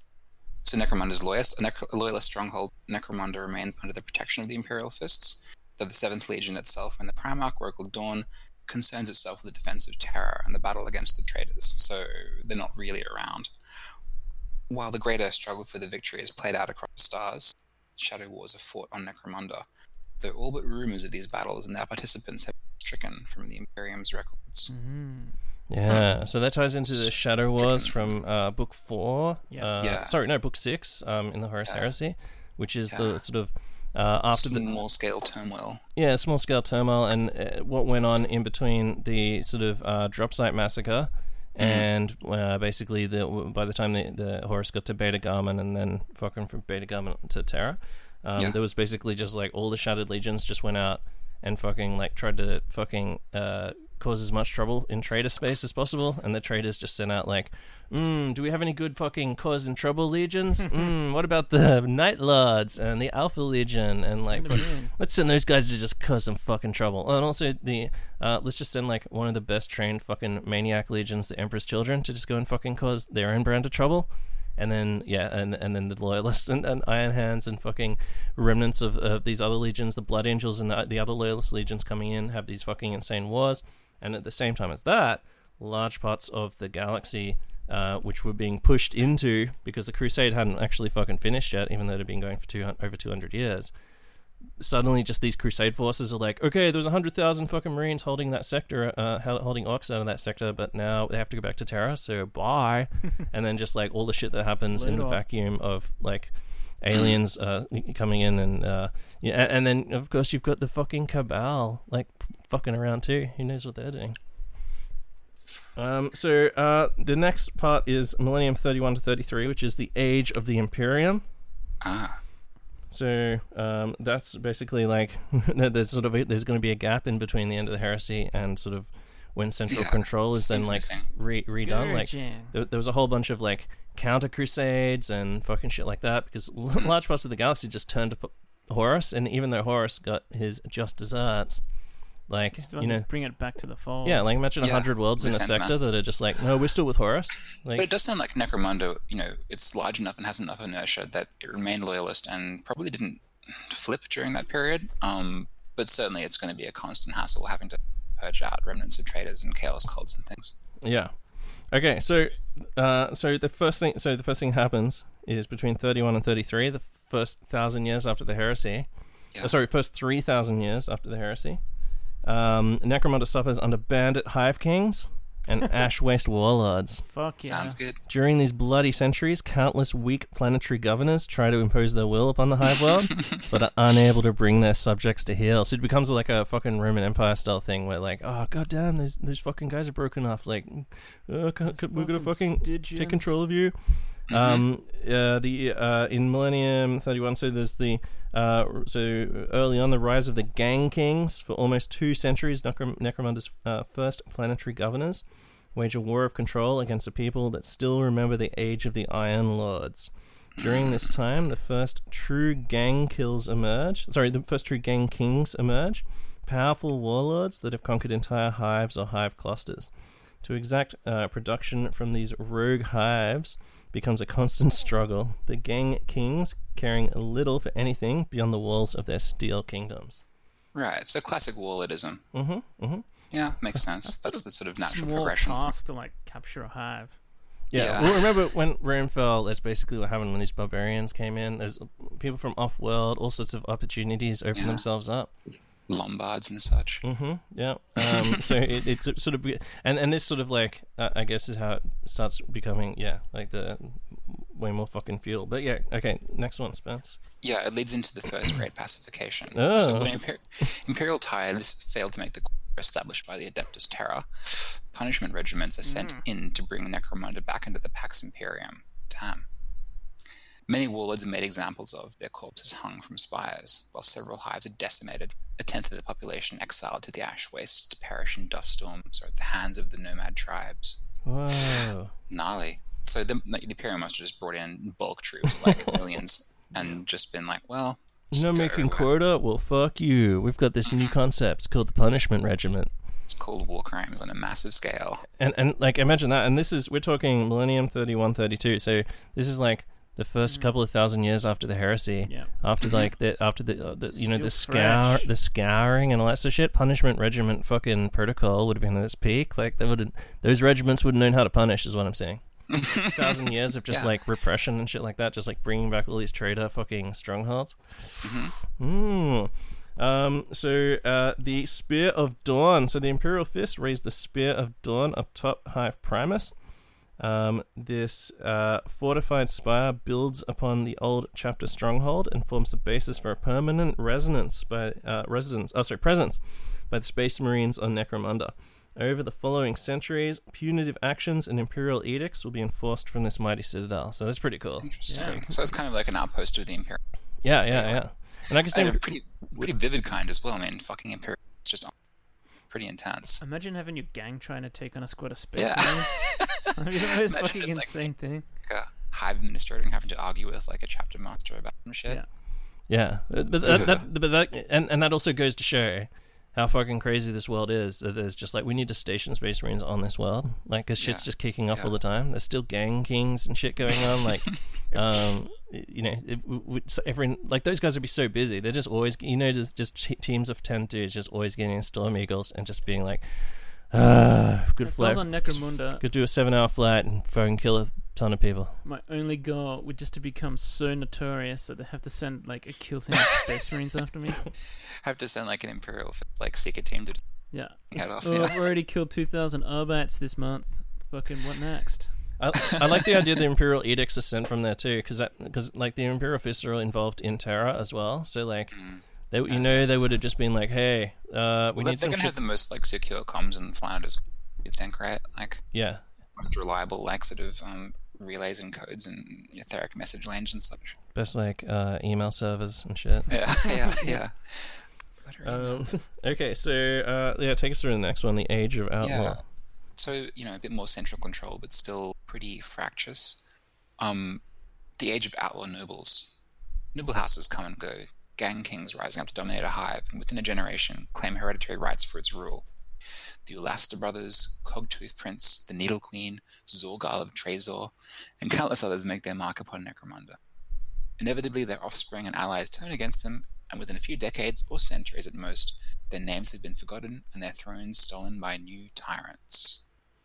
So Necromunda's loyalist, a, Necro- a loyalist stronghold, Necromunda remains under the protection of the Imperial Fists, though the Seventh Legion itself and the Primarch, Oracle Dawn, concerns itself with the defense of Terra and the battle against the traitors, so they're not really around. While the greater struggle for the victory is played out across the stars, shadow wars are fought on Necromunda, though all but rumours of these battles and their participants have been stricken from the Imperium's records. Mm-hmm. Yeah, so that ties into the Shadow Wars from uh, Book Four. Yeah. Uh, Yeah. Sorry, no, Book Six. Um, in the Horus Yeah. Heresy, which is Yeah. the sort of uh, after the Small scale turmoil. yeah small scale turmoil and uh, what went on in between the sort of uh, drop site massacre and uh, basically the by the time the, the Horus got to Beta Garmin and then fucking from Beta Garmin to Terra, um, Yeah. there was basically just like all the Shattered Legions just went out and fucking like tried to fucking uh, cause as much trouble in trader space as possible, and the traders just sent out like, mm, do we have any good fucking causing trouble legions? mm, what about the Night Lords and the Alpha Legion? And like, Send 'em in. let's send those guys to just cause some fucking trouble. Oh, and also the uh, let's just send like one of the best trained fucking maniac legions, the Emperor's Children, to just go and fucking cause their own brand of trouble. And then, yeah, and and then the Loyalists and, and Iron Hands and fucking remnants of, of these other legions, the Blood Angels and the, the other Loyalist legions coming in, have these fucking insane wars. And at the same time as that, large parts of the galaxy, uh, which were being pushed into, because the Crusade hadn't actually fucking finished yet, even though it had been going for two, over two hundred years, suddenly just these Crusade forces are like, okay, there's one hundred thousand fucking Marines holding that sector, uh, holding Ox out of that sector, but now they have to go back to Terra, so bye. And then just like all the shit that happens in the vacuum of like aliens uh, coming in and uh, yeah, and then of course you've got the fucking Cabal like fucking around too. Who knows what they're doing? Um, so uh, the next part is Millennium thirty-one to thirty-three, which is the Age of the Imperium. Ah. So um, that's basically like there's sort of a, there's going to be a gap in between the end of the heresy and sort of when central Yeah, control is then seems like missing. re- redone. Like Gurgen. there, there was a whole bunch of like counter crusades and fucking shit like that because large parts of the galaxy just turned to Horus, and even though Horus got his just desserts, like Just you know, bring it back to the fold. yeah, like imagine a Yeah, hundred worlds in a resentment. sector that are just like, no, we're still with Horus. But it Like, does sound like Necromunda, you know, it's large enough and has enough inertia that it remained loyalist and probably didn't flip during that period. Um, but certainly it's going to be a constant hassle having to purge out remnants of traitors and chaos cults and things. yeah. Okay, so uh, so the first thing, so the first thing happens is between thirty-one and thirty-three, the first thousand years after the heresy. Yeah. Uh, sorry, first three thousand years after the heresy. Um, Necromunda suffers under bandit hive kings and ash waste warlords. Fuck yeah. Sounds good. During these bloody centuries, countless weak planetary governors try to impose their will upon the hive world, but are unable to bring their subjects to heel. So it becomes like a fucking Roman Empire style thing where like, oh goddamn, these these fucking guys are broken off. Like, uh, can, can, we're gonna fucking Stygians. take control of you. Um, uh, the uh, in Millennium thirty-one, so there's the uh, so early on the rise of the Gang Kings for almost two centuries. Necrom- Necromunda's uh, first planetary governors. wage a war of control against a people that still remember the age of the Iron Lords. During this time, the first true gang kills emerge. Sorry, the first true gang kings emerge. Powerful warlords that have conquered entire hives or hive clusters. To exact uh, production from these rogue hives becomes a constant struggle. The gang kings caring little for anything beyond the walls of their steel kingdoms. Right, so classic warlordism. Mm-hmm, mm-hmm. Yeah, makes sense. That's the sort of natural Small progression. from- task to like capture a hive. Yeah, Yeah. well, remember when Rome fell, that's basically what happened when these barbarians came in. There's people from off-world, all sorts of opportunities open Yeah. themselves up. Lombards and such. Mm-hmm, yeah. Um, so it, it's sort of... And, and this sort of like, uh, I guess is how it starts becoming, yeah, like the way more fucking fuel. But yeah, okay, next one, Spence. Yeah, it leads into the first Great Pacification. Oh. So when Imper- Imperial tides failed to make the core established by the Adeptus Terra, punishment regiments are sent in to bring Necromunda back into the Pax Imperium. Damn. Many warlords are made examples of, their corpses hung from spires, while several hives are decimated, a tenth of the population exiled to the ash wastes to perish in dust storms or at the hands of the nomad tribes. Whoa. Gnarly. So the, the Imperium must have just brought in bulk troops, like millions, and just been like, well... just You're not go making everywhere. quota? Well, fuck you. We've got this new concept called the Punishment Regiment. It's called war crimes on a massive scale. And, and like, imagine that. And this is, we're talking Millennium thirty-one, thirty-two. So this is like the first couple of thousand years after the heresy. Yeah. After the, the after the, uh, the you know, the Still scour, fresh. the scouring and all that sort of shit. Punishment Regiment fucking protocol would have been at its peak. Like, they would those regiments would have known how to punish, is what I'm saying. A thousand years of just Yeah. like repression and shit like that, just like bringing back all these traitor fucking strongholds. Mm. Um, so uh, the Spear of Dawn. So the Imperial Fist raised the Spear of Dawn up top Hive Primus. Um, this uh, fortified spire builds upon the old chapter stronghold and forms the basis for a permanent resonance by uh, residence. Oh, sorry, presence by the Space Marines on Necromunda. Over the following centuries, punitive actions and imperial edicts will be enforced from this mighty citadel. So that's pretty cool. Interesting. So it's kind of like an outpost of the Imperium. Yeah, yeah, yeah. And I can see, And a pretty, pretty vivid kind as well. I mean, fucking Imperium is just pretty intense. Imagine having your gang trying to take on a squad of space Yeah. marines. I mean, that is Imagine fucking just, like, insane thing. Like a hive administrator and having to argue with like a chapter master about some shit. Yeah. yeah, but that, that, but that, and and that also goes to show how fucking crazy this world is. That there's just like, we need to station Space Marines on this world, like, cause shit's Yeah. just kicking off Yeah. all the time. There's still gang kings and shit going on, like, um, you know, it, w- w- so everyone, like, those guys would be so busy. They're just always, you know, just just te- teams of ten dudes just always getting in Storm Eagles and just being like, ah, good If I was flight, on Necromunda, could do a seven-hour flight and fucking kill a ton of people. my only goal would just to become so notorious that they have to send like a kill team of space marines after me. Have to send like an Imperial like seeker team to Yeah. head off. Oh, yeah. I've already killed two thousand Arbites this month. Fucking what next? I, I like the idea the Imperial Edicts are sent from there too, because that because like the Imperial Fists are involved in Terra as well. So like, they you know they would have just been like, hey, uh, we Well, need they're some gonna shit. have the most like secure comms in Flanders, you'd think, right? Like Yeah, most reliable, like sort of um, relays and codes and etheric message lanes and such. best like uh, email servers and shit. Yeah, yeah, yeah. Better Um, emails. okay, so uh, yeah, take us through the next one, the Age of Outlaw. Yeah. So, you know, a bit more central control, but still pretty fractious. Um, the Age of Outlaw Nobles. Noble houses come and go. Gang kings rising up to dominate a hive, and within a generation claim hereditary rights for its rule. The Ulafster brothers, Cogtooth Prince, the Needle Queen, Zorgal of Trezor, and countless others make their mark upon Necromunda. Inevitably, their offspring and allies turn against them, and within a few decades or centuries at most, their names have been forgotten and their thrones stolen by new tyrants.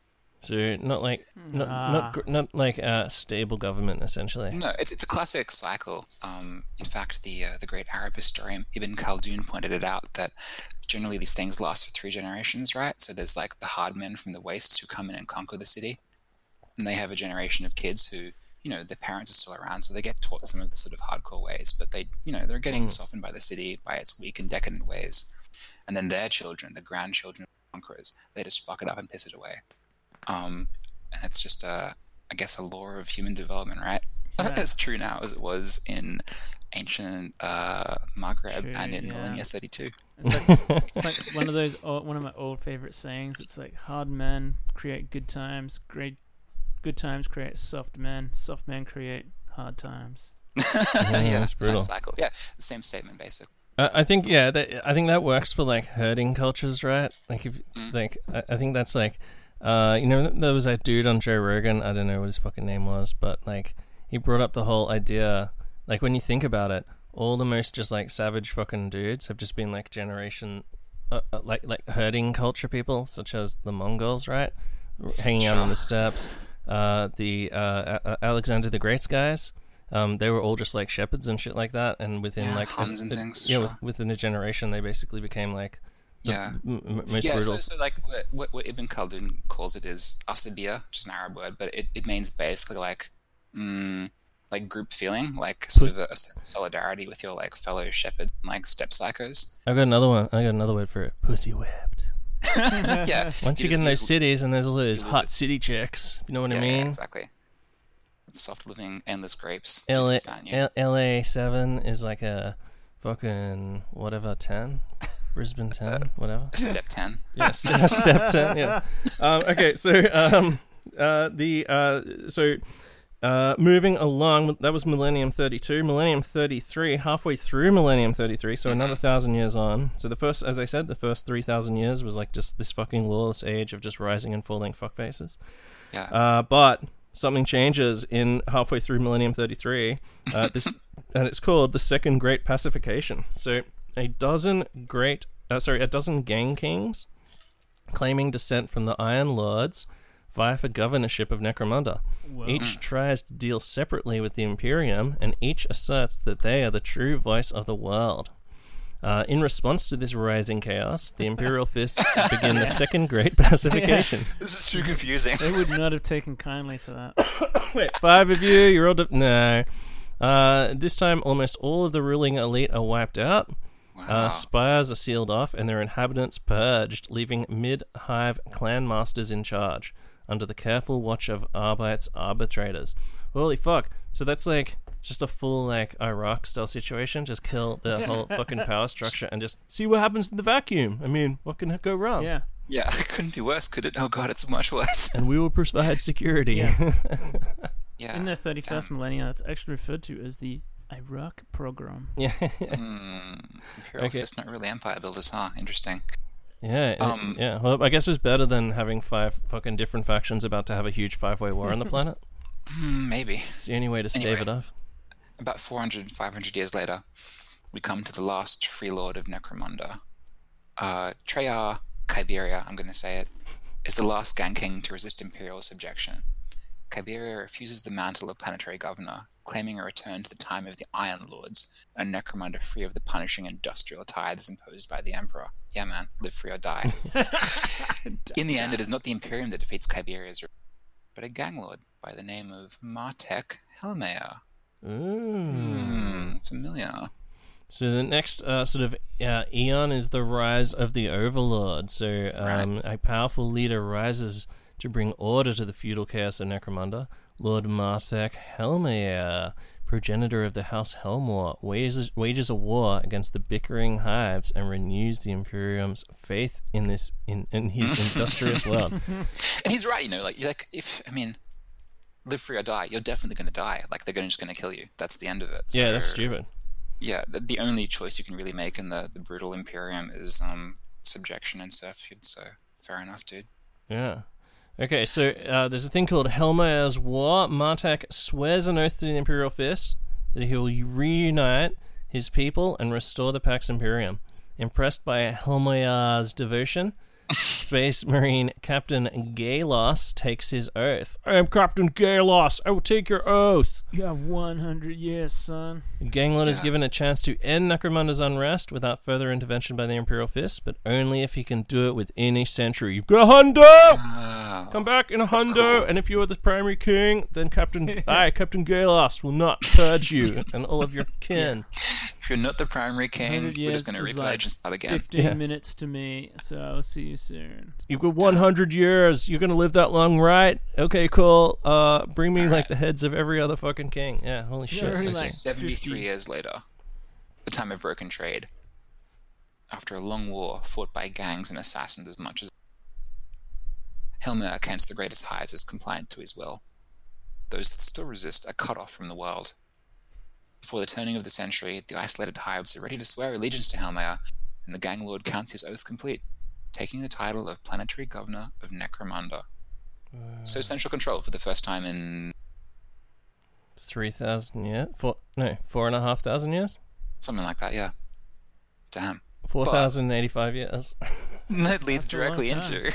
So not like not Ah. not gr- not like a stable government essentially. No, it's it's a classic cycle. Um, in fact, the uh, the great Arab historian Ibn Khaldun pointed it out that generally these things last for three generations, right? So there's like the hard men from the wastes who come in and conquer the city, and they have a generation of kids who, you know, their parents are still around, so they get taught some of the sort of hardcore ways, but they, you know, they're getting softened by the city, by its weak and decadent ways, and then their children, the grandchildren of the conquerors, they just fuck it up and piss it away. Um, and it's just, uh, I guess, a law of human development, right? I think Yeah. that's true now as it was in ancient uh, Maghreb True, and in yeah. millennia thirty-two. It's like, it's like one of those old, one of my old favorite sayings. It's like hard men create good times, great good times create soft men, soft men create hard times. yeah, that's brutal. nice cycle. Yeah, the same statement, basically. Uh, I think yeah, that, I think that works for like herding cultures, right? Like if Mm. like I, I think that's like, uh, you know, there was that dude on Joe Rogan. I don't know what his fucking name was, but like he brought up the whole idea. Like when you think about it, all the most just like savage fucking dudes have just been like generation, uh, uh, like like herding culture people, such as the Mongols, right? Hanging out on the steppes. Uh, the uh, A- Alexander the Great's guys. Um, they were all just like shepherds and shit like that, and within Yeah, like Huns a, and a- things, yeah, sure. with, within a generation, they basically became like the Yeah. m- m- most Yeah, brutal. so, so like what, what, what Ibn Khaldun calls it is asabiya, which is an Arab word, but it, it means basically like mm, like group feeling, like sort of a, a sense of solidarity with your like fellow shepherds and like step psychos. I got another one. I got another word for it. Pussy whipped. yeah. Once you He get in was- those cities, and there's all those it was hot a- city chicks, if you know what yeah, I yeah, mean. exactly. Soft living, endless grapes. L A just to fan you. L A seven is like a fucking whatever ten, Brisbane ten, whatever. Step ten. Yes, step ten. Yeah. Um, okay, so um, uh, the uh, so uh, moving along, that was Millennium thirty-two. Millennium thirty-three, halfway through Millennium thirty-three, so another thousand years on. So the first, as I said, the first three thousand years was like just this fucking lawless age of just rising and falling fuckfaces. Yeah. Uh, but something changes in halfway through Millennium thirty-three. Uh, this, and it's called the Second Great Pacification. So a dozen great, uh, sorry, a dozen gang kings claiming descent from the Iron Lords vie for governorship of Necromunda. Whoa. Each tries to deal separately with the Imperium, and each asserts that they are the true voice of the world. Uh, in response to this rising chaos, the Imperial Fists begin the Second Great Pacification. This is too confusing. They would not have taken kindly to that. Wait, five of you, you're all... De- no. Uh, this time, almost all of the ruling elite are wiped out. Wow. Uh, spires are sealed off, and their inhabitants purged, leaving mid-hive clan masters in charge, under the careful watch of Arbite's arbitrators. Holy fuck. So that's like... just a full, like, Iraq-style situation. Just kill the whole fucking power structure and just see what happens in the vacuum. I mean, what can go wrong? Yeah. Yeah, it couldn't be worse, could it? Oh god, it's much worse. And we will provide security. Yeah. Yeah. In the thirty-first millennia, that's actually referred to as the Iraq program. yeah. Mm, Imperial Okay. Fist, not really empire builders, huh? Interesting. Yeah, it- Um, yeah. Well, I guess it's better than having five fucking different factions about to have a huge five-way war on the planet. Hmm, maybe. It's the only way to stave Anyway. it off. About four hundred, five hundred years later, we come to the last free lord of Necromunda. Uh, Treyar Kyberia, I'm going to say it, is the last gang king to resist imperial subjection. Kyberia refuses the mantle of planetary governor, claiming a return to the time of the Iron Lords, and Necromunda free of the punishing industrial tithes imposed by the Emperor. Yeah, man, live free or die. In the end, it is not the Imperium that defeats Kyberia's, but a gang lord by the name of Martek Helmea. Ooh. Hmm, familiar. So the next uh, sort of uh, eon is the rise of the Overlord. So um, a powerful leader rises to bring order to the feudal chaos of Necromunda. Lord Martek Helmea, progenitor of the House Helmor, wages, wages a war against the bickering hives and renews the Imperium's faith in this in, in his industrious world. And he's right, you know, like, like if, I mean, live free or die, you're definitely going to die. Like, they're gonna, just going to kill you. That's the end of it. Yeah, that's So, stupid. Yeah, the, the only choice you can really make in the, the brutal Imperium is um, subjection and servitude, so fair enough, dude. Yeah. Okay, so uh, there's a thing called Helmea's War. Martek swears an oath to the Imperial Fist that he will reunite his people and restore the Pax Imperium. Impressed by Helmea's devotion, Space Marine Captain Galos takes his oath. I am Captain Galos. I will take your oath. You have one hundred years, son. The Ganglord is Yeah. given a chance to end Necromunda's unrest without further intervention by the Imperial Fist, but only if he can do it within a century. You've got a hundo! Oh, Come back in a hundo, cool. and if you are the primary king, then Captain I, Captain Galos, will not purge you and all of your kin. If you're not the primary king, one hundred we're years just going to is repurge like and start again. fifteen Yeah. minutes to me, so I'll see you soon. You've got one hundred years. You're going to live that long, right? Okay, cool. Uh, bring me, like, the heads of every other fucking king. Yeah, holy shit. already So like seventy-three fifty. years later, the time of broken trade, after a long war fought by gangs and assassins as much as Helmer against the greatest hives is compliant to his will. Those that still resist are cut off from the world. Before the turning of the century, the isolated hives are ready to swear allegiance to Helmer, and the gang lord counts his oath complete, taking the title of planetary governor of Necromunda. Uh, So central control for the first time in three thousand years? Four, no, four and a half thousand years? something like that, yeah. Damn. four thousand eighty-five years. That leads That's a long directly time. into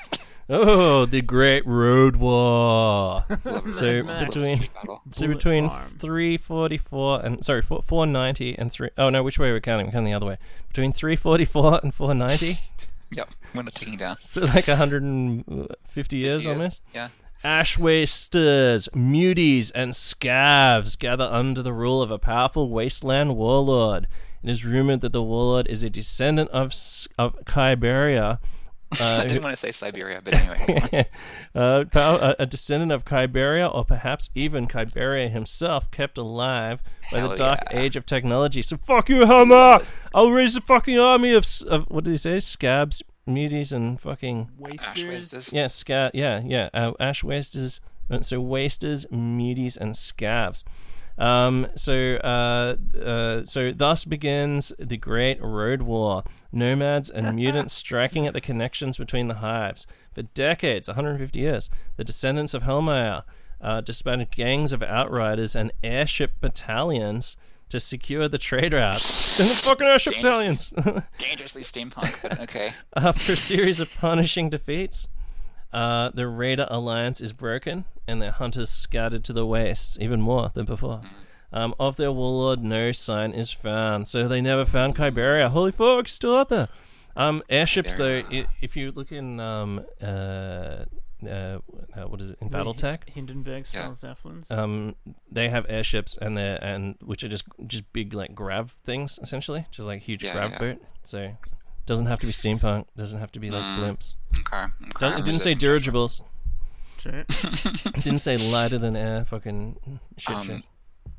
Oh, the Great Road War. So Mad Max. between battle. so Bullet between Farm. three forty-four and sorry, four, four ninety and three oh no, which way are we counting? We're counting the other way. Between three forty-four and four ninety. Yep, we're not ticking down. So like one hundred fifty years almost. Yeah. Ashwasters, muties, and scavs gather under the rule of a powerful wasteland warlord. It is rumored that the warlord is a descendant of S- of Kyberia. I Uh, didn't want to say Siberia, but anyway. uh, pow- a, a descendant of Kyberia, or perhaps even Kyberia himself, kept alive by the Hell dark yeah. age of technology. So fuck you, Homer! I'll raise a fucking army of, s- of what did he say? Scabs, muties, and fucking Wasters. Ashwasters. yeah, sca- yeah, yeah. Uh, ash wasters, uh, so wasters, muties, and scavs. Um, so, uh, uh, so thus begins the Great Road War. Nomads and mutants striking at the connections between the hives. For decades, one hundred fifty years, the descendants of Helmire uh, disbanded gangs of outriders and airship battalions to secure the trade routes. Send the fucking airship Dangerous. battalions! Dangerously steampunk, but okay. After a series of punishing defeats, uh, the Raider alliance is broken, and their hunters scattered to the wastes, even more than before. Um, of their warlord, no sign is found, so they never found Kyberia. Holy fuck, still out there. Um, airships, though, Kyberia. i- if you look in, um, uh, uh, uh, what is it, in BattleTech, Hindenburg style Yeah. Zeppelins. um, they have airships, and they're and which are just just big like grav things, essentially, just like huge Yeah, grav yeah. boat. So doesn't have to be steampunk, doesn't have to be like Mm. blimps. Okay. okay. Doesn't, it didn't say Reserve judgment. dirigibles. True. It didn't say lighter than air. Fucking shit, Um, shit.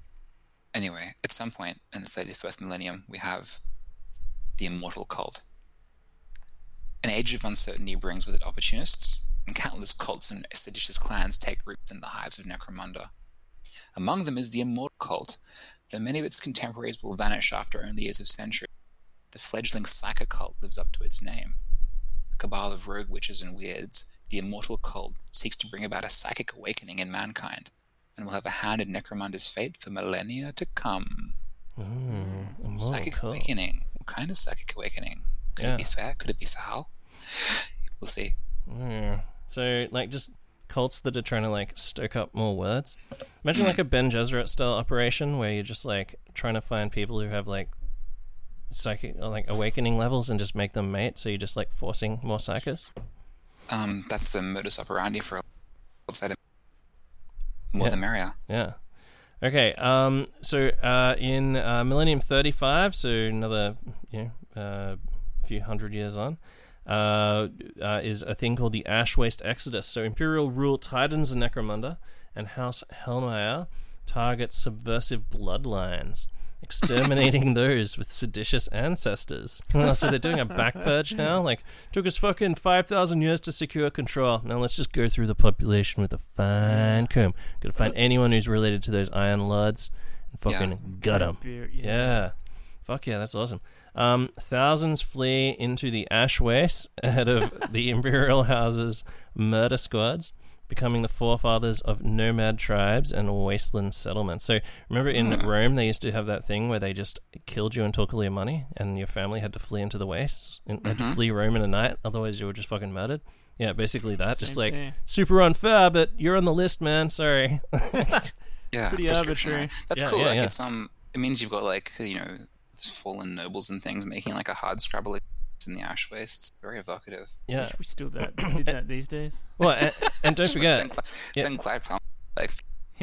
Anyway, at some point in the thirty-first millennium, we have the immortal cult. An age of uncertainty brings with it opportunists, and countless cults and seditious clans take root in the hives of Necromunda. Among them is the immortal cult, though many of its contemporaries will vanish after only years of centuries. The fledgling psychic cult lives up to its name. A cabal of rogue witches and weirds, the immortal cult seeks to bring about a psychic awakening in mankind, and will have a hand in Necromunda's fate for millennia to come. Mm, immortal Psychic cult. awakening. What kind of psychic awakening? Could Yeah. it be fair? Could it be foul? We'll see. Yeah. So like just cults that are trying to like stoke up more words. Imagine like a Ben Gesserit style operation where you're just like trying to find people who have like psychic or like awakening levels and just make them mate. So you're just like forcing more psychers. Um, that's the modus operandi for outside of more Yeah. the merrier. Yeah. Okay. Um. So, uh, in uh, Millennium thirty-five, so another you know, uh, few hundred years on, uh, uh, is a thing called the Ashwaste Exodus. So, Imperial rule tightens the Necromunda, and House Helmire targets subversive bloodlines, exterminating those with seditious ancestors. Oh, so they're doing a back purge now. Like, took us fucking five thousand years to secure control. Now let's just go through the population with a fine comb. Gotta find anyone who's related to those Iron Lords and fucking Yeah. gut them. Beer, Yeah. Fuck yeah, that's awesome. Um, thousands flee into the ash wastes ahead of the Imperial House's murder squads, becoming the forefathers of nomad tribes and wasteland settlements. So remember in Rome, they used to have that thing where they just killed you and took all your money, and your family had to flee into the wastes, and had to flee Rome in a night, otherwise you were just fucking murdered. Yeah, basically that. just Same like, thing. super unfair, but you're on the list, man. Sorry. Yeah, Pretty prescription, arbitrary. right? That's Yeah, cool. yeah, like yeah. it's um, it means you've got like you know, it's fallen nobles and things making like a hard scrabble in the ash wastes. Very evocative. Yeah. Wish we still that did that these days. Well, and, and don't forget, Send, Cla- yeah. send Clyde Palmer, like Yeah.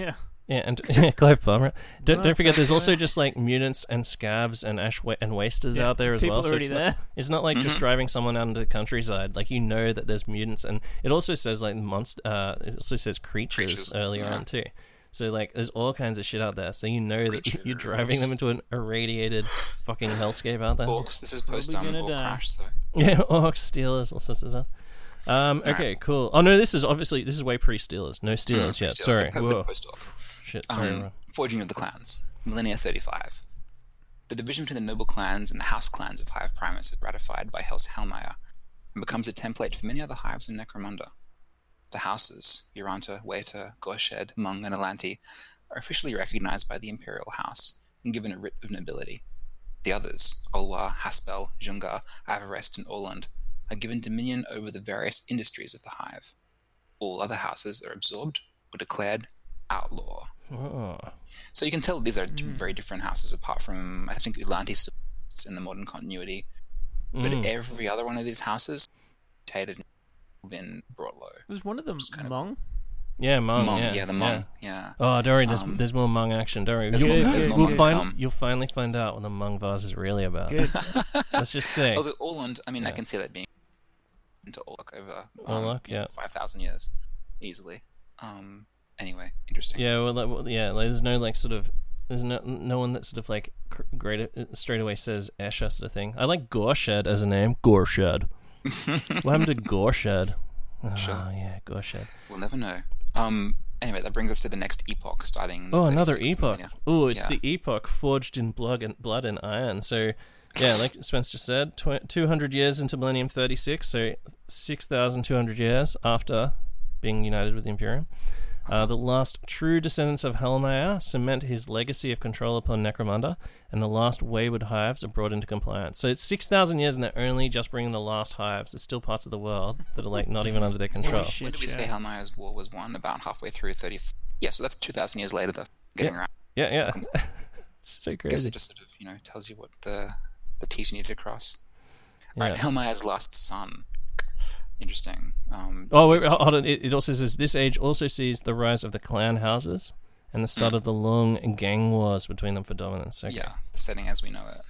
Yeah, and yeah, Clive Palmer. Don't Oh, don't forget, there's thanks, also man. just like mutants and scavs and ash wa- and wasters Yeah, out there as people well. So already it's there. not, it's not like just driving someone out into the countryside. Like you know that there's mutants, and it also says like monster. Uh, it also says creatures, Creatures, earlier yeah. on too. So like there's all kinds of shit out there. So you know that Creatures. you're driving them into an irradiated fucking hellscape out there. Orcs. This is post Probably um, gonna Orc die. Crash, so Yeah, orcs, Steelers, all sorts of stuff. Um, okay, cool. Oh no, this is obviously this is way pre Steelers. No Steelers yet. Still, Sorry. like, po- Whoa. post-Orc. Shit. Sorry. Um, Ron. Forging of the Clans, Millennia thirty-five. The division between the noble clans and the house clans of Hive Primus is ratified by Hels Helmire and becomes a template for many other hives in Necromunda. The houses, Uranta, Waiter, Gorshed, Mung, and Alanti, are officially recognized by the Imperial House and given a writ of nobility. The others, Ulwar, Haspel, Jungar, Avarest, and Orland, are given dominion over the various industries of the hive. All other houses are absorbed or declared outlaw. Oh. So you can tell these are two very different houses apart from, I think, Ulanti still exists in the modern continuity. But Mm. every other one of these houses hated been brought low. Was one of them kind of- Hmong? Yeah, Mung. Hmong, yeah, yeah, the Hmong, yeah. Oh, don't worry, there's, Um, there's more Hmong action. Don't worry. There's You'll, more- there's more we'll Hmong find, come. you'll finally find out what the Hmong vase is really about. Good. Let's just say. Although Orland, I mean, I Yeah. can see that being into Orlok over Orlok, yeah. five thousand years, easily. Um, anyway, interesting. Yeah, well, like, well, yeah. Like, there's no like sort of, there's no no one that sort of like cr- great uh, straight away says Esha sort of thing. I like Gorshed as a name. Gorshed. What happened to Gorshed? Oh, Sure. yeah, Gorshed. We'll never know. Um, anyway, that brings us to the next epoch, starting. in the Oh, another thirty-sixth epoch. millennia. Oh, it's Yeah. the epoch forged in blood and blood and iron. So, yeah, like Spencer said, tw- two hundred years into Millennium thirty-six, so six thousand two hundred years after being united with the Imperium. Uh, the last true descendants of Helmire cement his legacy of control upon Necromunda, and the last wayward hives are brought into compliance. So it's six thousand years, and they're only just bringing the last hives. There's still parts of the world that are like not even under their control. Shit When did we show. say Helmire's War was won? About halfway through thirty. Yeah, so that's two thousand years later. Though, getting around. Yeah, yeah. It's so I guess crazy. it just sort of you know tells you what the the T's needed to cross. Yeah. Right, Helmire's last son. Interesting. Um, Oh, wait, it's- hold on. It, it also says this age also sees the rise of the clan houses and the start of the long gang wars between them for dominance. Okay. Yeah, the setting as we know it.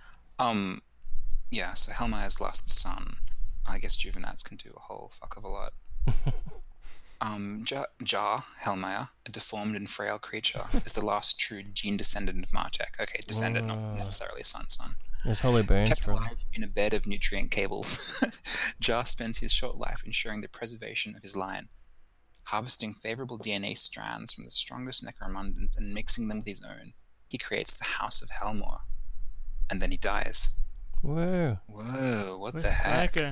Um, yeah. So Helmire's last son. I guess Juvenats can do a whole fuck of a lot. um, Jar, Jar Helmire, a deformed and frail creature, is the last true gene descendant of Martek. Okay, descendant, not necessarily son, son. There's hollow bones, Kept probably. alive in a bed of nutrient cables, Jar spends his short life ensuring the preservation of his line, harvesting favorable D N A strands from the strongest Necromundans and mixing them with his own. He creates the House of Helmor, and then he dies. Whoa. Whoa, what We're the heck? psycho.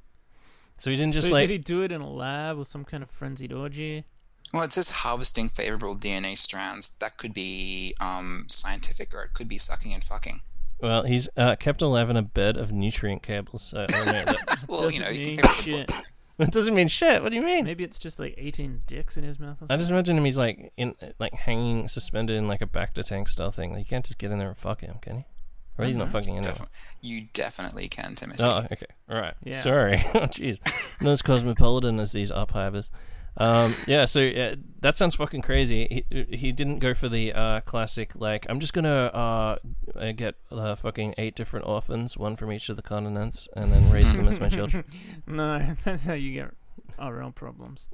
So he didn't just so like. did he do it in a lab or some kind of frenzied orgy? Well, it says harvesting favorable D N A strands. That could be um, scientific, or it could be sucking and fucking. Well, he's uh, kept alive in a bed of nutrient cables. So I don't know. That, Well, you Doesn't know, you mean can pick up a shit. book. that doesn't mean shit. What do you mean? Maybe it's just like eighteen dicks in his mouth or I something. just imagine him. He's like in, like hanging, suspended in like a Bacta tank style thing. Like, you can't just get in there and fuck him, can he? Or he's not know. fucking anyway. Defi- you definitely can, Timothy. Oh, okay. All right. Yeah. Sorry. Oh, jeez. Not as cosmopolitan as these uphivers. Um, yeah, so uh, that sounds fucking crazy. He, he didn't go for the uh, classic, like, I'm just going to uh, uh, get uh, fucking eight different orphans, one from each of the continents, and then raise them as my children. No, that's how you get our own problems.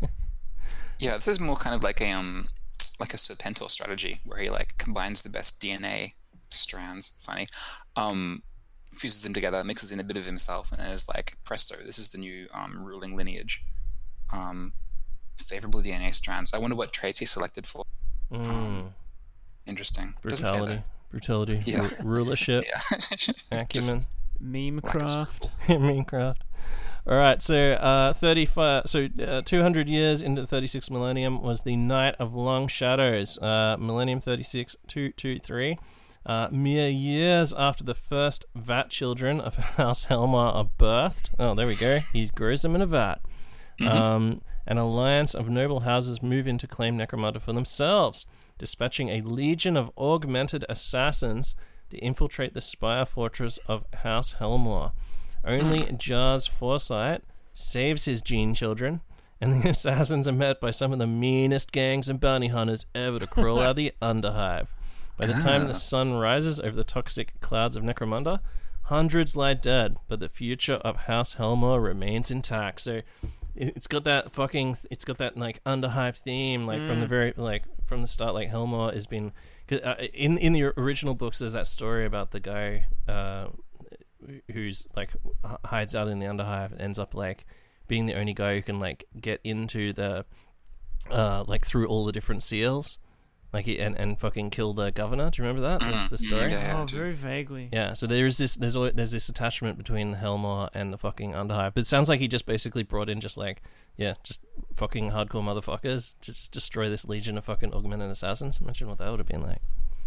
Yeah, this is more kind of like a um, like a Serpentor strategy where he like combines the best D N A strands. Funny, um, fuses them together, mixes in a bit of himself, and then is like, presto, this is the new um ruling lineage. Um, favorable D N A strands. I wonder what traits he selected for. Mm. Interesting. Doesn't say Brutality. Brutality. Yeah. Ru- rulership. that. Yeah. Acumen. Meme Lack of craft. Minecraft. All right, so uh, thirty-five, so uh, two hundred years into the thirty-sixth millennium was the Night of Long Shadows, uh, Millennium thirty-six two two three. Uh, mere years after the first vat children of House Helmar are birthed. Oh, there we go. He grows them in a vat. Um, an alliance of noble houses move in to claim Necromunda for themselves, dispatching a legion of augmented assassins to infiltrate the spire fortress of House Helmor. Only Jar's foresight saves his gene children, and the assassins are met by some of the meanest gangs and bounty hunters ever to crawl out of the Underhive. By the time the sun rises over the toxic clouds of Necromunda, hundreds lie dead, but the future of House Helmor remains intact. So it's got that fucking, it's got that like Underhive theme, like mm. from the very, like from the start. Like Helmor has been uh, in in the original books. There's that story about the guy uh, who's like hides out in the Underhive and ends up like being the only guy who can like get into the uh, like through all the different seals. Like he, and, and fucking kill the governor. Do you remember that? That's the story. Yeah, oh, very vaguely. Yeah. So there is this. There's always, there's this attachment between Helmor and the fucking Underhive. But it sounds like he just basically brought in just like yeah, just fucking hardcore motherfuckers to just destroy this legion of fucking augmented assassins. Imagine what that would have been like.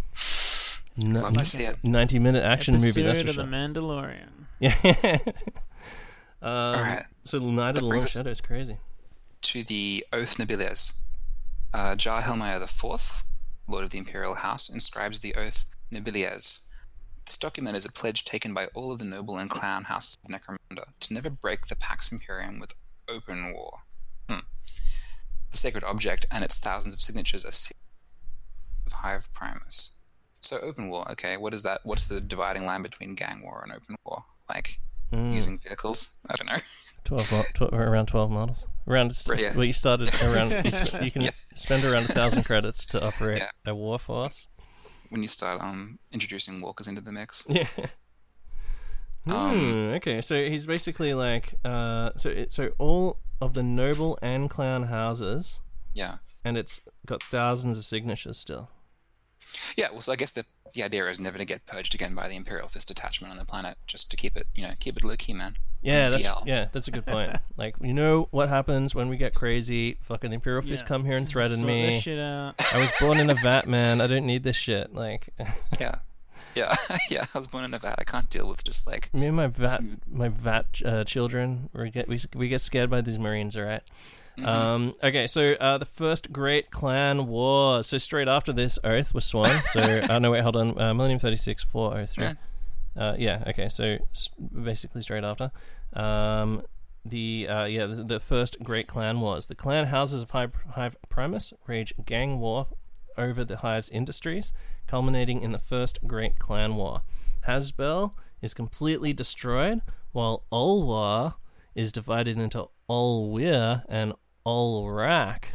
No, Love to see it. Ninety minute action Episode movie. That's for of sure. The Mandalorian. Yeah. um, All right. So Night of the Long Shadow is crazy. To the Oath Nobilius, uh, Jar Helmire the Fourth, Lord of the Imperial House, inscribes the Oath Nobilies. This document is a pledge taken by all of the noble and clan houses of Necromunda to never break the Pax Imperium with open war. Hmm. The sacred object and its thousands of signatures are sealed of Hive Primus. So open war, okay, what is that? What's the dividing line between gang war and open war? Like, Mm. using vehicles? I don't know. Twelve, mo- tw- around twelve models. Around Right, yeah. well, you started around. You, sp- you can Yeah. spend around a thousand credits to operate Yeah. a war force. When you start um introducing walkers into the mix. Yeah. Um, Hmm, okay, so he's basically like, uh, so it, so all of the noble and clan houses, Yeah. and it's got thousands of signatures still. Yeah, well, so I guess the the idea is never to get purged again by the Imperial Fist detachment on the planet, just to keep it, you know, keep it low key, man. Yeah, that's D L. yeah, that's a good point. Like, you know what happens when we get crazy? Fucking the Imperial Fist Yeah. come here and threaten Sort me. this shit out. I was born in a vat, man. I don't need this shit. Like, Yeah. Yeah, yeah. I was born in a vat. I can't deal with just like. me and my vat, Smooth. my vat uh, children, we get we we get scared by these Marines. All right. Mhm. Um, okay, so uh, the first Great Clan War. So straight after this, Oath was sworn. So oh no, wait, hold on. Uh, Millennium thirty-six, four oh three. Yeah. Uh, yeah. Okay, so s- basically straight after. Um, the uh, yeah, the, the first Great Clan Wars. The clan houses of Hive, Hive Primus wage gang war over the Hive's industries, culminating in the first Great Clan War. Hasbel is completely destroyed, while Ulwar is divided into Ulwir and Ulrak.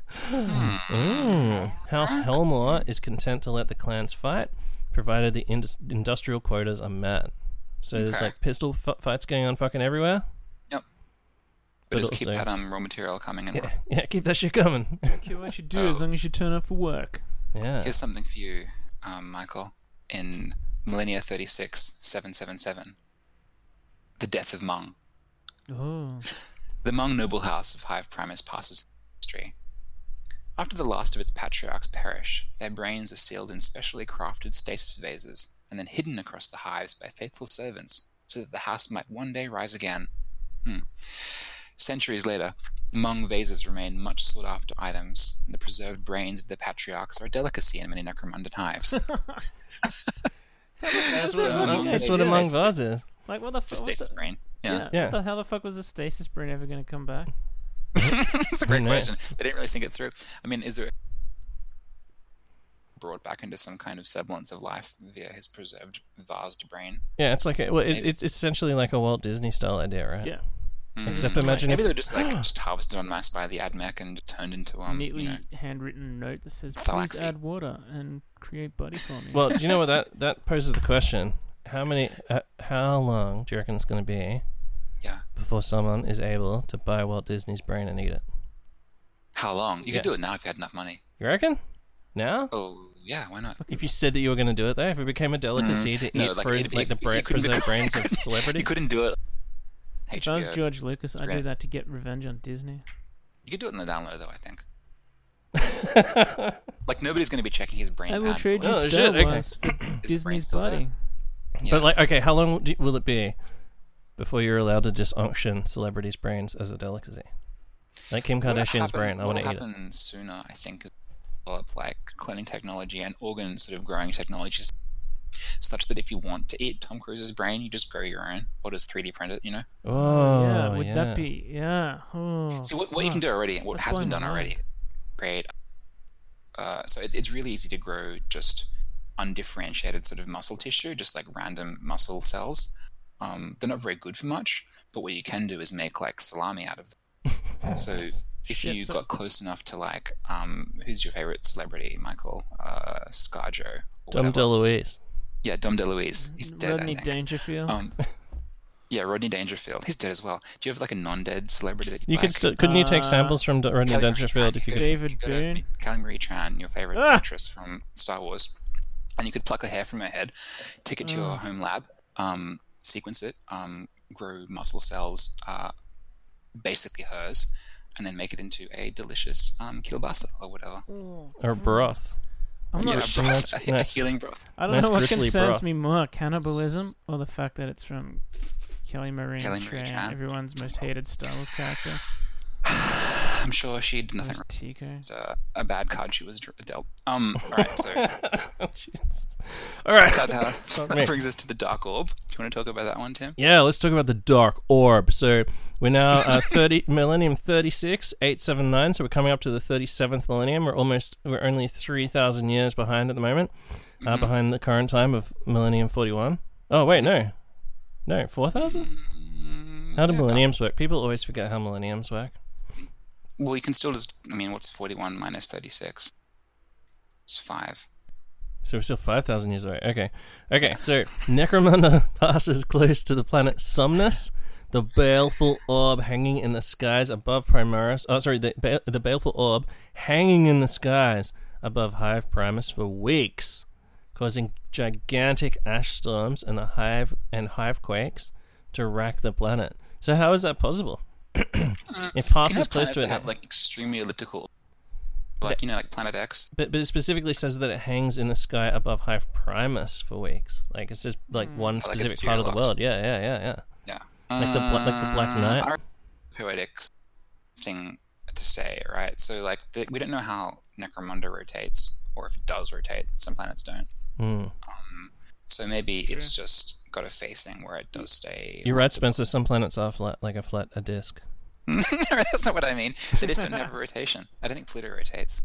Mm. House Helmor is content to let the clans fight, provided the indus- industrial quotas are met. So there's Okay. like pistol f- fights going on fucking everywhere. But, But just keep also- that um raw material coming in. Yeah, yeah, keep that shit coming. Okay, what you should do as Oh. long as you turn up for work. Yeah. Here's something for you, um, Michael. In Millennia thirty-six, seven seven seven, the death of Mung. Oh. The Mung noble house of Hive Primus passes history. After the last of its patriarchs perish, their brains are sealed in specially crafted stasis vases and then hidden across the hives by faithful servants so that the house might one day rise again. Hmm. Centuries later, Mung vases remain much sought-after items, and the preserved brains of the patriarchs are a delicacy in many Necromundan hives. That's So, what, Mung that's vases what a are monk basically- vase is. Like, what the It's a fuck? stasis brain. Yeah. Yeah. What the, how the fuck was the stasis brain ever going to come back? It's a great Who knows? question. They didn't really think it through. I mean, is there brought back into some kind of semblance of life via his preserved vased brain? Yeah, it's like a, well, it, Maybe. it's essentially like a Walt Disney style idea, right? Yeah. Mm. Except imagine Maybe if they were just like just harvested on mass by the AdMech and turned into um Neatly you know, handwritten note that says, please Thalaxy. add water and create body for me. well, do you know what that that poses the question? How many? Uh, how long do you reckon it's going to be yeah. before someone is able to buy Walt Disney's brain and eat it? How long? You Yeah. could do it now if you had enough money. You reckon? Now? Oh yeah, why not? If you said that you were going to do it, though, if it became a delicacy to Mm. No, eat like, frozen, it- like the it- bra- you couldn't- preserved brains of you celebrities, couldn't do it. If I was H B O. George Lucas, I'd do Right. that to get revenge on Disney. You could do it in the download though. I think. Like nobody's going to be checking his brain. I will pad trade for you Oh, it. shit, Star okay. Wars for Is the brain Disney's still there? body. Yeah. But like, okay, how long do, will it be before you're allowed to just auction celebrities' brains as a delicacy? Like Kim What'll Kardashian's happen- brain, I want to what'll eat it. happen sooner, I think, is develop like cloning technology and organ sort of growing technologies, so such that if you want to eat Tom Cruise's brain, you just grow your own, or just three D print it, you know? Oh, yeah, would yeah. that be? Yeah. Oh, See, what, what you can do already, what That's has been blowing done my already, great. Uh, so it, it's really easy to grow just undifferentiated sort of muscle tissue, just like random muscle cells. Um, they're not very good for much, but what you can do is make like salami out of them. So if Shit, you so- got close enough to like, um, who's your favorite celebrity, Michael? Uh, ScarJo. or Dom whatever. DeLuise. Yeah, Dom DeLuise. He's dead, Rodney I think. Dangerfield. Um, yeah, Rodney Dangerfield. He's dead as well. Do you have like a non-dead celebrity that you, You like? could still, couldn't you take Uh, samples from D- Rodney Kelly Marie Dangerfield Tran. if you could? David you go to Boone. Kelly Marie Tran, your favorite Ah! actress from Star Wars, and you could pluck her hair from her head, take it to your Ah. home lab, um, sequence it, um, grow muscle cells, uh, basically hers, and then make it into a delicious um, kielbasa or whatever. Or broth. I'm Yeah, not a sure. broth, Nice- a, nice. a healing broth. I don't nice know what gristly concerns broth. me more, cannibalism or the fact that it's from Kelly Marie Kelly Marie Tran, Tran. everyone's most hated Star Wars character. I'm sure she did nothing Where's wrong. Tico? It's uh, a bad card she was dr- dealt. Um, all right, so Jeez. All right. that, uh, Fuck that me. brings us to the Dark Orb. Do you want to talk about that one, Tim? Yeah, let's talk about the Dark Orb. So we're now uh, thirty millennium thirty-six eight seven nine. So we're coming up to the thirty-seventh millennium. We're almost we're only three thousand years behind at the moment, uh, Mm-hmm. behind the current time of millennium forty-one. Oh wait, no, no, four thousand. How do Yeah, millenniums work? People always forget how millenniums work. Well, you can still just. I mean, what's forty-one minus thirty-six? It's five. So we're still five thousand years away. Okay. Okay, so Necromunda passes close to the planet Somnus, the baleful orb hanging in the skies above Primaris. Oh, sorry, the, ba- the baleful orb hanging in the skies above Hive Primus for weeks, causing gigantic ash storms and the hive and hive quakes to rack the planet. So how is that possible? It You passes know, close planets to that it, have like extremely elliptical, like you know, like Planet X. but but it specifically says that it hangs in the sky above Hive Primus for weeks. Like it's just like one Like it's specific part of the geolocked. world. Yeah, yeah, yeah, yeah. Yeah, Like the bla- like the Black Uh, Knight? our poetic thing to say, right? So like the, we don't know how Necromunda rotates, or if it does rotate. Some planets don't. Hmm. Um, so maybe it's just got a facing where it does stay. You're right, Spencer. Some planets are flat, like a flat a disc. No, that's not what I mean. They just don't have a rotation. I don't think Pluto rotates.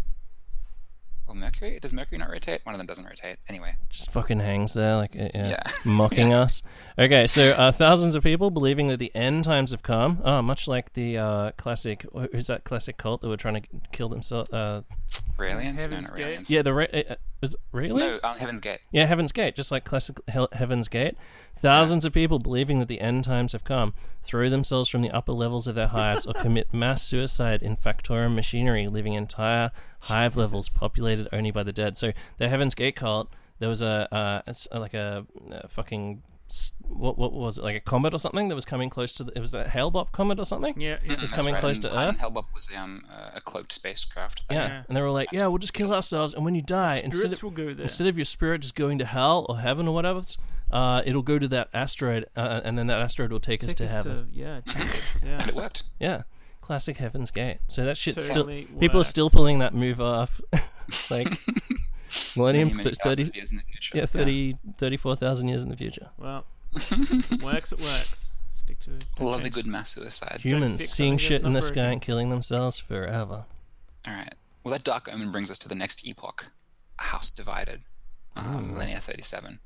Or Mercury? Does Mercury not rotate? One of them doesn't rotate. Anyway. Just fucking hangs there, like uh, yeah, Yeah. mocking us. Okay, so uh, thousands of people believing that the end times have come. Oh, much like the uh, classic. Who's that classic cult that were trying to kill themselves? Uh, Raelians? No, Heaven's not Gate? Raelians. yeah, the Ra- uh, was it really? No, um, Heaven's Gate. Yeah, Heaven's Gate, just like classic Hel- Heaven's Gate. Thousands of people believing that the end times have come throw themselves from the upper levels of their hives or commit mass suicide in Factorum machinery, leaving entire hive levels populated only by the dead. So the Heaven's Gate cult, there was a uh, it's like a, a fucking s- what what was it, like a comet or something that was coming close to the, it was a Hale-Bopp comet or something. Yeah, yeah. It's That's coming right, close and to Plan Earth. Hellbop was um, uh, a cloaked spacecraft. that- Yeah. Yeah. And they were like, yeah, we'll just kill ourselves, and when you die, instead Spirits of will go there. instead of your spirit just going to hell or heaven or whatever, uh, it'll go to that asteroid, uh, and then that asteroid will take, us Take to us heaven. to, yeah, Jesus, yeah. And it worked. Yeah, classic Heaven's Gate. So that shit Totally still people are worked. still pulling that move off, like Millennium Many, many th- thirty, thousands of years in the future. yeah, thirty, thirty-four thousand years in the future. Well, works, it works. Stick to it. Don't Love a change. good mass suicide. Humans fix seeing something shit that's in not the sky broken. and killing themselves forever. All right. Well, that dark omen brings us to the next epoch, a house divided, um, millennia thirty-seven.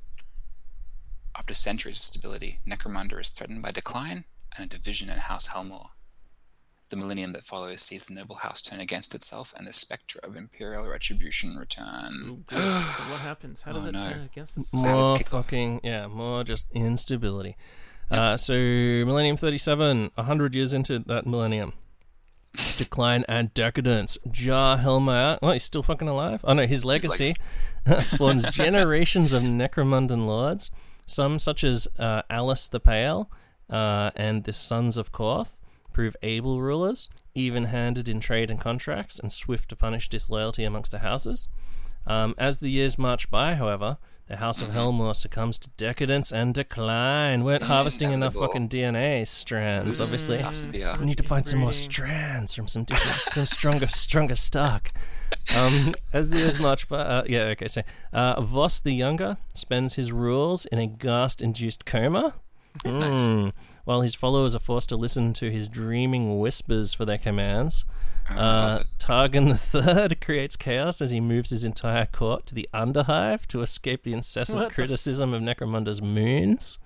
After centuries of stability, Necromunda is threatened by decline and a division in House Helmor. The millennium that follows sees the noble house turn against itself and the spectre of imperial retribution return. Ooh, good. So what happens? How does Oh, it no. turn against us? So how does More it kick off? fucking yeah, more just instability. Uh, so Millennium thirty-seven, a hundred years into that millennium, decline and decadence. Jar Helmer, oh, he's still fucking alive. Oh no, his legacy spawns generations of Necromundan lords. Some, such as uh, Alice the Pale uh, and the Sons of Korth, prove able rulers, even-handed in trade and contracts, and swift to punish disloyalty amongst the houses. Um, as the years march by, however, The House of Helmor succumbs to decadence and decline. Weren't harvesting enough inevitable. fucking D N A strands, obviously. Yeah. We need to find some more strands from some different, some stronger, stronger stock. Um, as the years march by, uh, yeah, okay. So, uh, Voss the Younger spends his rules in a ghast-induced coma, mm, while his followers are forced to listen to his dreaming whispers for their commands. Uh, Targon the Third creates chaos as he moves his entire court to the Underhive to escape the incessant What the criticism of Necromunda's moons.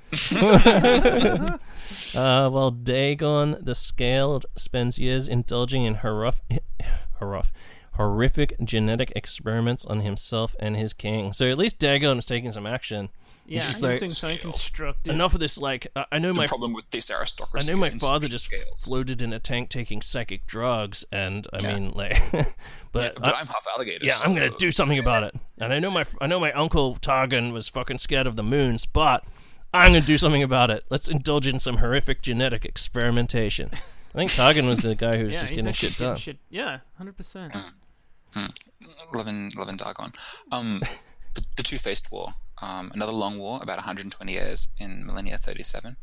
uh, while Dagon the Scaled spends years indulging in horrif- horrif- horrific genetic experiments on himself and his king. So at least Dagon is taking some action. Yeah, He's he's, just like, doing something constructive. enough of this, like, uh, I know The my problem with this aristocracy. I know my is father just scales. floated in a tank taking psychic drugs, and I Yeah. mean, like, but, Yeah, but I, I'm half alligator. yeah, so- I'm gonna do something about it. And I know my I know my uncle Targon was fucking scared of the moons, but I'm gonna do something about it. Let's indulge in some horrific genetic experimentation. I think Targon was the guy who was yeah, just he's getting actually shit getting done. shit- Yeah, hundred percent. Levin, Levin Dagon. Um, the, the Two-Faced War. Um, another long war, about one hundred twenty years, in millennia thirty-seven.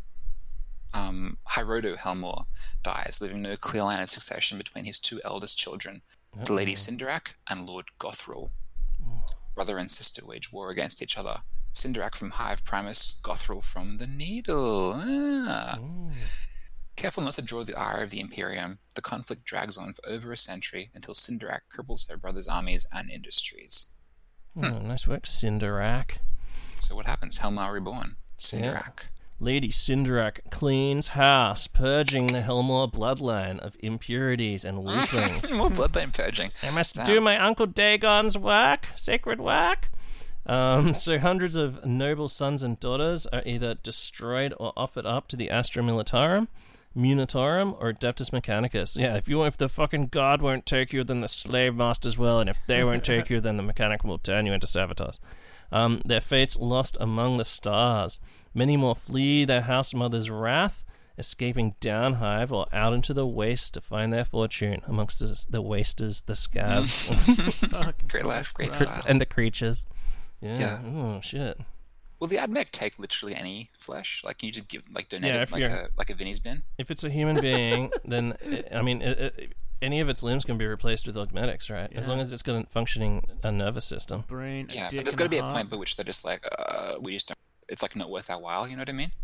Um, Hyrodo Helmor dies, leaving no clear line of succession between his two eldest children, the Lady Sindarak and Lord Gothrul. Brother and sister wage war against each other. Sindarak from Hive Primus, Gothrul from the Needle. Ah. Careful not to draw the ire of the Imperium, the conflict drags on for over a century until Sindarak cripples her brother's armies and industries. Oh, nice work, Sindarak. So what happens? Helmar reborn. Sindarak. Lady Sindarak cleans house, purging the Helmor bloodline of impurities and weaklings. More bloodline purging. I must Damn. do my Uncle Dagon's work, sacred work. Um, so hundreds of noble sons and daughters are either destroyed or offered up to the Astra Militarum, Munitorum, or Adeptus Mechanicus. Yeah, if you if the fucking god won't take you, then the slave masters will, and if they won't take you, then the mechanic will turn you into Savitas. Um, their fates lost among the stars. Many more flee their house mother's wrath, escaping downhive or out into the waste to find their fortune amongst the, the wasters, the scabs, Great life, great style. and the creatures. Yeah. Yeah. Oh shit. Will the Admech take literally any flesh? Like, can you just give, like, donate Yeah, it if like you're- a like a Vinny's bin? If it's a human being, then uh, I mean, it, it, any of its limbs can be replaced with augmetics, right? As Yeah. long as it's got a functioning a nervous system. Brain, a Yeah, dick but there's and got to be a heart. point by which they're just like, uh, we just don't. It's like not worth our while. You know what I mean?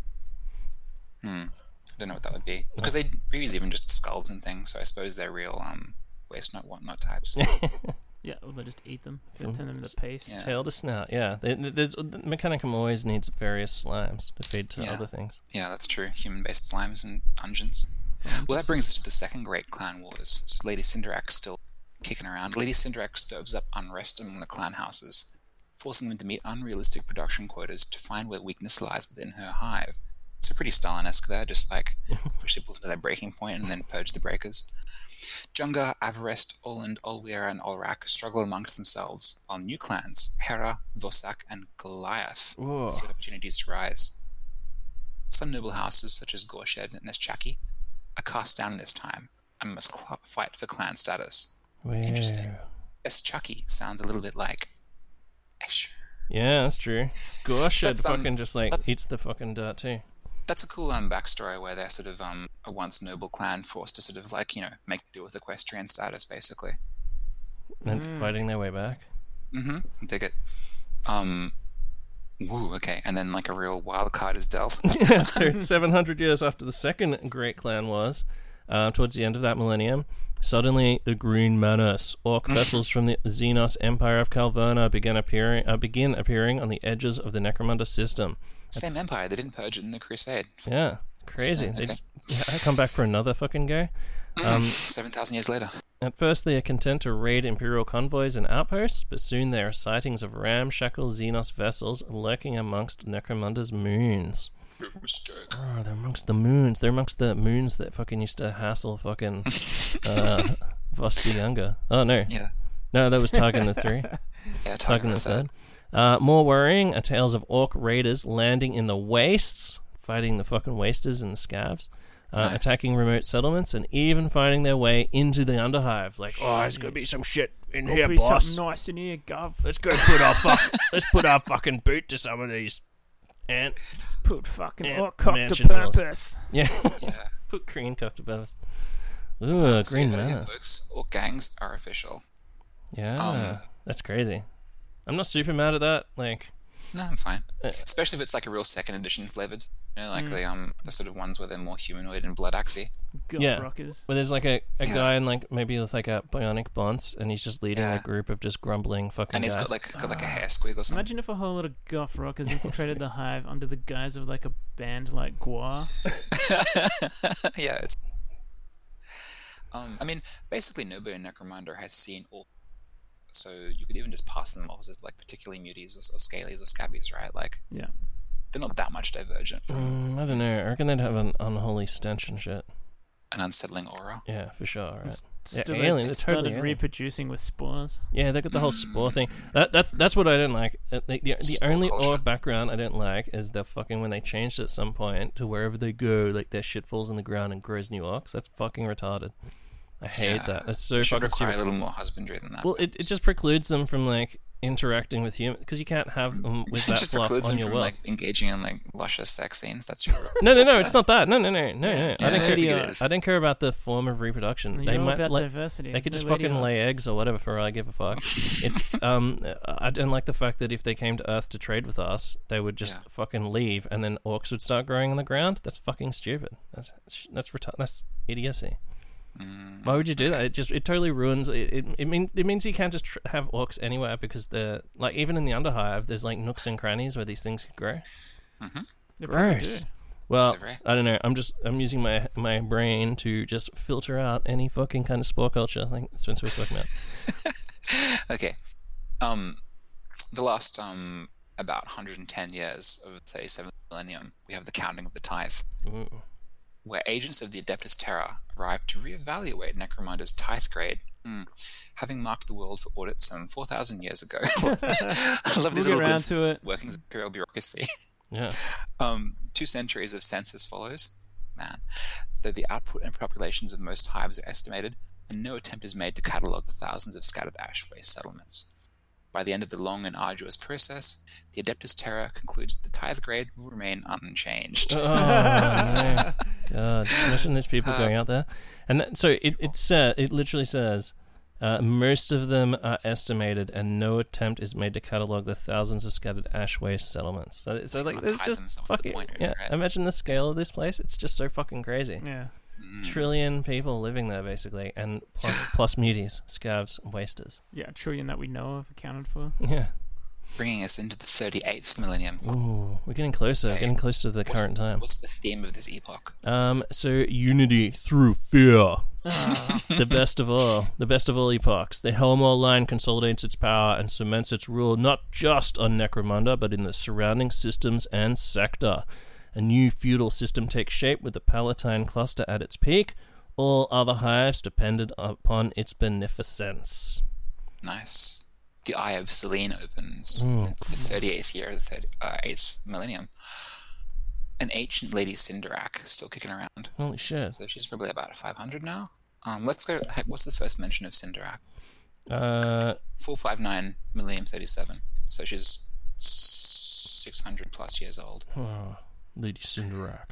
Hmm. I don't know what that would be because they reuse even just skulls and things. So I suppose they're real um waste not whatnot types. Yeah, or they just eat them, they turn them into paste. Yeah. Tail to snout, yeah. There- There's Mechanicum always needs various slimes to feed to Yeah. other things. Yeah, that's true. Human-based slimes and dungeons. Well, that brings us to the second great clan wars. So Lady Sindarak's still kicking around. Lady Sindarak stirs up unrest among the clan houses, forcing them to meet unrealistic production quotas to find where weakness lies within her hive. So pretty Stalin-esque there, just like push people to their breaking point and then purge the breakers. Junga, Avarest, Oland, Olweir, and Olrak struggle amongst themselves, while new clans, Hera, Vosak, and Goliath, Whoa. see opportunities to rise. Some noble houses, such as Gorshed and Eschaki, are cast down this time and must cl- fight for clan status. Interesting. Wow. Eschaki sounds a little bit like Escher. Yeah, that's true. Gorshed That's, um, fucking just like that- eats the fucking dirt too. That's a cool um, backstory where they're sort of um, a once noble clan forced to sort of like, you know, make do with equestrian status, basically. And fighting their way back. Mm-hmm. Dig it. Um, woo, okay. And then like a real wild card is dealt. Yeah, so seven hundred years after the second great clan was, uh, towards the end of that millennium, suddenly the Green Menace, orc vessels from the Xenos Empire of Calverna, began appearing, uh, begin appearing on the edges of the Necromunda system. Same empire. They didn't purge it in the Crusade. Yeah, crazy. okay. They just yeah, come back for another fucking go. Um, Seven thousand years later. At first, they are content to raid Imperial convoys and outposts, but soon there are sightings of ramshackle Xenos vessels lurking amongst Necromunda's moons. Mistake. Oh, they're amongst the moons. They're amongst the moons that fucking used to hassle fucking uh, Voss the Younger. Oh, no. Yeah. No, that was Targon the Three. Yeah. Targon the Third. Uh, more worrying are tales of orc raiders landing in the wastes, fighting the fucking wasters and the scavs. uh, Nice. attacking remote settlements, and even finding their way into the Underhive. Like, oh, there's gonna be some shit in here, be boss. something nice in here, Gov. Let's go put our fuck. Let's put our fucking boot to some of these ant. Put fucking Ant hot cock to mansion dwellers. purpose. Yeah, Yeah. put green cock to purpose. Ooh, So green you heard it here, manners. folks. Orc gangs are official. Yeah, Um, that's crazy. I'm not super mad at that. Like, No, I'm fine. Uh, Especially if it's like a real second edition flavored. You know, like Mm. the um the sort of ones where they're more humanoid and blood axy. Gov Yeah. rockers. where there's like a, a Yeah. guy in like maybe with like a bionic bonce, and he's just leading Yeah. a group of just grumbling fucking And he's guys. got like got like a hair squig or something. Imagine if a whole lot of goth rockers infiltrated the hive under the guise of like a band like Gua. Yeah, it's um I mean, basically nobody in Necromunda has seen all, so you could even just pass them off as like particularly muties or, or scalies or scabbies, right? Like Yeah. they're not that much divergent from Mm, I don't know. I reckon they'd have an unholy stench and shit. an unsettling aura. Yeah, for sure. Right? It's Yeah, still alien, it it's started totally alien. reproducing with spores. Yeah, they got the whole spore thing. That that's that's what I didn't like. Uh, The, the, the Spore only culture. orc background I didn't like is the fucking when they changed at some point to wherever they go, like their shit falls in the ground and grows new orcs. That's fucking retarded. I hate Yeah. that. That's so It should fucking require stupid. a little more husbandry than that. Well, it, it just precludes them from like interacting with humans because you can't have them with It that just fluff precludes on them your from world. like engaging in like luscious sex scenes. That's your No, no, no, it's not that. No, no, no, no, no. I Yeah, don't I care. think it is. I don't care about the form of reproduction. You're They all might about like, diversity. they could There's just no lady fucking lay orcs. eggs or whatever for all I give a fuck. It's um, I don't like the fact that if they came to Earth to trade with us, they would just Yeah. fucking leave, and then orcs would start growing on the ground. That's fucking stupid. That's that's reti- That's idiocy. Mm, Why would you do that? It just it totally ruins it. It, it means it means you can't just tr- have orcs anywhere because they're like even in the Underhive, there's like nooks and crannies where these things could grow. They probably Gross. do. Well, Is it right? I don't know. I'm just I'm using my my brain to just filter out any fucking kind of spore culture. I think Spencer was talking about. Okay. Um, the last um about one hundred ten years of the thirty-seventh millennium, we have the counting of the tithe, Ooh. where agents of the Adeptus Terra arrived to reevaluate Necromunda's tithe grade, mm, having marked the world for audit some four thousand years ago. I love We'll these get little around glimpses to it. of workings of imperial bureaucracy. Yeah. Um, two centuries of census follows. Man, though the output and populations of most hives are estimated, and no attempt is made to catalogue the thousands of scattered ash waste settlements. By the end of the long and arduous process, the Adeptus Terra concludes the tithe grade will remain unchanged. Oh no! God, imagine those people Uh, going out there, and that, so it it sa- it literally says uh, most of them are estimated, and no attempt is made to catalog the thousands of scattered ash waste settlements. So, so like, can't there's hide just themselves at the fucking point, yeah. right? Imagine the scale of this place. It's just so fucking crazy. Yeah. Mm. Trillion people living there basically, and plus plus muties, scavs, and wasters. Yeah, a trillion that we know of accounted for. Yeah. Bringing us into the thirty-eighth millennium. Ooh, we're getting closer. Okay. Getting closer to the What's- current time. What's the theme of this epoch? Um, so unity through fear. Ah. The best of all, the best of all epochs. The Helmar line consolidates its power and cements its rule not just on Necromunda, but in the surrounding systems and sector. A new feudal system takes shape with the Palatine cluster at its peak. All other hives depended upon its beneficence. Nice. The Eye of Selene opens. Oh, the thirty-eighth year of the thirty, uh, eighth millennium. An ancient Lady Cinderak still kicking around. Holy shit. So she's probably about five hundred now. Um, let's go. Heck, what's the first mention of Cinderak? Uh, four fifty-nine millennium thirty-seven. So she's six hundred plus years old. oh, Lady Cinderak.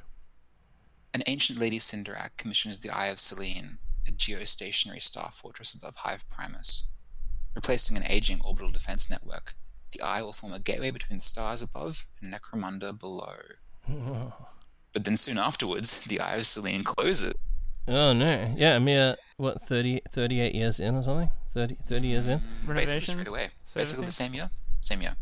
An ancient Lady Cinderak commissions the Eye of Selene, a geostationary star fortress above Hive Primus. Replacing an aging orbital defense network, the Eye will form a gateway between the stars above and Necromunda below. But then soon afterwards, the Eye of Selene closes. Oh no. Yeah, a mere, what, thirty, thirty-eight years in or something? thirty, thirty years in? Basically Renovations? straight away. Basically Servicing? the same year. Same year.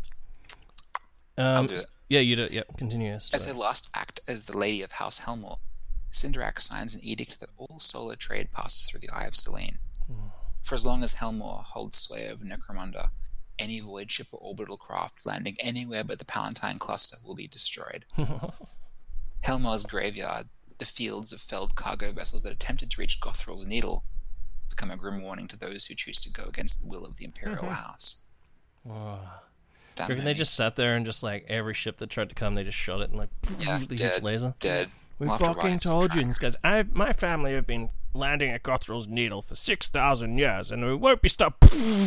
Um, do it. Yeah, you do it. Yeah, continue. your As story. her last act as the Lady of House Helmor, Cinderak signs an edict that all solar trade passes through the Eye of Selene. For as long as Helmor holds sway over Necromunda, any void ship or orbital craft landing anywhere but the Palatine cluster will be destroyed. Helmor's graveyard, the fields of felled cargo vessels that attempted to reach Gothrel's Needle, become a grim warning to those who choose to go against the will of the Imperial House. Oh. Damn, Do you reckon they Ernie. just sat there and just like every ship that tried to come, they just shot it and like Yeah, the huge dead, laser? dead. We We'll have to fucking write some told you. track. And this guy's, I, my family have been landing at Gothrel's Needle for six thousand years, and we won't be stopped.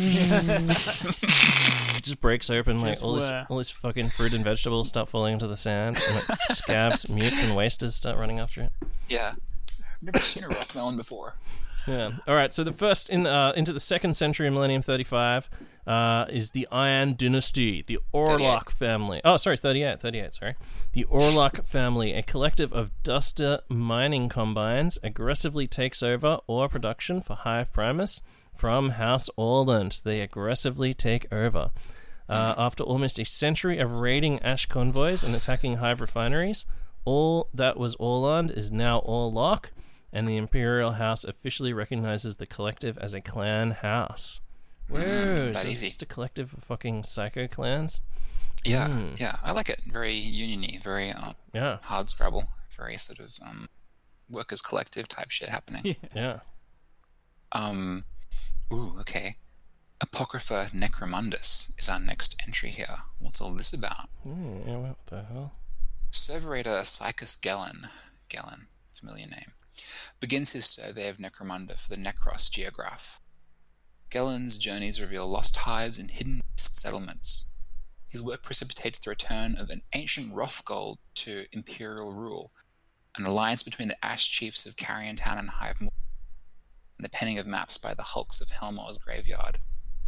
It just breaks open, like Just all this, where? all this fucking fruit and vegetables start falling into the sand, and like, scabs, mutes, and wasters start running after it. Yeah. I've never seen a rock melon before. Yeah. All right. So the first in uh, into the second century, Millennium thirty-five, uh, is the Iron Dynasty, the Orlok family. Oh, sorry, thirty-eight, thirty-eight. Sorry, the Orlok family, a collective of duster mining combines, aggressively takes over ore production for Hive Primus from House Orland. They aggressively take over. Uh, after almost a century of raiding Ash convoys and attacking Hive refineries, all that was Orland is now Orlok, and the Imperial House officially recognizes the collective as a clan house. Whoa, that so it's easy. just a collective of fucking psycho clans? Yeah, Hmm. yeah, I like it. Very union-y, very uh, Yeah, hard scrabble, very sort of um, workers collective type shit happening. Yeah. yeah. Um, ooh, okay. Apocrypha Necromundus is our next entry here. What's all this about? Hmm, yeah, what the hell? Serverator Psychus Gellin, Gellin, familiar name, begins his survey of Necromunda for the Necros Geograph. Gellin's journeys reveal lost hives and hidden settlements. His work precipitates the return of an ancient Rothgold to imperial rule, an alliance between the Ash chiefs of Carrion Town and Hive Moor, and the penning of maps by the hulks of Helmor's graveyard.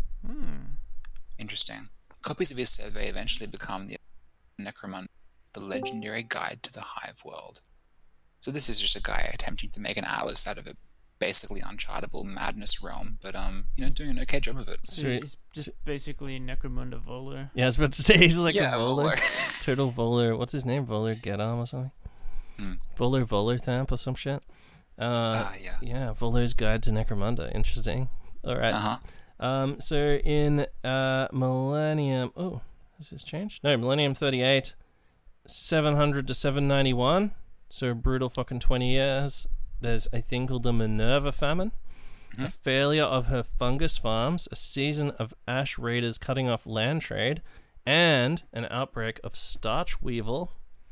Hmm. Interesting. Copies of his survey eventually become the Necromunda, the legendary guide to the Hive world. So this is just a guy attempting to make an atlas out of a basically unchartable madness realm, but um, you know, doing an okay job of it. So Sweet. he's just basically Necromunda Volar. Yeah, I was about to say he's like Yeah, a Volar. Volar. Total Volar. What's his name? Volar Gedam or something? Hmm. Volar Volarthamp or some shit? Uh, Ah, yeah. yeah, Volar's Guide to Necromunda. Interesting. All right. Uh huh. Um, so in uh, Millennium... Oh, has this changed? No, Millennium thirty-eight, seven hundred to seven ninety-one. So a brutal fucking twenty years. There's a thing called the Minerva Famine. Mm-hmm. A failure of her fungus farms, a season of Ash Raiders cutting off land trade, and an outbreak of Starch Weevil.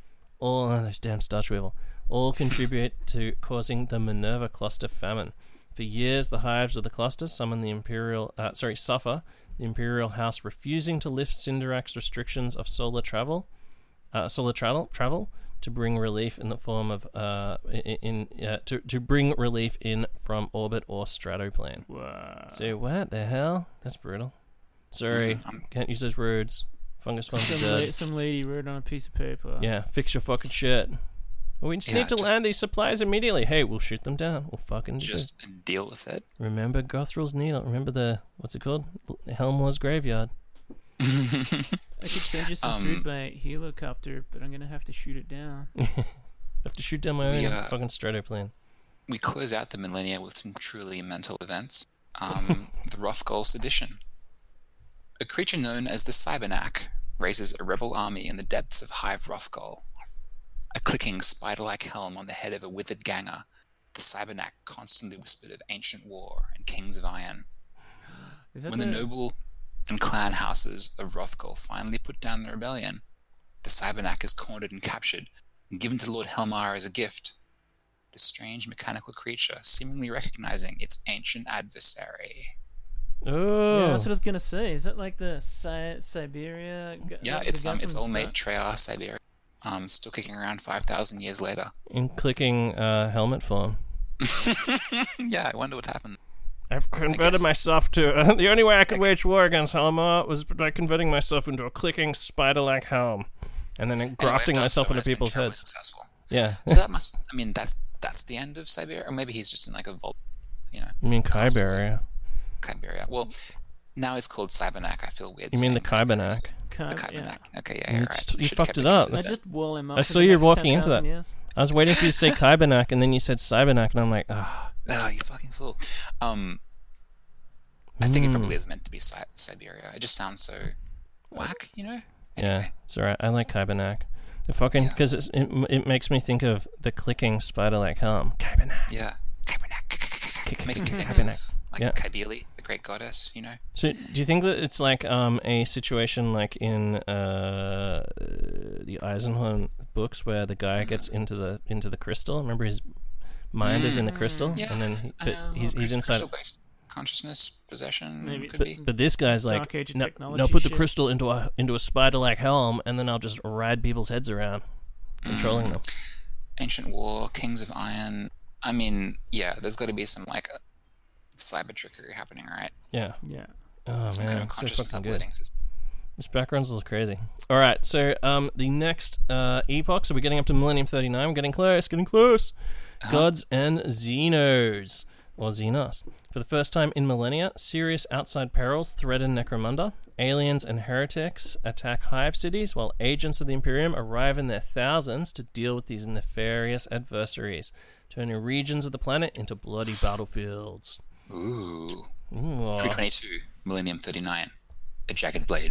All oh, those damn Starch Weevil. All contribute to causing the Minerva Cluster Famine. For years, the hives of the cluster summon the Imperial, uh, sorry, suffer the Imperial House refusing to lift Cinderak's restrictions of solar travel, uh, solar travel, travel to bring relief in the form of uh, in, in uh, to to bring relief in from orbit or stratoplane. Wow. So what the hell? That's brutal. Sorry, Mm, um, can't use those words. Fungus farms are Some, la- dead. some lady wrote on a piece of paper. Yeah, fix your fucking shit. Well, we just Yeah, need to just- land these supplies immediately. Hey, we'll shoot them down. We'll fucking do it. Just deal with it. Remember Gothrel's Needle. Remember the, what's it called? Helmor's Graveyard. I could send you some Um, food by helicopter, but I'm gonna have to shoot it down. I have to shoot down my own Yeah. fucking stratoplane. We close out the millennia with some truly mental events. Um, the Rothgold Sedition. A creature known as the Cybernac raises a rebel army in the depths of Hive Rothgold. A clicking spider-like helm on the head of a withered ganger, the Cybernac constantly whispered of ancient war and kings of iron. Is that When the the, noble and clan houses of Rothgold finally put down the rebellion, the Cybernac is cornered and captured and given to Lord Helmar as a gift. The strange mechanical creature seemingly recognizing its ancient adversary. Oh, Yeah, that's what I was gonna say. Is that like the Si- Siberia? gu- Yeah, the it's guy um, from it's the old mate start? Treyarch Siberia. Um, still kicking around five thousand years later. in clicking uh, helmet form. Yeah, I wonder what happened. I've converted guess- myself to... Uh, the only way I could wage war against Helmar was by converting myself into a clicking spider-like helm. And then grafting Anyway, myself so into has been people's terribly heads. Successful. Yeah. So that must, I mean, that's that's the end of Siberia, or maybe he's just in like a vault, you know, You mean Cast away. Kyberia? Siberia. Well, now it's called Cybernac. I feel weird. You mean the saying Kybernac? Kind The of, yeah. Kybernac. Okay, yeah, You you're just- right. you Should've fucked kept it up. I consistent. just wall him up. I for saw the you next walking into ten thousand that. Years. I was waiting for you to say Kybernac, and then you said Cybernac, and I'm like, ah. Oh, you fucking fool. Um, I think it Mm. probably is meant to be Si- Siberia. It just sounds so whack, you know? Yeah, Anyway. it's alright. I like Kybernac. The fucking... Yeah. Because it, it makes me think of the clicking spider-like helm. Kybernac. Yeah. Kybernac. Makes me think Kybernac. of like Yeah. Kybele, the great goddess, you know. So, do you think that it's like um, a situation like in uh, the Eisenhorn books where the guy gets into the into the crystal? Remember, his mind is in the crystal, Yeah. and then he, but Uh, he's he's inside. crystal-based consciousness possession. Maybe could But, be. but this guy's like, Dark Age of no, technology no, put the shit." crystal into a into a spider-like helm, and then I'll just ride people's heads around, controlling them. Ancient War, Kings of Iron. I mean, yeah, there's got to be some like uh, cyber trickery happening, right? Yeah. Yeah. Oh Some man, kind of it's so consciousness fucking good. uploading system. This background's a little crazy. All right, so um, the next uh, epoch, so we're getting up to Millennium thirty-nine. We're getting close, getting close. Gods and Xenos, or Xenos. For the first time in millennia, serious outside perils threaten Necromunda. Aliens and heretics attack hive cities, while agents of the Imperium arrive in their thousands to deal with these nefarious adversaries, turning regions of the planet into bloody battlefields. Ooh. Ooh, three twenty-two, Millennium thirty-nine. A Jagged Blade.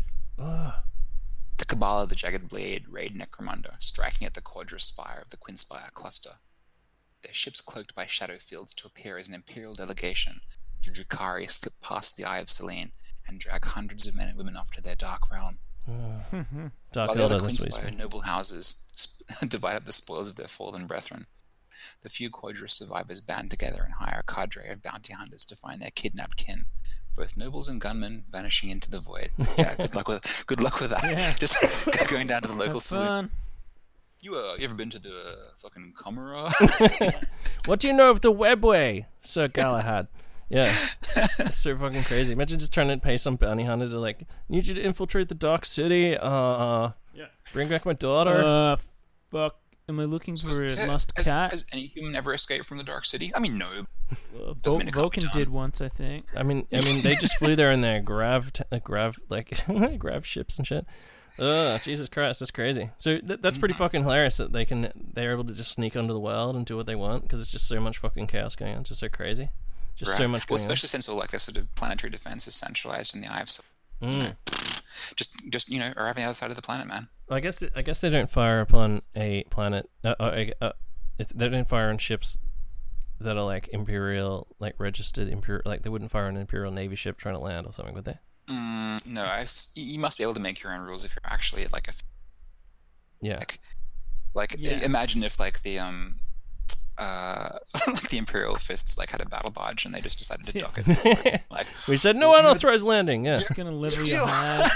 The Cabal of the Jagged Blade raid Necromunda, striking at the Quadra Spire of the Quinspire cluster. Their ships cloaked by shadow fields to appear as an Imperial delegation, the Drukhari slip past the Eye of Selene and drag hundreds of men and women off to their dark realm. Dark While the other Elder, that's what he's Quinspire noble houses sp- divide up the spoils of their fallen brethren, the few Quadra survivors band together and hire a cadre of bounty hunters to find their kidnapped kin. Both nobles and gunmen vanishing into the void. Yeah, good luck with good luck with that. Yeah. Just going down to the local Have saloon. fun. You uh, you ever been to the uh, fucking Camera? What do you know of the Webway, Sir Galahad? Yeah, it's so fucking crazy. Imagine just trying to pay some bounty hunter to like, need you to infiltrate the Dark City. Uh, Yeah. bring back my daughter. Uh, fuck. Am I looking for Has- a lost has, cat? Has any human ever escaped from the Dark City? I mean, no. Uh, doesn't Vul- mean it can't be Vulcan done. did once, I think. I mean, I mean, they just flew there in their grav, t- uh, grav, like grav ships and shit. Ugh, Jesus Christ, that's crazy. So th- that's pretty fucking hilarious that they can they're able to just sneak onto the world and do what they want because it's just so much fucking chaos going on, it's just so crazy, just so Right. much Well, going on. especially since all like their sort of planetary defense is centralized in the Eye of Selene. Mm. Just, just you know, arriving on the other side of the planet, man. I guess I guess they don't fire upon a planet. Uh, uh, uh, if they don't fire on ships that are like imperial, like registered imperial. Like they wouldn't fire on an imperial navy ship trying to land or something, would they? Mm, no, I s you must be able to make your own rules if you're actually at like a Yeah. like, like Yeah. i- imagine if like the um uh like the Imperial fists like had a battle barge and they just decided to dock it. So, like We said no unauthorized landing. Yeah. Just gonna liver your head.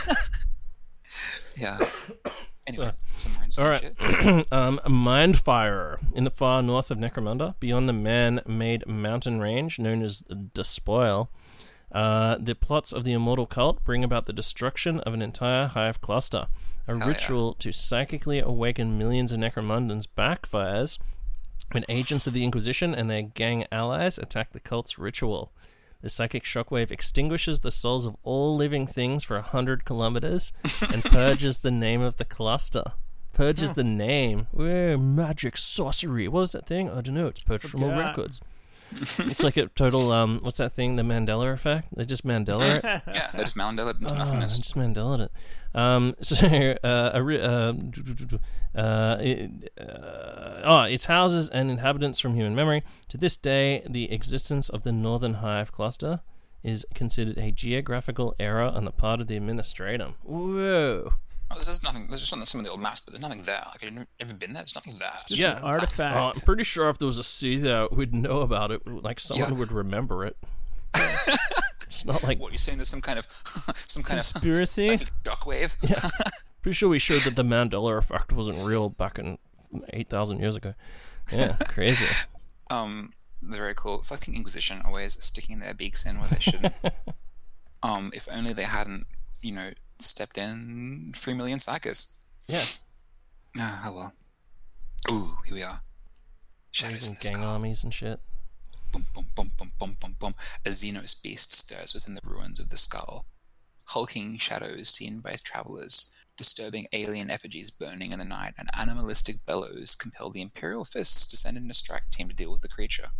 yeah. Anyway, some more insane All right. shit. um, Mindfire in the far north of Necromunda, beyond the man-made mountain range known as Despoil. Uh, the plots of the immortal cult bring about the destruction of an entire hive cluster. A Hell ritual to psychically awaken millions of Necromundans backfires when agents of the Inquisition and their gang allies attack the cult's ritual. The psychic shockwave extinguishes the souls of all living things for a hundred kilometers and purges the name of the cluster. Purges the name. Whoa, magic, sorcery. What was that thing? I don't know. It's purged from all Forgot. records. It's like a total, um, what's that thing? The Mandela effect? They just Mandela it. Yeah, they just Mandela it into Oh, nothingness. just Mandela it. Um, so, uh, a re- uh, uh, it, uh, oh, its houses and inhabitants from human memory. To this day, the existence of the Northern Hive cluster is considered a geographical error on the part of the administratum. Whoa. Oh, there's nothing. There's just on some of the old maps, but there's nothing there. Like I've never, never been there. There's nothing there. Just Yeah. an artifact. Oh, I'm pretty sure if there was a sea there, we'd know about it. Like, someone Yeah. would remember it. It's not like... What are you saying? There's some kind of some kind Conspiracy? of shockwave. Yeah. Pretty sure we showed that the Mandela effect wasn't real back in eight thousand years ago. Yeah, crazy. Um, they're very cool. Fucking Inquisition always sticking their beaks in where they shouldn't. um, if only they hadn't, you know, stepped in three million psychers. Yeah. Ah, oh well. Ooh, here we are. Shadows in Raising the gang skull. armies and shit. Boom, boom, boom, boom, boom, boom, boom. A Xenos beast stirs within the ruins of the skull. Hulking shadows seen by travelers, disturbing alien effigies burning in the night, and animalistic bellows compel the Imperial fists to send in a strike team to deal with the creature.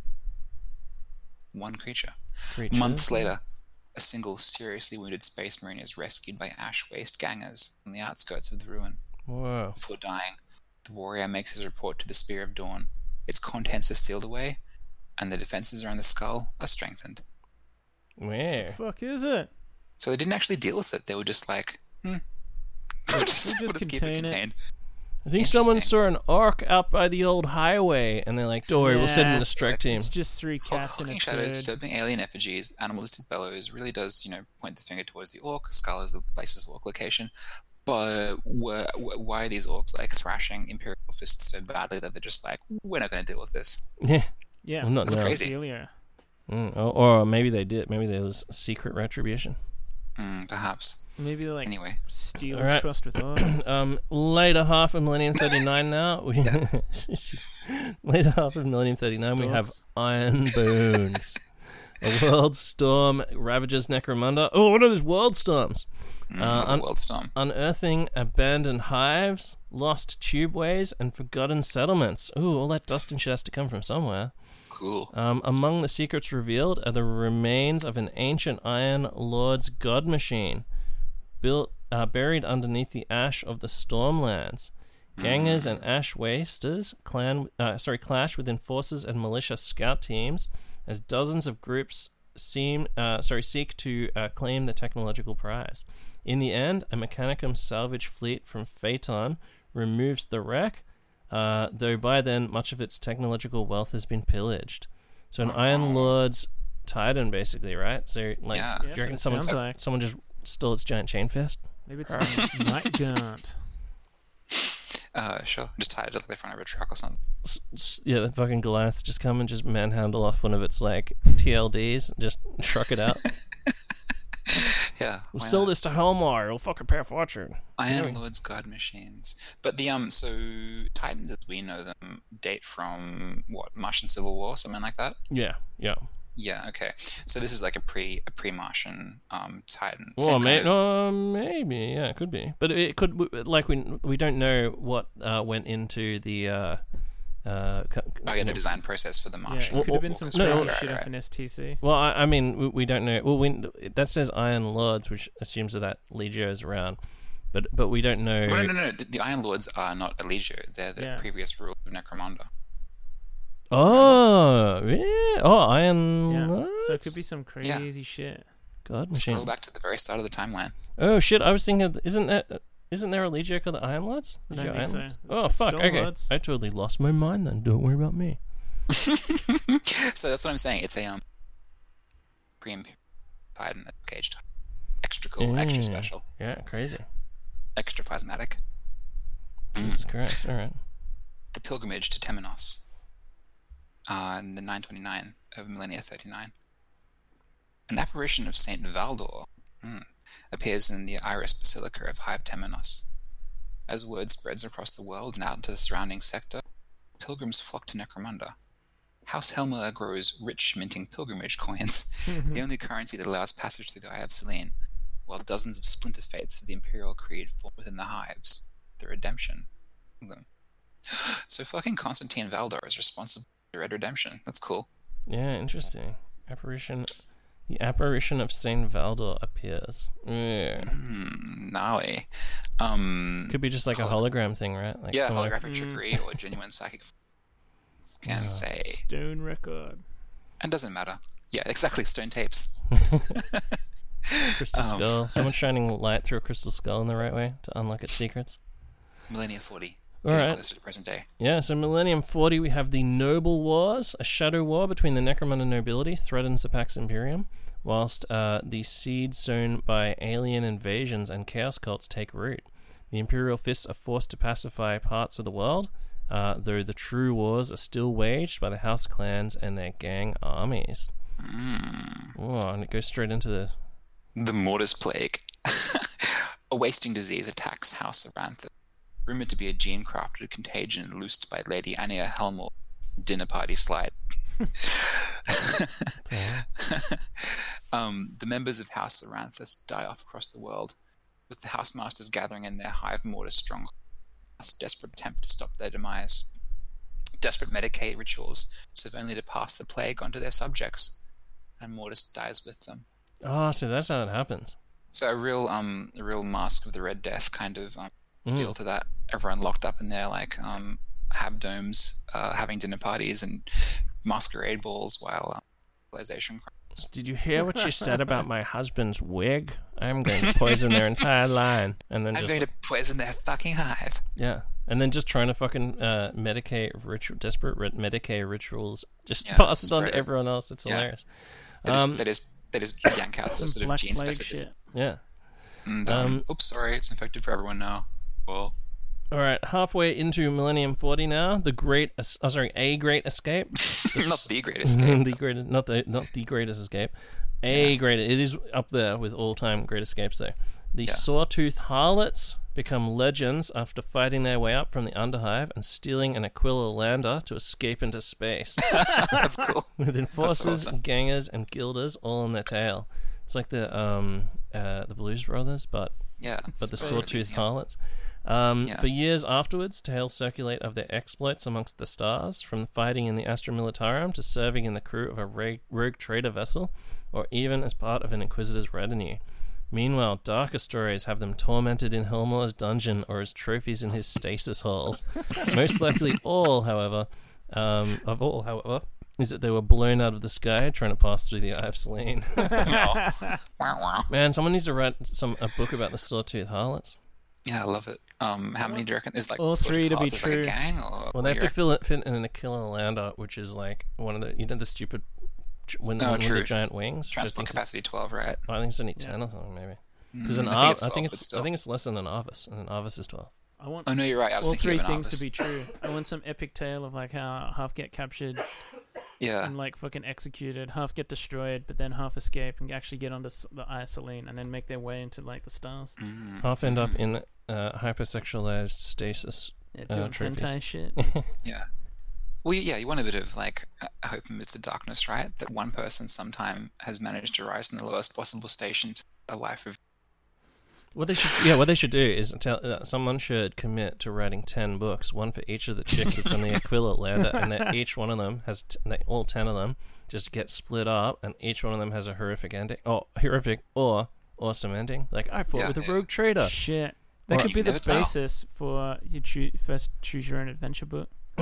One creature. Creatures. Months later, a single seriously wounded space marine is rescued by ash waste gangers on the outskirts of the ruin. Whoa. Before dying, the warrior makes his report to the Spear of Dawn. Its contents are sealed away, and the defenses around the skull are strengthened. Where? Fuck is it? So they didn't actually deal with it. They were just like, hmm. We'll just, We'll just we'll just keep it contain it. contained. I think someone Interesting. saw an orc out by the old highway, and they're like, "Don't worry, we'll send in Yeah. a strike team." It's just three Hulk- cats and a Hulking shadows, turd. disturbing alien effigies, animalistic bellows really does, you know, point the finger towards the orc. Skull is the base's walk location. But wh- wh- why are these orcs like thrashing Imperial fists so badly that they're just like, we're not going to deal with this? Yeah. Yeah, Well, not That's now. crazy. Delia. Mm, or, or maybe they did. Maybe there was secret retribution. Mm, perhaps. Maybe they're like Anyway, steelers Alright. crossed with orcs. um, later half of Millennium thirty-nine now. We later half of Millennium thirty-nine, we have Storks. Iron Bones. A world storm ravages Necromunda. Oh, what are these world storms? mm, Uh, another un- world storm. Unearthing abandoned hives, lost tubeways, and forgotten settlements. Ooh, all that dust and shit has to come from somewhere. Cool. Um, among the secrets revealed are the remains of an ancient Iron Lord's god machine, built uh, buried underneath the ash of the Stormlands. Gangers and Ash Wasters clan, uh, sorry, clash with enforcers and militia scout teams as dozens of groups seem, uh, sorry, seek to uh, claim the technological prize. In the end, a Mechanicum salvage fleet from Phaeton removes the wreck, uh, though by then much of its technological wealth has been pillaged. So an Iron Lord's Titan, basically, right? So, like, Yeah. do Yeah, you reckon so it someone, sounds like. someone just stole its giant chain fist? Maybe it's a night gaunt. Uh, sure. Just tied it to the front of a truck or something. S- s- Yeah, the fucking Goliaths just come and just manhandle off one of its, like, T L Ds and just truck it out. Yeah. We'll why sell not? this to Helmar. It'll fucking pay a fortune. Iron Lord's God machines. But the um, so Titans as we know them date from what, Martian Civil War, something like that. Yeah, yeah. Yeah. Okay. So this is like a pre a pre Martian um Titan. Well, Same may- kind of- uh, maybe, yeah, it could be. But it could, like, we we don't know what uh, went into the. Uh, uh, co- oh yeah, the design process for the Yeah, Martian. it could have been Walkers. some no, crazy Right, shit right, off an S T C. well, I, I mean, we, we don't know. Well, we, that says Iron Lords, which assumes that Legio is around. But but we don't know. Well, no, no, no. The, the Iron Lords are not Eligio. They're the Yeah. previous rulers of Necromunda. Oh, yeah. Oh, Iron Yeah, Lords? so it could be some crazy shit. God Scroll machine. back to the very start of the timeline. Oh shit! I was thinking, of, isn't that isn't there a Legio called the Iron Lords? I don't Legio think Iron so. Lords? It's Oh the fuck! Storm Okay, Lords. I totally lost my mind. Then don't worry about me. So that's what I'm saying. It's a um pre Titan cage type. Extra cool, extra Yeah. special, Yeah, crazy. extra plasmatic. Jesus Christ! All right. The pilgrimage to Temenos. Uh, in the nine twenty-nine of Millennia thirty-nine. An apparition of Saint Valdor hmm, appears in the Iris Basilica of Hive Temenos. As word spreads across the world and out into the surrounding sector, pilgrims flock to Necromunda. House Helmer grows rich minting pilgrimage coins, the only currency that allows passage through the Eye of Selene, while dozens of splinter fates of the Imperial Creed form within the hives, the redemption of them. So fucking Constantine Valdor is responsible for the Red Redemption. That's cool. Yeah, interesting. Apparition. The apparition of Saint Valdor appears. Yeah. Hmm, gnarly. Um, Could be just like a Holo- hologram thing, right? Like yeah, someone- holographic trickery or genuine psychic. Can't say. Stone record. It doesn't matter. Yeah, exactly. Stone tapes. crystal Um, skull. Someone shining light through a crystal skull in the right way to unlock its secrets. Millennia forty. All Getting right. closer to present day. Yeah, so Millennium forty, we have the Noble Wars. A shadow war between the Necromunda nobility threatens the Pax Imperium, whilst uh, the seed sown by alien invasions and chaos cults take root. The Imperial Fists are forced to pacify parts of the world, uh, though the true wars are still waged by the House clans and their gang armies. Mm. Oh, and it goes straight into the... The Mortis Plague. A wasting disease attacks House Aranthus, rumored to be a gene-crafted contagion loosed by Lady Ania Helmore dinner party slide. um, the members of House Aranthus die off across the world, with the House Masters gathering in their Hive Mortis stronghold, a desperate attempt to stop their demise. Desperate Medicaid rituals serve only to pass the plague onto their subjects, and Mortis dies with them. Oh, so that's how it happens. So a real, um, a real Mask of the Red Death kind of um, Mm. feel to that. Everyone locked up in their like um, habdomes, uh, having dinner parties and masquerade balls while um, civilization. Did you hear what she said about my husband's wig? I'm going to poison their entire line. And then I'm just, going to poison their fucking hive. yeah. And then just trying to fucking uh, medicate, ritual, desperate rit- medicate rituals, just Yeah, pass it on spread to it. everyone else. It's Yeah. hilarious. That is, Um, that is, that is yank out the Some sort of black gene plague specificity. shit. Yeah. And, um, Um, oops, sorry, it's infected for everyone now. Well, All right, halfway into Millennium forty now. The great, es- oh, sorry, a great escape. The not s- the greatest escape. the greatest, not the not the greatest escape. A great, it is up there with all-time great escapes though. The Yeah. Sawtooth Harlots become legends after fighting their way up from the Underhive and stealing an Aquila lander to escape into space, That's cool. with enforcers, awesome. gangers, and guilders all on their tail. It's like the um uh, the Blues Brothers, but Yeah. but the It's Sawtooth easy. Harlots. Um, Yeah. For years afterwards, tales circulate of their exploits amongst the stars, from fighting in the Astra Militarum to serving in the crew of a rogue, rogue trader vessel, or even as part of an Inquisitor's retinue. Meanwhile, darker stories have them tormented in Helmor's dungeon or as trophies in his stasis halls. Most likely all, however, um, of all, however, is that they were blown out of the sky trying to pass through the Eye of Selene. Wow, wow. Man, someone needs to write some a book about the Sawtooth Harlots. Yeah, I love it. Um, how many do you reckon? Is like All sort of three to be classes, like true. a gang, or Well, what they have do to you fill it fit in an Aquila lander, which is like one of the you know the stupid ch- when Oh, when true. the giant wings. which I Transport think is- capacity twelve, right? I think it's only Yeah. ten or something maybe. Because an Mm, I Ar- think it's I think twelve, but it's still. I think it's less than an Arvis, and an Arvis is twelve. I want Oh no, you're right. I was all thinking three of an things Arvis. to be true. I want some epic tale of like how half get captured Yeah. and like fucking executed, half get destroyed, but then half escape and actually get onto s- the Eye of Selene and then make their way into like the stars. Mm. Half end up in uh, hypersexualized stasis. Yeah, Uh, doing trophies. hentai shit. Yeah. Well, yeah, you want a bit of like uh, hope amidst the darkness, right? That one person sometime has managed to rise from the lowest possible station to a life of. What they should yeah what they should do is tell uh, someone should commit to writing ten books, one for each of the chicks that's in the Aquila lander, and that each one of them has t- they, all ten of them just get split up, and each one of them has a horrific ending, or horrific or awesome ending. Like I fought Yeah, with a yeah. rogue trader. Shit. That Or- could be You the never tell. basis for your choo- first choose your own adventure book. Do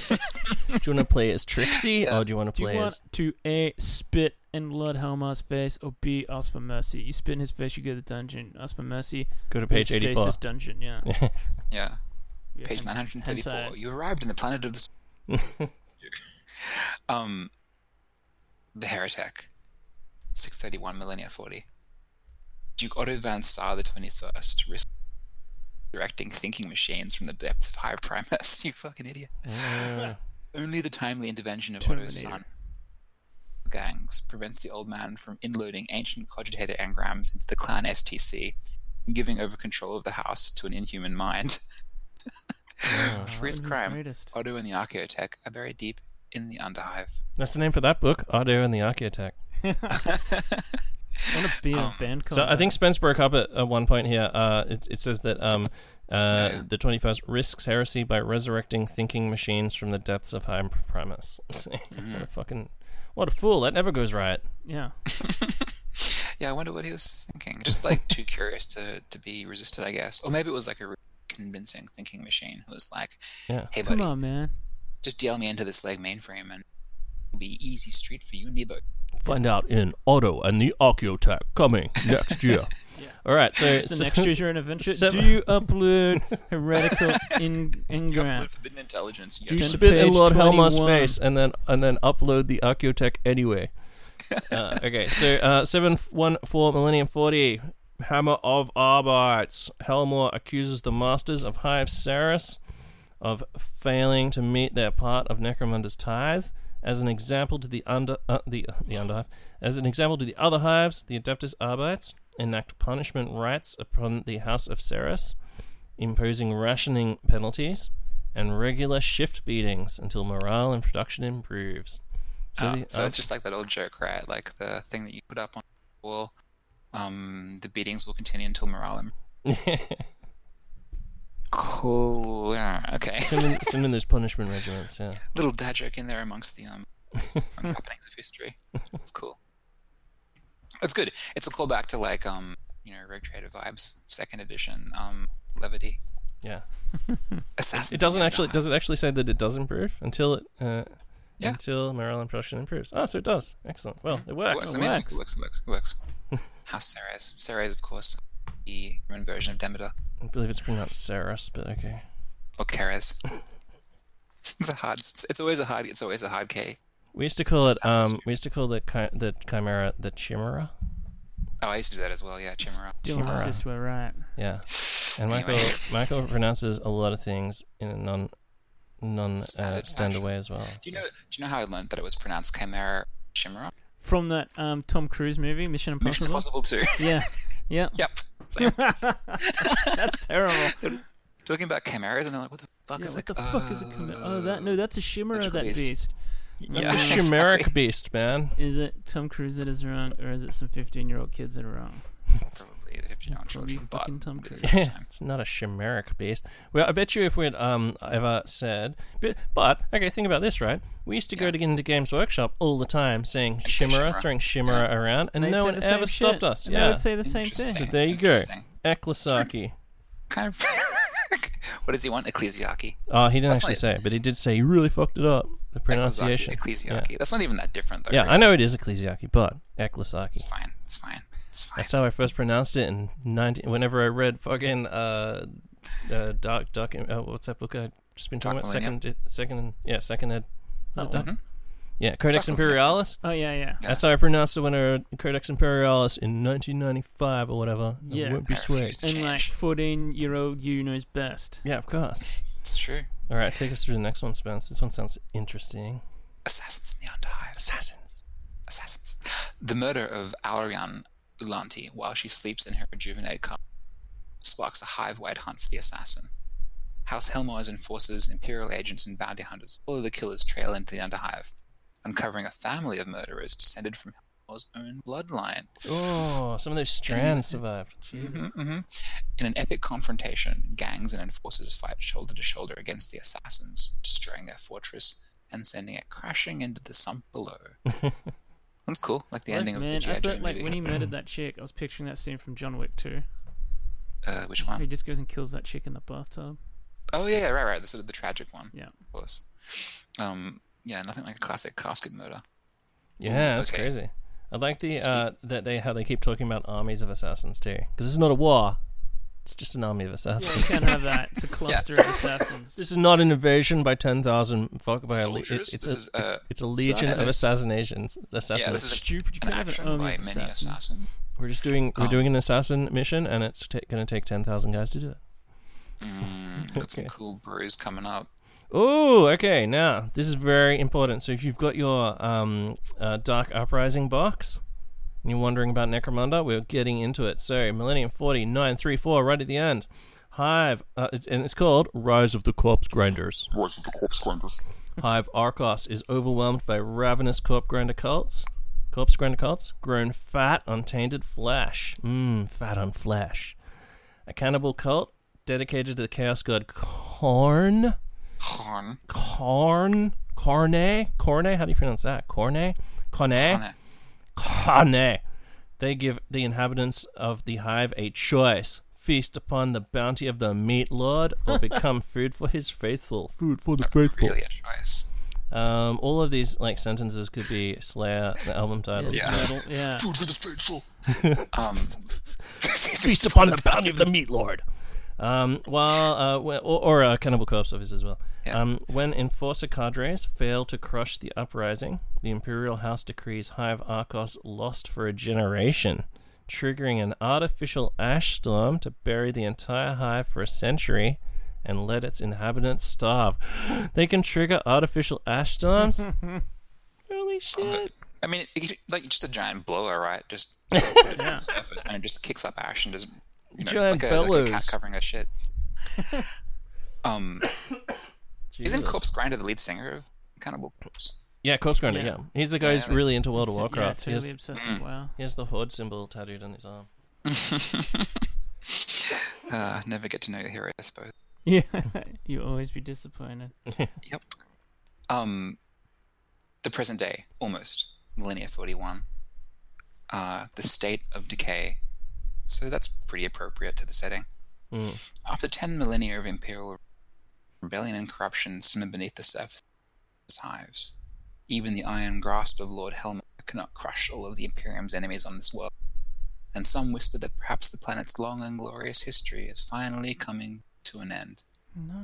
you want to play as Trixie, Yeah. or do you want to Do you play want as? to A, spit in Lord Helmar's face, or B, ask for mercy? You spit in his face, you go to the dungeon. Ask for mercy, Go to go to page eighty-four. Stasis dungeon, yeah. Yeah. Yeah, Page hen- nine hundred thirty-four. hentai. You arrived in the planet of the. s- um, the heretic. six thirty-one millennia forty. Duke Otto van Saar the twenty-first. Resurrecting thinking machines from the depths of High Primus. You fucking idiot. Uh, Only the timely intervention of Terminator. Otto's son gangs prevents the old man from inloading ancient cogitator engrams into the clan S T C and giving over control of the house to an inhuman mind. Oh. For his That was the crime, greatest. Otto and the Archaeotech are buried deep in the Underhive. That's the name for that book, Ardo and the Archaeotech. I want to be a Um, band called So I think that. Spence broke up at, at one point here. Uh, it, it says that um, uh, Yeah. the twenty-first risks heresy by resurrecting thinking machines from the depths of High Primus. What a fucking what a fool! That never goes right. Yeah. Yeah, I wonder what he was thinking. Just like too curious to, to be resisted, I guess. Or maybe it was like a really convincing thinking machine who was like, Yeah. hey Come buddy, on, man. just deal me into this leg mainframe and it'll be easy street for you and me both. Find out in Otto and the Archaeotech coming next year. Yeah. All right, so, It's the so next Choose Your Own Adventure. seven- Do you upload heretical in engram? Forbidden intelligence. you Turn to spit in page Lord Helmar's twenty-one. face and then and then upload the Archaeotech anyway. uh, okay, so uh, seven one four Millennium forty. Hammer of Arbites. Helmor accuses the masters of Hive Saris of failing to meet their part of Necromunda's tithe. As an example to the under uh, the the Underhive, as an example to the other hives, the Adeptus Arbites enact punishment rites upon the House of Saris, imposing rationing penalties and regular shift beatings until morale and production improves. So, Ah, the, so uh, it's just like that old joke, right? Like the thing that you put up on the wall. Um, the beatings will continue until morale. Im- cool. Yeah, okay. send, in, send in those punishment regiments, yeah. Little dad joke in there amongst the um happenings of history. It's cool. It's good. It's a callback to like um you know Rogue Trader vibes, second edition um levity. Yeah. Assassins It doesn't of the actually Underhive. does it actually say that it does improve until it uh, Yeah. until Maryland production improves. Oh, so it does. Excellent. Well, it It works. works. It I mean, works. it works. It works. It works. House Ceres. Ceres, of course, the Roman version of Demeter. I believe it's pronounced Ceres, but okay. Or Ceres. It's a hard. It's, it's always a hard. It's always a hard K. We used to call it. Sounds Um, stupid. we used to call the chi- the chimera the chimera. Oh, I used to do that as well. Yeah, Chimera. Dylan Chimera. insists we're right. Yeah. And Michael Anyway. Michael pronounces a lot of things in a non non uh, Standard standard fashion. way as well. Do you know? Do you know how I learned that it was pronounced Chimera? Chimera. From that um, Tom Cruise movie, Mission Mission Impossible. Impossible two. Yeah. Yeah. Yep. Same. That's terrible. Talking about chimeras, and they're like, "What the fuck Yeah, is what it?" the fuck is a chimera? Oh, that no, that's a chimera. Magical That beast. beast. Yeah, It's a chimeric beast, man. Is it Tom Cruise that is wrong, or is it some fifteen-year-old kids that are wrong? Probably the fifteen-year-old Probably children, but fucking Tom maybe Cruise. this time. It's not a chimeric beast. Well, I bet you if we'd um ever said, but, but okay, think about this, right? We used to go Yeah. to get into Games Workshop all the time, saying say chimera, chimera. throwing chimera Yeah. around, and They'd no say one the same ever stopped shit, us. and They Yeah. would say the same thing. Interesting. So there you go. Interesting. Eklisaki. Kind of. What does he want? Ecclesiarchy. Oh, he didn't That's actually not- say it, but he did say he really fucked it up. The pronunciation. Ecclesiarchy. That's not even that different, though. Yeah, really. I know it is Ecclesiarchy, but Eklisaki. It's fine. It's fine. It's fine. That's how I first pronounced it in nineteen. Whenever I read fucking uh, uh Dark Dark. Uh, what's that book I just been talking Dark about? Millennium? Second, second, yeah, second ed. Was it That Dark? one? Yeah, Codex Dark Millennium. Imperialis. Oh yeah, yeah. Yeah. That's how I pronounced it when I read Codex Imperialis in nineteen ninety-five or whatever. Yeah. It won't be I refuse swayed. to And like change. fourteen-year-old you knows best. Yeah, of course. It's true. All right, take us through the next one, Spence. This one sounds interesting. Assassins in the Underhive. Assassins. Assassins. The murder of Alarian Ulanti while she sleeps in her rejuvenated car sparks a hive-wide hunt for the assassin. House Helmars enforces, Imperial agents, and bounty hunters follow the killer's trail into the Underhive, uncovering a family of murderers descended from Helmar's own bloodline. Oh, some of those strands survived. Mhm, mhm. In an epic confrontation, gangs and enforcers fight shoulder to shoulder against the assassins, destroying their fortress and sending it crashing into the sump below. That's cool, like the Like, ending of man, the G I. I Joe thought like movie. when he murdered that chick, I was picturing that scene from John Wick two. Uh, which He one? just goes and kills that chick in the bathtub. Oh yeah, right, right. The sort of the tragic one. Yeah. Of course. Um, yeah, nothing like a classic casket murder. Yeah, that's okay. crazy. I like the uh, that they how they keep talking about armies of assassins too, because it's not a war; it's just an army of Yeah, assassins. you can't have that. It's a cluster of assassins. This is not an invasion by ten thousand fuck by a le- it, Soldiers? it's, This a, is, it's, uh, it's a legion of assassinations. Assassins. Yeah, this is a, Stupid. You an can't have an action army by of many assassins. assassins. we're just doing we're Oh. doing an assassin mission, and it's ta- going to take ten thousand guys to do it. Mm, got some Okay. cool brews coming up. Oh, okay. Now this is very important. So if you've got your um, uh, Dark Uprising box, and you're wondering about Necromunda, we're getting into it. So Millennium forty nine three four, right at the end. Hive, uh, it's, and it's called Rise of the Corpse Grinders. Rise of the Corpse Grinders. Hive Arcos is overwhelmed by ravenous corpse grinder cults. Corpse grinder cults, grown fat on tainted flesh. Mmm, fat on flesh. A cannibal cult dedicated to the chaos god Korn. Horn. Korn. Corne. Corne. How do you pronounce that? Corne. Corne. Horn. Corne. They give the inhabitants of the hive a choice: feast upon the bounty of the meat lord, or become food for his faithful. Food for the faithful. Really a choice. Um, all of these like sentences could be Slayer album titles. Yeah. Yeah. Metal, yeah. Food for the faithful. Um, Feast upon the bounty of the meat lord. Um, while uh, wh- or, or uh, Cannibal Corpse obviously as well. Yeah. Um, when enforcer cadres fail to crush the uprising, the Imperial House decrees Hive Arcos lost for a generation, triggering an artificial ash storm to bury the entire hive for a century and let its inhabitants starve. They can trigger artificial ash storms? Holy shit. I mean, it, like just a giant blower, right? Just put it on the surface, and it just kicks up ash and just you know, Giant like, a, like a cat bellows. covering a shit. um, isn't Jesus. Corpse Grinder the lead singer of Cannibal Corpse? Yeah, Corpse Grinder, yeah. Yeah. He's the guy Yeah, who's yeah. really into World of Yeah, Warcraft. he, totally has, obsessed Mm. with WoW. he has the Horde symbol tattooed on his arm. uh, never get to know your hero, I suppose. Yeah, you always be disappointed. Yep. Um, the present day, almost Millennia forty-one. Uh, the state of decay. So that's pretty appropriate to the setting. Mm. After ten millennia of imperial rebellion and corruption simmer beneath the surface of hives, even the iron grasp of Lord Helmar cannot crush all of the Imperium's enemies on this world. And some whisper that perhaps the planet's long and glorious history is finally coming to an end. No.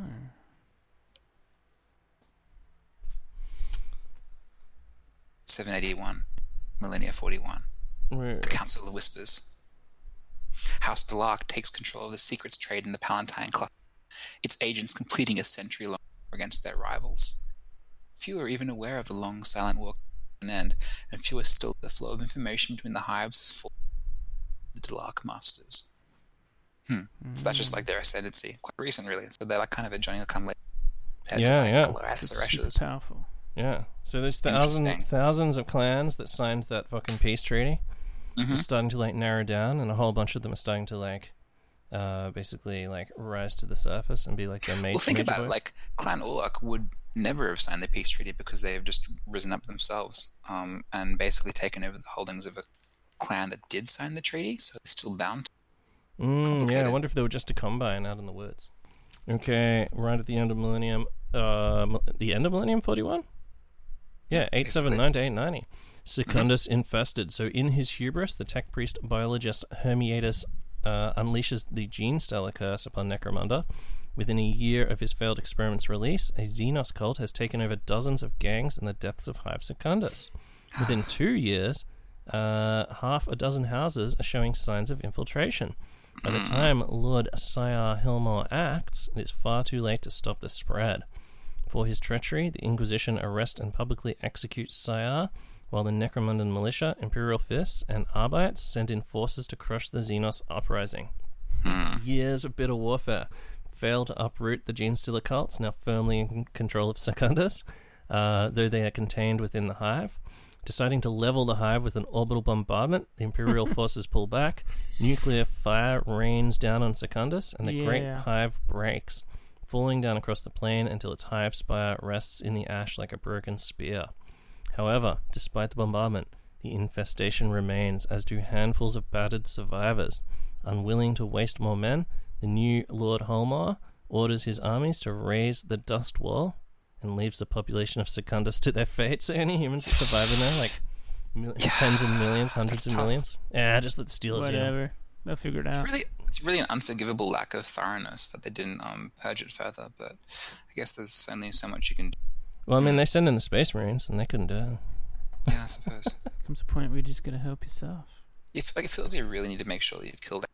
seven eighty-one, Millennia forty-one. Where? The Council of Whispers. House Delark takes control of the secrets trade in the Palatine Cluster, its agents completing a century-long war against their rivals. Few are even aware of the long, silent war to an end, and fewer still the flow of information between the hives is full of the Delark Masters. Hmm. So that's just like their ascendancy. Quite recent, really. So they're like kind of a joining to come later. Yeah, like yeah. Galarath's or Super Escher's. powerful. Yeah. So there's thousands, Interesting. thousands of clans that signed that fucking peace treaty. Mhm. It's starting to like narrow down, and a whole bunch of them are starting to like, uh, basically like rise to the surface and be like their mates. Well, think major about it. boys. Like Clan Orlok would never have signed the peace treaty because they have just risen up themselves um, and basically taken over the holdings of a clan that did sign the treaty, so they're still bound. Mm, yeah, I complicated. wonder if they were just a combine out in the woods. Okay, right at the end of Millennium, um, the end of Millennium forty-one? Yeah, eight seven nine to eight ninety. Secundus infested. So in his hubris, the tech priest biologist Hermiatus uh, unleashes the gene stellar curse upon Necromunda. Within a year of his failed experiment's release, a Xenos cult has taken over dozens of gangs in the depths of Hive Secundus. Within two years, uh, half a dozen houses are showing signs of infiltration. By the time Lord Sire Hilmar acts, it is far too late to stop the spread. For his treachery, the Inquisition arrest and publicly execute Sire, while the Necromundan militia, Imperial Fists, and Arbites send in forces to crush the Xenos uprising. Years of bitter warfare fail to uproot the Genestealer cults, now firmly in control of Secundus, uh, though they are contained within the Hive. Deciding to level the Hive with an orbital bombardment, the Imperial forces pull back, nuclear fire rains down on Secundus, and the Great Yeah. Hive breaks, falling down across the plain until its hive spire rests in the ash like a broken spear. However, despite the bombardment, the infestation remains, as do handfuls of battered survivors. Unwilling to waste more men, the new Lord Holmar orders his armies to raise the dust wall and leaves the population of Secundus to their fate. So any humans that survive in there, like mil- Yeah. tens of millions, hundreds That's of tough. millions. Yeah, just let Steelers in. Whatever. They'll figure it out. Really, it's really an unforgivable lack of thoroughness that they didn't um, purge it further. But I guess there's only so much you can do. Well, I mean, they send in the Space Marines, and they couldn't do it. Yeah, I suppose. Comes a point where you're just gonna help yourself. if like, it feels you really need to make sure that you've killed.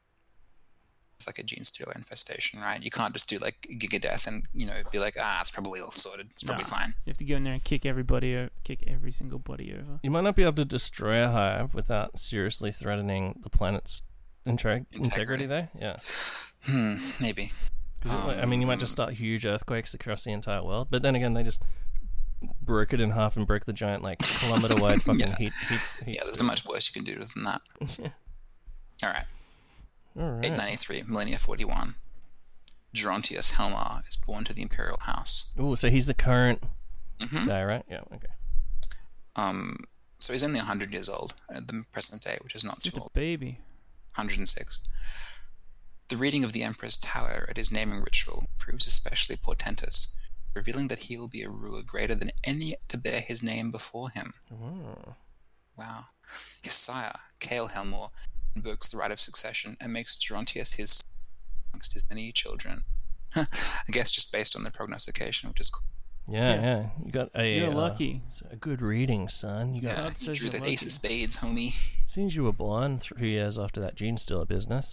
It's like a Genestealer infestation, right? You can't just do like Giga Death and you know be like, ah, it's probably all sorted. It's probably Nah. fine. You have to go in there and kick everybody, o- kick every single body over. You might not be able to destroy a hive without seriously threatening the planet's integ- integrity. Integrity. there. Yeah. Hmm, maybe. 'Cause it- I mean, you might just start huge earthquakes across the entire world, but then again, they just broke it in half and broke the giant, like, kilometer-wide fucking Yeah. heat, heat, heat Yeah, there's stream. not much worse you can do than that. All right. All right. eight ninety-three, Millennia forty-one. Gerontius Helmar is born to the Imperial House. Ooh, so he's the current hmm guy, right? Yeah, okay. Um, so he's only one hundred years old at the present day, which is not Just too a old. baby. one hundred six. The reading of the Emperor's Tower at his naming ritual proves especially portentous, revealing that he will be a ruler greater than any to bear his name before him. Oh. Wow. His sire, Cale Helmor, invokes the right of succession and makes Gerontius his son amongst his many children. I guess just based on the prognostication, which is cool. Yeah, Yeah. yeah. You got a, You're uh, lucky. a good reading, son. You got. Yeah, God you says drew you're the ace lucky. of spades, homie. Since you were born three years after that Genestealer business.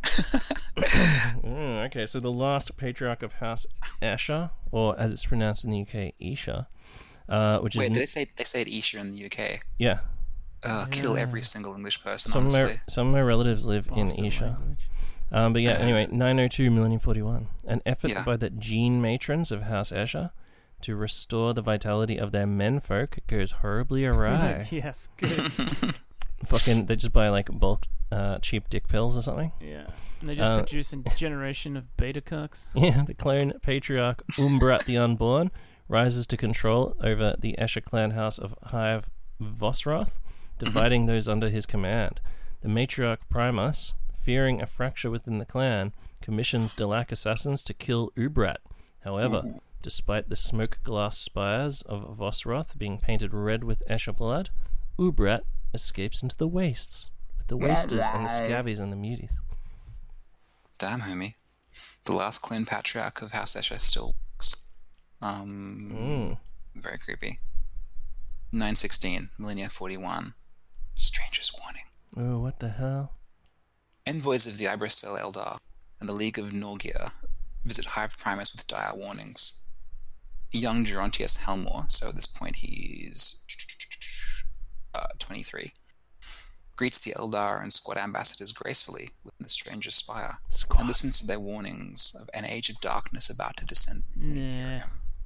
Mm, okay, so the last patriarch of House Escher, or as it's pronounced in the U K, Isha, uh, which Wait, is did n- they say they say it Isha in the U K? yeah. Uh, Kill every single English person, Some of my honestly. some of my relatives live Bastard in Isha. language. Um, but yeah, anyway, nine oh two Millennium forty-one, an effort Yeah. by the gene matrons of House Escher to restore the vitality of their menfolk goes horribly awry. Yes, good. Fucking, they just buy like bulk uh, cheap dick pills or something. Yeah. And they just Uh, produce a generation of beta cucks. Yeah, the clone patriarch Umbrat the Unborn rises to control over the Escher clan house of Hive Vosroth, dividing those under his command. The matriarch Primus, fearing a fracture within the clan, commissions Delac assassins to kill Ubrat. However, Despite the smoke glass spires of Vosroth being painted red with Escher blood, Ubrat escapes into the wastes, with the wasters and the scabies and the muties. Damn, homie. The last clone patriarch of House Escher still works. Um, Mm. Very creepy. nine sixteen, Millennia forty-one. Stranger's Warning. Oh, what the hell? Envoys of the Ibercell Eldar and the League of Norgir visit Hive Primus with dire warnings. Young Gerontius Helmor, so at this point he's uh, twenty-three, greets the Eldar and squad ambassadors gracefully within the Stranger's Spire Squad. and listens to their warnings of an age of darkness about to descend. Nah.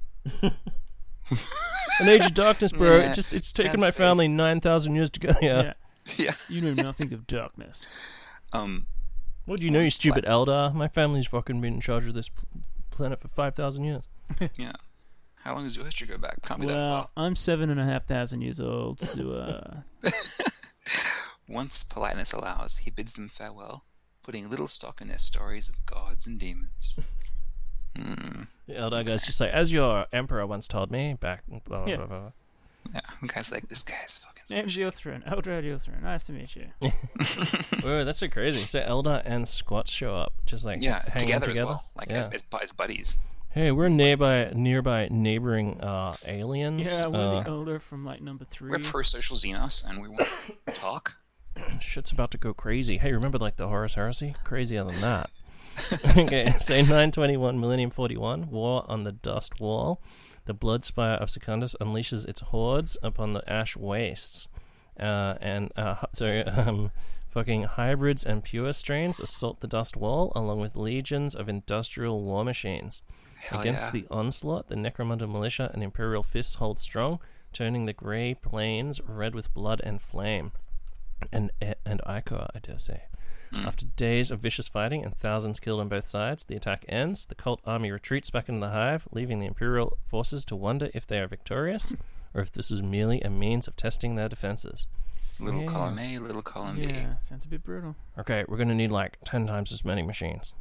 An age of darkness, bro. Yeah, it just it's taken sounds my fake. family nine thousand years to go here. Yeah. Yeah. You know nothing of darkness. Um. What do you know, you It's stupid like- Eldar? My family's fucking been in charge of this pl- planet for five thousand years. Yeah. How long does your history go back? Can't be that Well, far. I'm seven and a half thousand years old, so uh, Once politeness allows, he bids them farewell, putting little stock in their stories of gods and demons. Hmm. The Eldar guy's just like, as your emperor once told me back. Blah, blah, Yeah. blah, blah. Yeah. The guy's like, this guy's fucking. name's Yothrun, Eldrad Yothrun. Nice to meet you. Whoa, that's so crazy. So Eldar and Squats show up, just like Yeah, hanging together, together. as well, like yeah. as, as, as buddies. Hey, we're nearby, nearby neighboring uh, aliens. Yeah, we're uh, the elder from like number three. We're pro-social Xenos, and we want to talk. Shit's about to go crazy. Hey, remember like the Horus Heresy? Crazier than that. Okay, so nine twenty-one, Millennium forty-one, War on the Dust Wall. The Blood Spire of Secundus unleashes its hordes upon the Ash Wastes. Uh, and, uh, so, um, fucking hybrids and pure strains assault the Dust Wall, along with legions of industrial war machines. Hell Against yeah. the onslaught, the Necromunda militia and Imperial fists hold strong, turning the grey plains red with blood and flame. And and Ichor, I dare say. Mm. After days of vicious fighting and thousands killed on both sides, the attack ends. The cult army retreats back into the hive, leaving the Imperial forces to wonder if they are victorious, or if this was merely a means of testing their defenses. Little Yeah. column A, little column B. Yeah, sounds a bit brutal. Okay, we're gonna need like ten times as many machines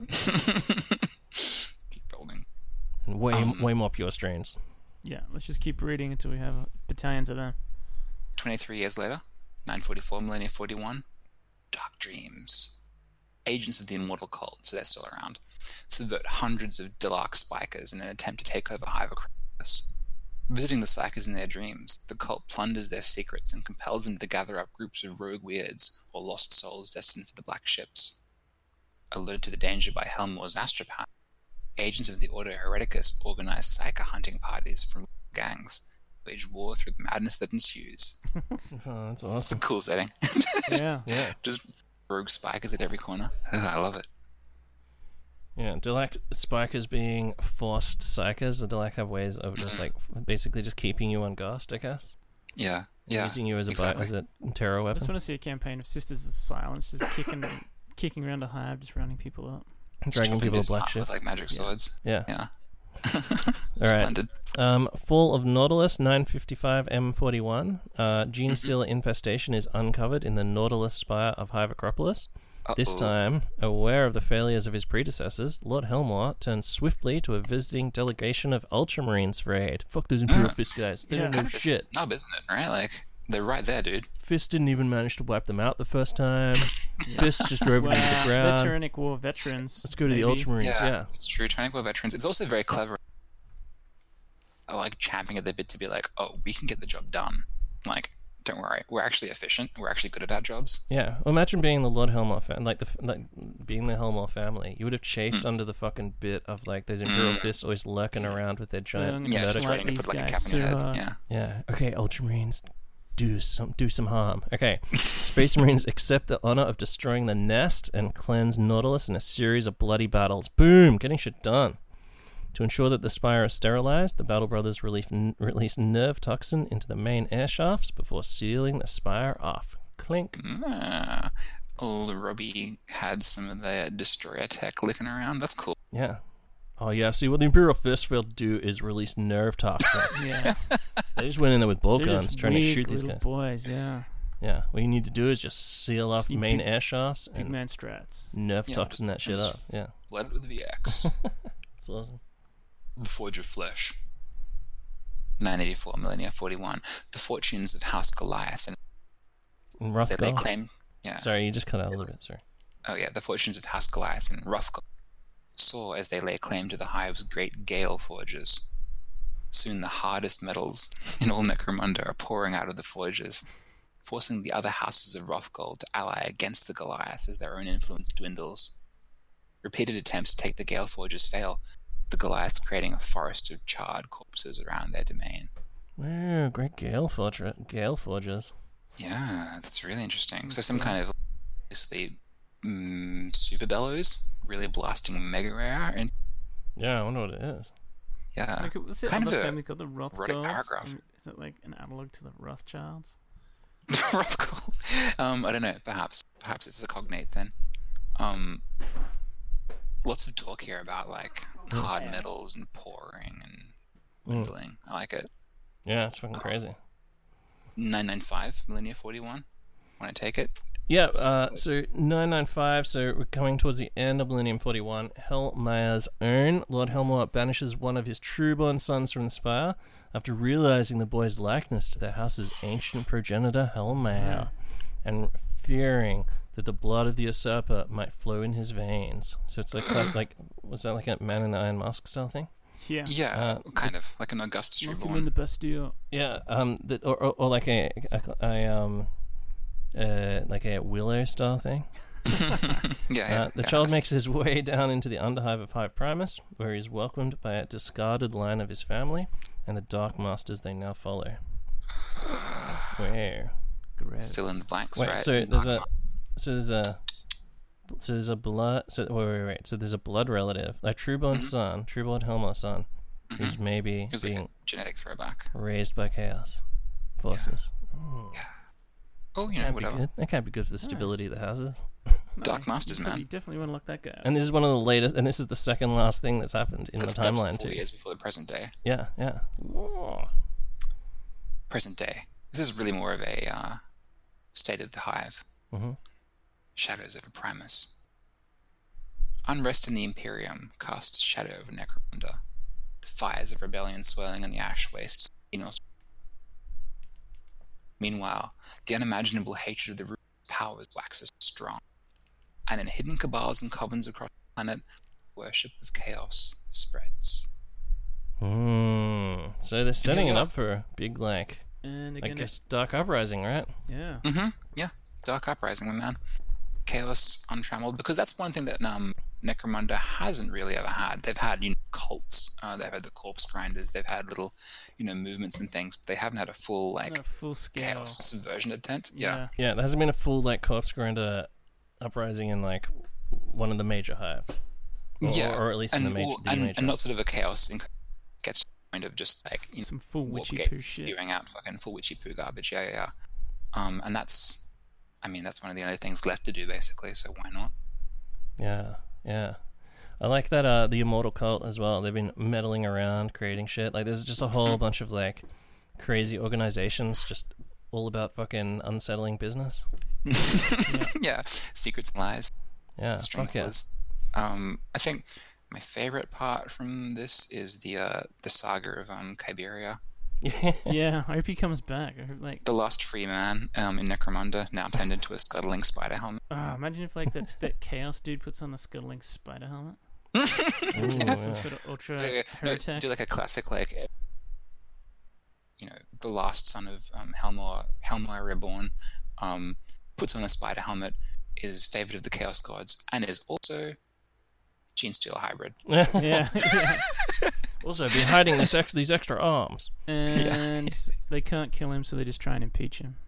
Keep building. and way Um, way more pure strains. Yeah, let's just keep reading until we have battalions of them. twenty-three years later, nine forty-four, Millennia forty-one, Dark Dreams. Agents of the Immortal Cult, so they're still around, subvert hundreds of Dilark Spikers in an attempt to take over Hive Acropolis. Visiting the Psykers in their dreams, the cult plunders their secrets and compels them to gather up groups of rogue weirds or lost souls destined for the Black Ships. Alerted to the danger by Helmor's astropath, agents of the Ordo Hereticus organize Psyker hunting parties from gangs, wage war through the madness that ensues. Oh, that's It's a awesome. cool setting. Yeah. Yeah, Just rogue spikers at every corner. I love it. yeah. Do like spikers being forced psychers, or do like have ways of just like basically just keeping you on guard, I guess? Yeah, yeah. Using you as a exactly. bi- as a terror I weapon. just want to see a campaign of Sisters of Silence, just kicking, kicking around a hive, just rounding people up. Dragging Chopping people to dudes black off with, ships. like magic swords. Yeah. Yeah. All right. Splendid. Um, Fall of Nautilus, nine fifty-five M forty-one. Uh, Gene Stealer infestation is uncovered in the Nautilus Spire of Hive Acropolis. This Uh-oh. time, aware of the failures of his predecessors, Lord Helmor turns swiftly to a visiting delegation of Ultramarines for aid. Fuck those Imperial Ah. Fist guys. They Yeah. don't know Kind of a shit. snub, isn't it? Right? Like they're right there, dude. Fist didn't even manage to wipe them out the first time. Fist just drove them into the Wow, ground. Veteranic War veterans. Let's go to the maybe. Ultramarines, Yeah, yeah. it's true. Tyrannic War veterans. It's also very clever. I like champing at the bit to be like, oh, we can get the job done. Like, don't worry, we're actually efficient. We're actually good at our jobs. Yeah, well, imagine being the Lord Helmor fan, like the f- like being the Helmor family. You would have chafed under the fucking bit of like those Imperial Mm. fists always lurking around with their Yeah, I'm giant. gonna Yeah, vertical- just slap ready to these put like a guys cap on your so head. hard. Yeah. Yeah. Okay, Ultramarines, do some do some harm. Okay, Space Marines accept the honor of destroying the nest and cleanse Nautilus in a series of bloody battles. Boom, getting shit done. To ensure that the spire is sterilized, the Battle Brothers relief, n- release nerve toxin into the main air shafts before sealing the spire off. Clink. Ah, old Robbie had some of the destroyer tech licking around. That's cool. Yeah. Oh yeah. See, what the Imperial Fist failed to do is release nerve toxin. Yeah. They just went in there with bolt They're guns just trying to weak shoot these little guys. boys, yeah. Yeah. What you need to do is just seal off Just main big- air shafts Big and man strats. nerve Yeah, toxin that shit just- up. Yeah. Blood with V X. It's awesome. The Forge of Flesh. nine eighty-four, Millennia forty-one. The Fortunes of House Goliath. And they lay Rothgall. claim. Yeah. Sorry, you just cut out a little bit. Sorry. Oh yeah, the Fortunes of House Goliath and Rothgall saw as they lay claim to the hive's great Gale forges. Soon the hardest metals in all Necromunda are pouring out of the forges, forcing the other houses of Rothgall to ally against the Goliaths as their own influence dwindles. Repeated attempts to take the Gale forges fail, the Goliaths creating a forest of charred corpses around their domain. Ooh, great Gale forger, Gale forges. Yeah, that's really interesting. So some kind of obviously mm, super bellows, really blasting mega rare, and Yeah, I wonder what it is. yeah, Like, was it kind other of a family called the Rothgolds? erotic paragraph. Um, Is it like an analog to the Rothschilds? Rothgall. Um, I don't know. Perhaps, perhaps it's a cognate then. Um, lots of talk here about like hard Yeah. metals and pouring and dwindling. I like it. Yeah, it's fucking crazy. nine ninety-five, Millennia forty-one. Want to take it? Yeah, uh, so nine ninety-five, so we're coming towards the end of Millennium forty-one. Hellmayer's own Lord Helmor banishes one of his true-born sons from the Spire after realizing the boy's likeness to their house's ancient progenitor, Hellmayer, and fearing that the blood of the usurper might flow in his veins. So it's like, class- like was that like a Man in the Iron Mask style thing? Yeah. Yeah, Uh, kind of like an Augustus Lock him in Reborn. the Bastille. Yeah, um, that, or, or, or like a, a, a um, uh, like a Willow style thing. yeah, yeah, Uh, the yeah, child that's- makes his way down into the underhive of Hive Primus, where he is welcomed by a discarded line of his family and the Dark Masters they now follow. Where? Gross. fill in the blanks, Wait, right? so there's a, so there's a, so there's a blood. So wait, wait, wait. So there's a blood relative, a trueborn son, trueborn Helmar son, who's maybe It was like being a genetic throwback. raised by chaos forces. Oh, you know, Can't be whatever. good. That can't be good for the stability of the houses. Dark Masters, You man. definitely want to lock that guy up. And this is one of the latest, and this is the second last thing that's happened in That's, the that's timeline four too. years before the present day. Yeah, yeah. Whoa. Present day. This is really more of a uh, state of the hive. Mhm. Shadows over Primus. Unrest in the Imperium casts shadow over Necromunda. The fires of rebellion swirling in the ash wastes. Xenos. Meanwhile, the unimaginable hatred of the root's powers waxes strong, and in hidden cabals and covens across the planet, worship of chaos spreads. Mm. So they're setting we it are. up for a big, like, And I again, guess, Dark Uprising, right? yeah. Mm-hmm. Yeah. Dark Uprising, man. Chaos untrammeled. Because that's one thing that um, Necromunda hasn't really ever had. They've had, you know, cults. Uh, they've had the corpse grinders. They've had little, you know, movements and things. But they haven't had a full, like, Not full scale. chaos subversion attempt. Yeah. Yeah, there hasn't been a full, like, corpse grinder uprising in, like, one of the major hives. Or, Yeah. or, or at least in and, the major. or- the and, major. and not sort of a chaos. In- gets to the point of just, like, you know, Some full warp witchy gates poo shit. spewing out fucking full witchy poo garbage. Yeah, yeah, yeah. Um, and that's, I mean, that's one of the only things left to do, basically. So why not? Yeah, yeah. I like that uh the Immortal Cult as well. They've been meddling around, creating shit. Like there's just a whole bunch of like crazy organizations just all about fucking unsettling business. Yeah. Secrets and lies. Yeah, String fuck yeah. callers. Um, I think my favorite part from this is the uh, the saga of um, Kyberia, Yeah, I hope he comes back. I hope, like, the lost free man um, in Necromunda, now turned into a scuttling spider helmet. ah, imagine if like that, that chaos dude puts on the scuttling spider helmet. Ooh, Some yeah. sort of ultra Uh, no, heretic. do like a classic, like uh, you know, the last son of um, Helmar, Helmar Reborn, um, puts on a spider helmet, is favored of the Chaos Gods, and is also Gene Steel hybrid. yeah, yeah. Also, been hiding this ex- these extra arms. And they can't kill him, so they just try and impeach him.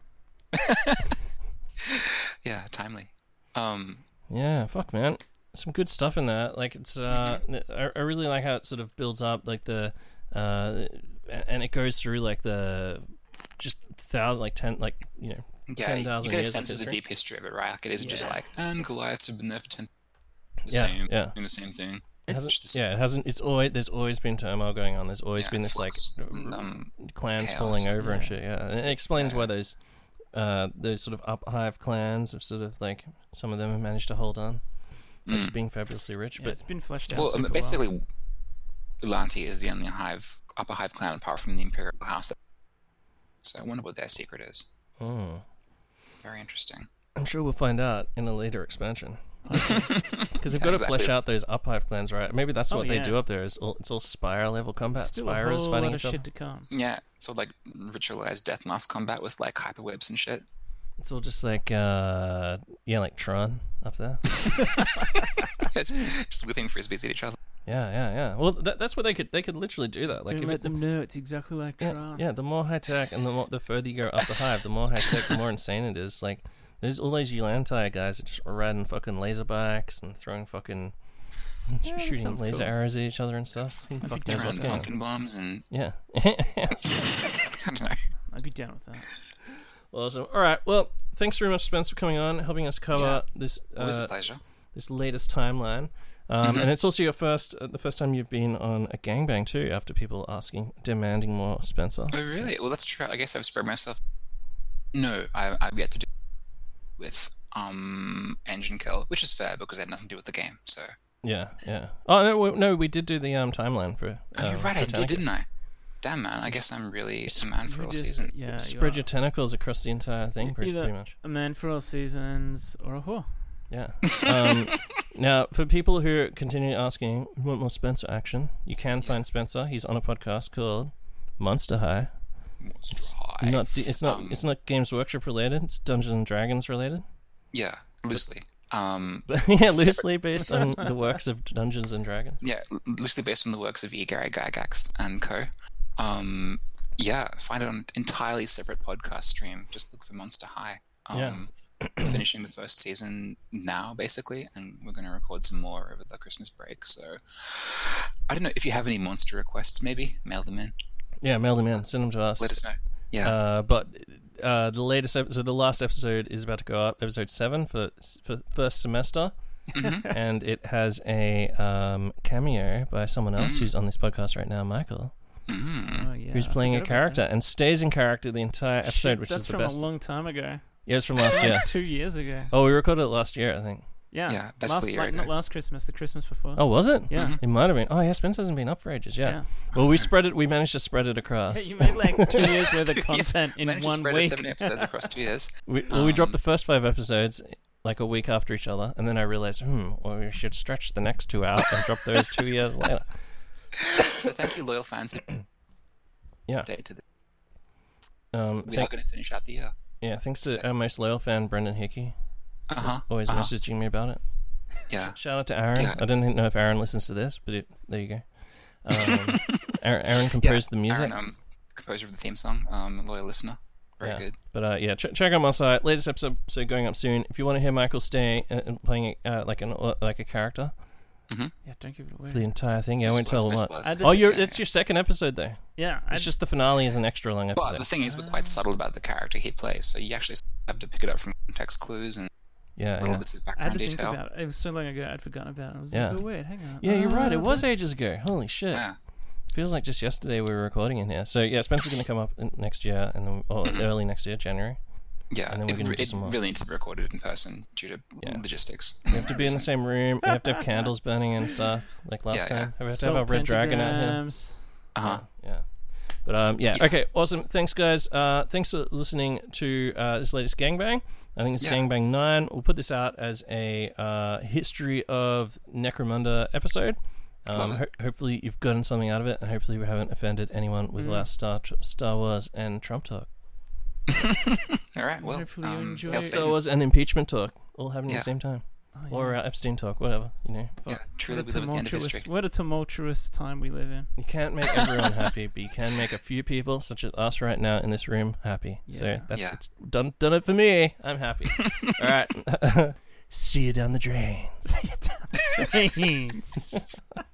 Yeah, timely. Um, Yeah, fuck man, some good stuff in that. Like it's, uh, I, I really like how it sort of builds up, like the, uh, and it goes through like the, just thousand, like ten, like you know, yeah, ten you thousand get a years sense of of the history. deep history of it, right? Like it isn't just Yeah. like, and Goliaths have been there for ten. The Yeah, same, yeah. doing the same thing. It It's hasn't, just the yeah, it hasn't. It's always there's always been turmoil going on. There's always Yeah, been this flux, like um, clans chaos, falling over and yeah. shit. Yeah, and it explains Yeah. why those uh those sort of up hive clans have sort of like some of them have managed to hold on, by just being fabulously rich. Yeah, but it's been fleshed out. Well, um, super basically, well. Ulanti is the only hive, upper hive clan apart from the Imperial House. So I wonder what their secret is. Oh. Very interesting. I'm sure we'll find out in a later expansion. Because we've Yeah, got to exactly. flesh out those up hive clans, right? Maybe that's Oh, what they yeah. do up there. Is all, it's all Spire level combat. Still Spire a is whole fighting lot of each other. shit to come. Yeah, it's all like ritualized death mask combat with like hyperwebs and shit. It's all just like, uh, yeah, like Tron up there. Just whipping frisbees at each other. Yeah, yeah, yeah. Well, that, that's what they could. They could literally do that. Like, Don't if let it, them know it's exactly like yeah, Tron. yeah. The more high tech and the more, the further you go up the hive, the more high tech, the more insane it is. Like, there's all those Ulantai guys that just riding fucking laser bikes and throwing fucking Yeah, that shooting sounds laser cool. arrows at each other and stuff. Who the fuck knows Around what's the going on? pumpkin bombs and Yeah. I don't know. I'd be down with that. Awesome. All right. Well, thanks very much, Spence, for coming on, helping us cover Yeah. this Always uh, a pleasure. this latest timeline. Um, Mhm. And it's also your first, uh, the first time you've been on a gangbang too. After people asking, demanding more Spencer. Oh really? Well, that's true. I guess I've spread myself. No, I, I've yet to do with um Engine Kill, which is fair because it had nothing to do with the game. So. Yeah, yeah. Oh no, we, no, we did do the um timeline for. Oh, uh, you're right, I did, Britannicus. didn't I? Damn, man. I guess I'm really a man for You all just- season. Yeah, you Spread are. your tentacles across the entire thing, pretty, Either pretty much. a man for all seasons or a whore. Yeah. Um, now, for people who continue asking, "We want more Spencer action?" You can find Spencer. He's on a podcast called Monster High. Monster High. Not. D- It's not. Um, it's not Games Workshop related. It's Dungeons and Dragons related. Yeah, loosely. Um, But yeah, loosely based on the works of Dungeons and Dragons. yeah, loosely based on the works of E. Gary Gygax and co. Um, yeah, find it on an entirely separate podcast stream. Just look for Monster High. Um, Yeah. finishing the first season now, basically, and we're going to record some more over the Christmas break. So, I don't know if you have any monster requests. Maybe mail them in. Yeah, mail them in. Send them to us. Let us know. Yeah. Uh, but uh, the latest episode, so the last episode is about to go up, episode seven for for first semester, Mhm. and it has a um, cameo by someone else who's on this podcast right now, Michael, Mhm. Oh yeah. who's I playing a forgot about character that. and stays in character the entire episode, Shit, which that's is the from best. a long time ago. Yeah, it's from last Like year. two years ago. Oh, we recorded it last year, I think. Yeah. Yeah, basically last a year like, ago. not last Christmas, the Christmas before. Oh, was it? Yeah. It might have been. Oh, yeah, Spence hasn't been up for ages. Yeah. Yeah. Well, we spread it. We managed to spread it across. You made like two years worth of Yes, content in managed to one spread it week. Seven episodes across two years. We, well, we dropped Um, the first five episodes like a week after each other, and then I realized, hmm, well, we should stretch the next two out and drop those two years later. So thank you, loyal fans. Yeah. Update to the, Um, we thank- are going to finish out the year. yeah, thanks to our most loyal fan, Brendan Hickey, Uh huh. always uh-huh. messaging me about it. Yeah. Shout out to Aaron. Yeah. I don't know if Aaron listens to this, but it, there you go. Um, Aaron, Aaron composed the music. Aaron, um, composer of the theme song, um, loyal listener. Very yeah. good. But uh, yeah, ch- check out my site. Latest episode so going up soon. If you want to hear Michael stay uh, and playing uh, like an uh, like a character Yeah, don't give it for away. the entire thing, yeah, I won't tell Spoilers, what. spoilers. I did- Oh, you're Yeah, it's your second episode though. Yeah, I It's just the finale is an extra long But episode. the thing is, we're quite subtle about the character he plays, so you actually have to pick it up from context clues and yeah, little yeah. bits of I had background to think detail. about it. It was so long ago, I'd forgotten about it. I was Yeah. like, oh, wait, hang on. Yeah, you're right. It Oh, was that's- ages ago. Holy shit. Yeah. Feels like just yesterday we were recording in here. So yeah, Spencer's going to come up in next year, and then or early next year, January. Yeah, And then we're it, gonna re- do it some more. really needs to be recorded in person due to Yeah. logistics. We have to be in the same room. We have to have candles burning and stuff like last Yeah, time. yeah. We have to have Salt our red dragon out here. pentagrams. Uh-huh. Yeah. But um, yeah. Yeah. Okay. Awesome. Thanks, guys. Uh, thanks for listening to uh, this latest gangbang. I think it's Yeah. gangbang nine. We'll put this out as a uh, history of Necromunda episard. Um, Love ho- it. hopefully you've gotten something out of it, and hopefully we haven't offended anyone with Mm. our Star Star Wars and Trump talk, All right, well, Hopefully you um, enjoy I'll it. say- Star Wars and impeachment talk, all happening at Yeah. the same time, Oh, yeah. or uh, Epstein talk, whatever you know. yeah, Fuck. truly What we a live at the end of tumultuous, history. what a tumultuous time we live in. You can't make everyone happy, but you can make a few people, such as us right now in this room, happy. So Yeah. that's Yeah. it's done. Done it for me. I'm happy. All right. See you down the drains. Brains.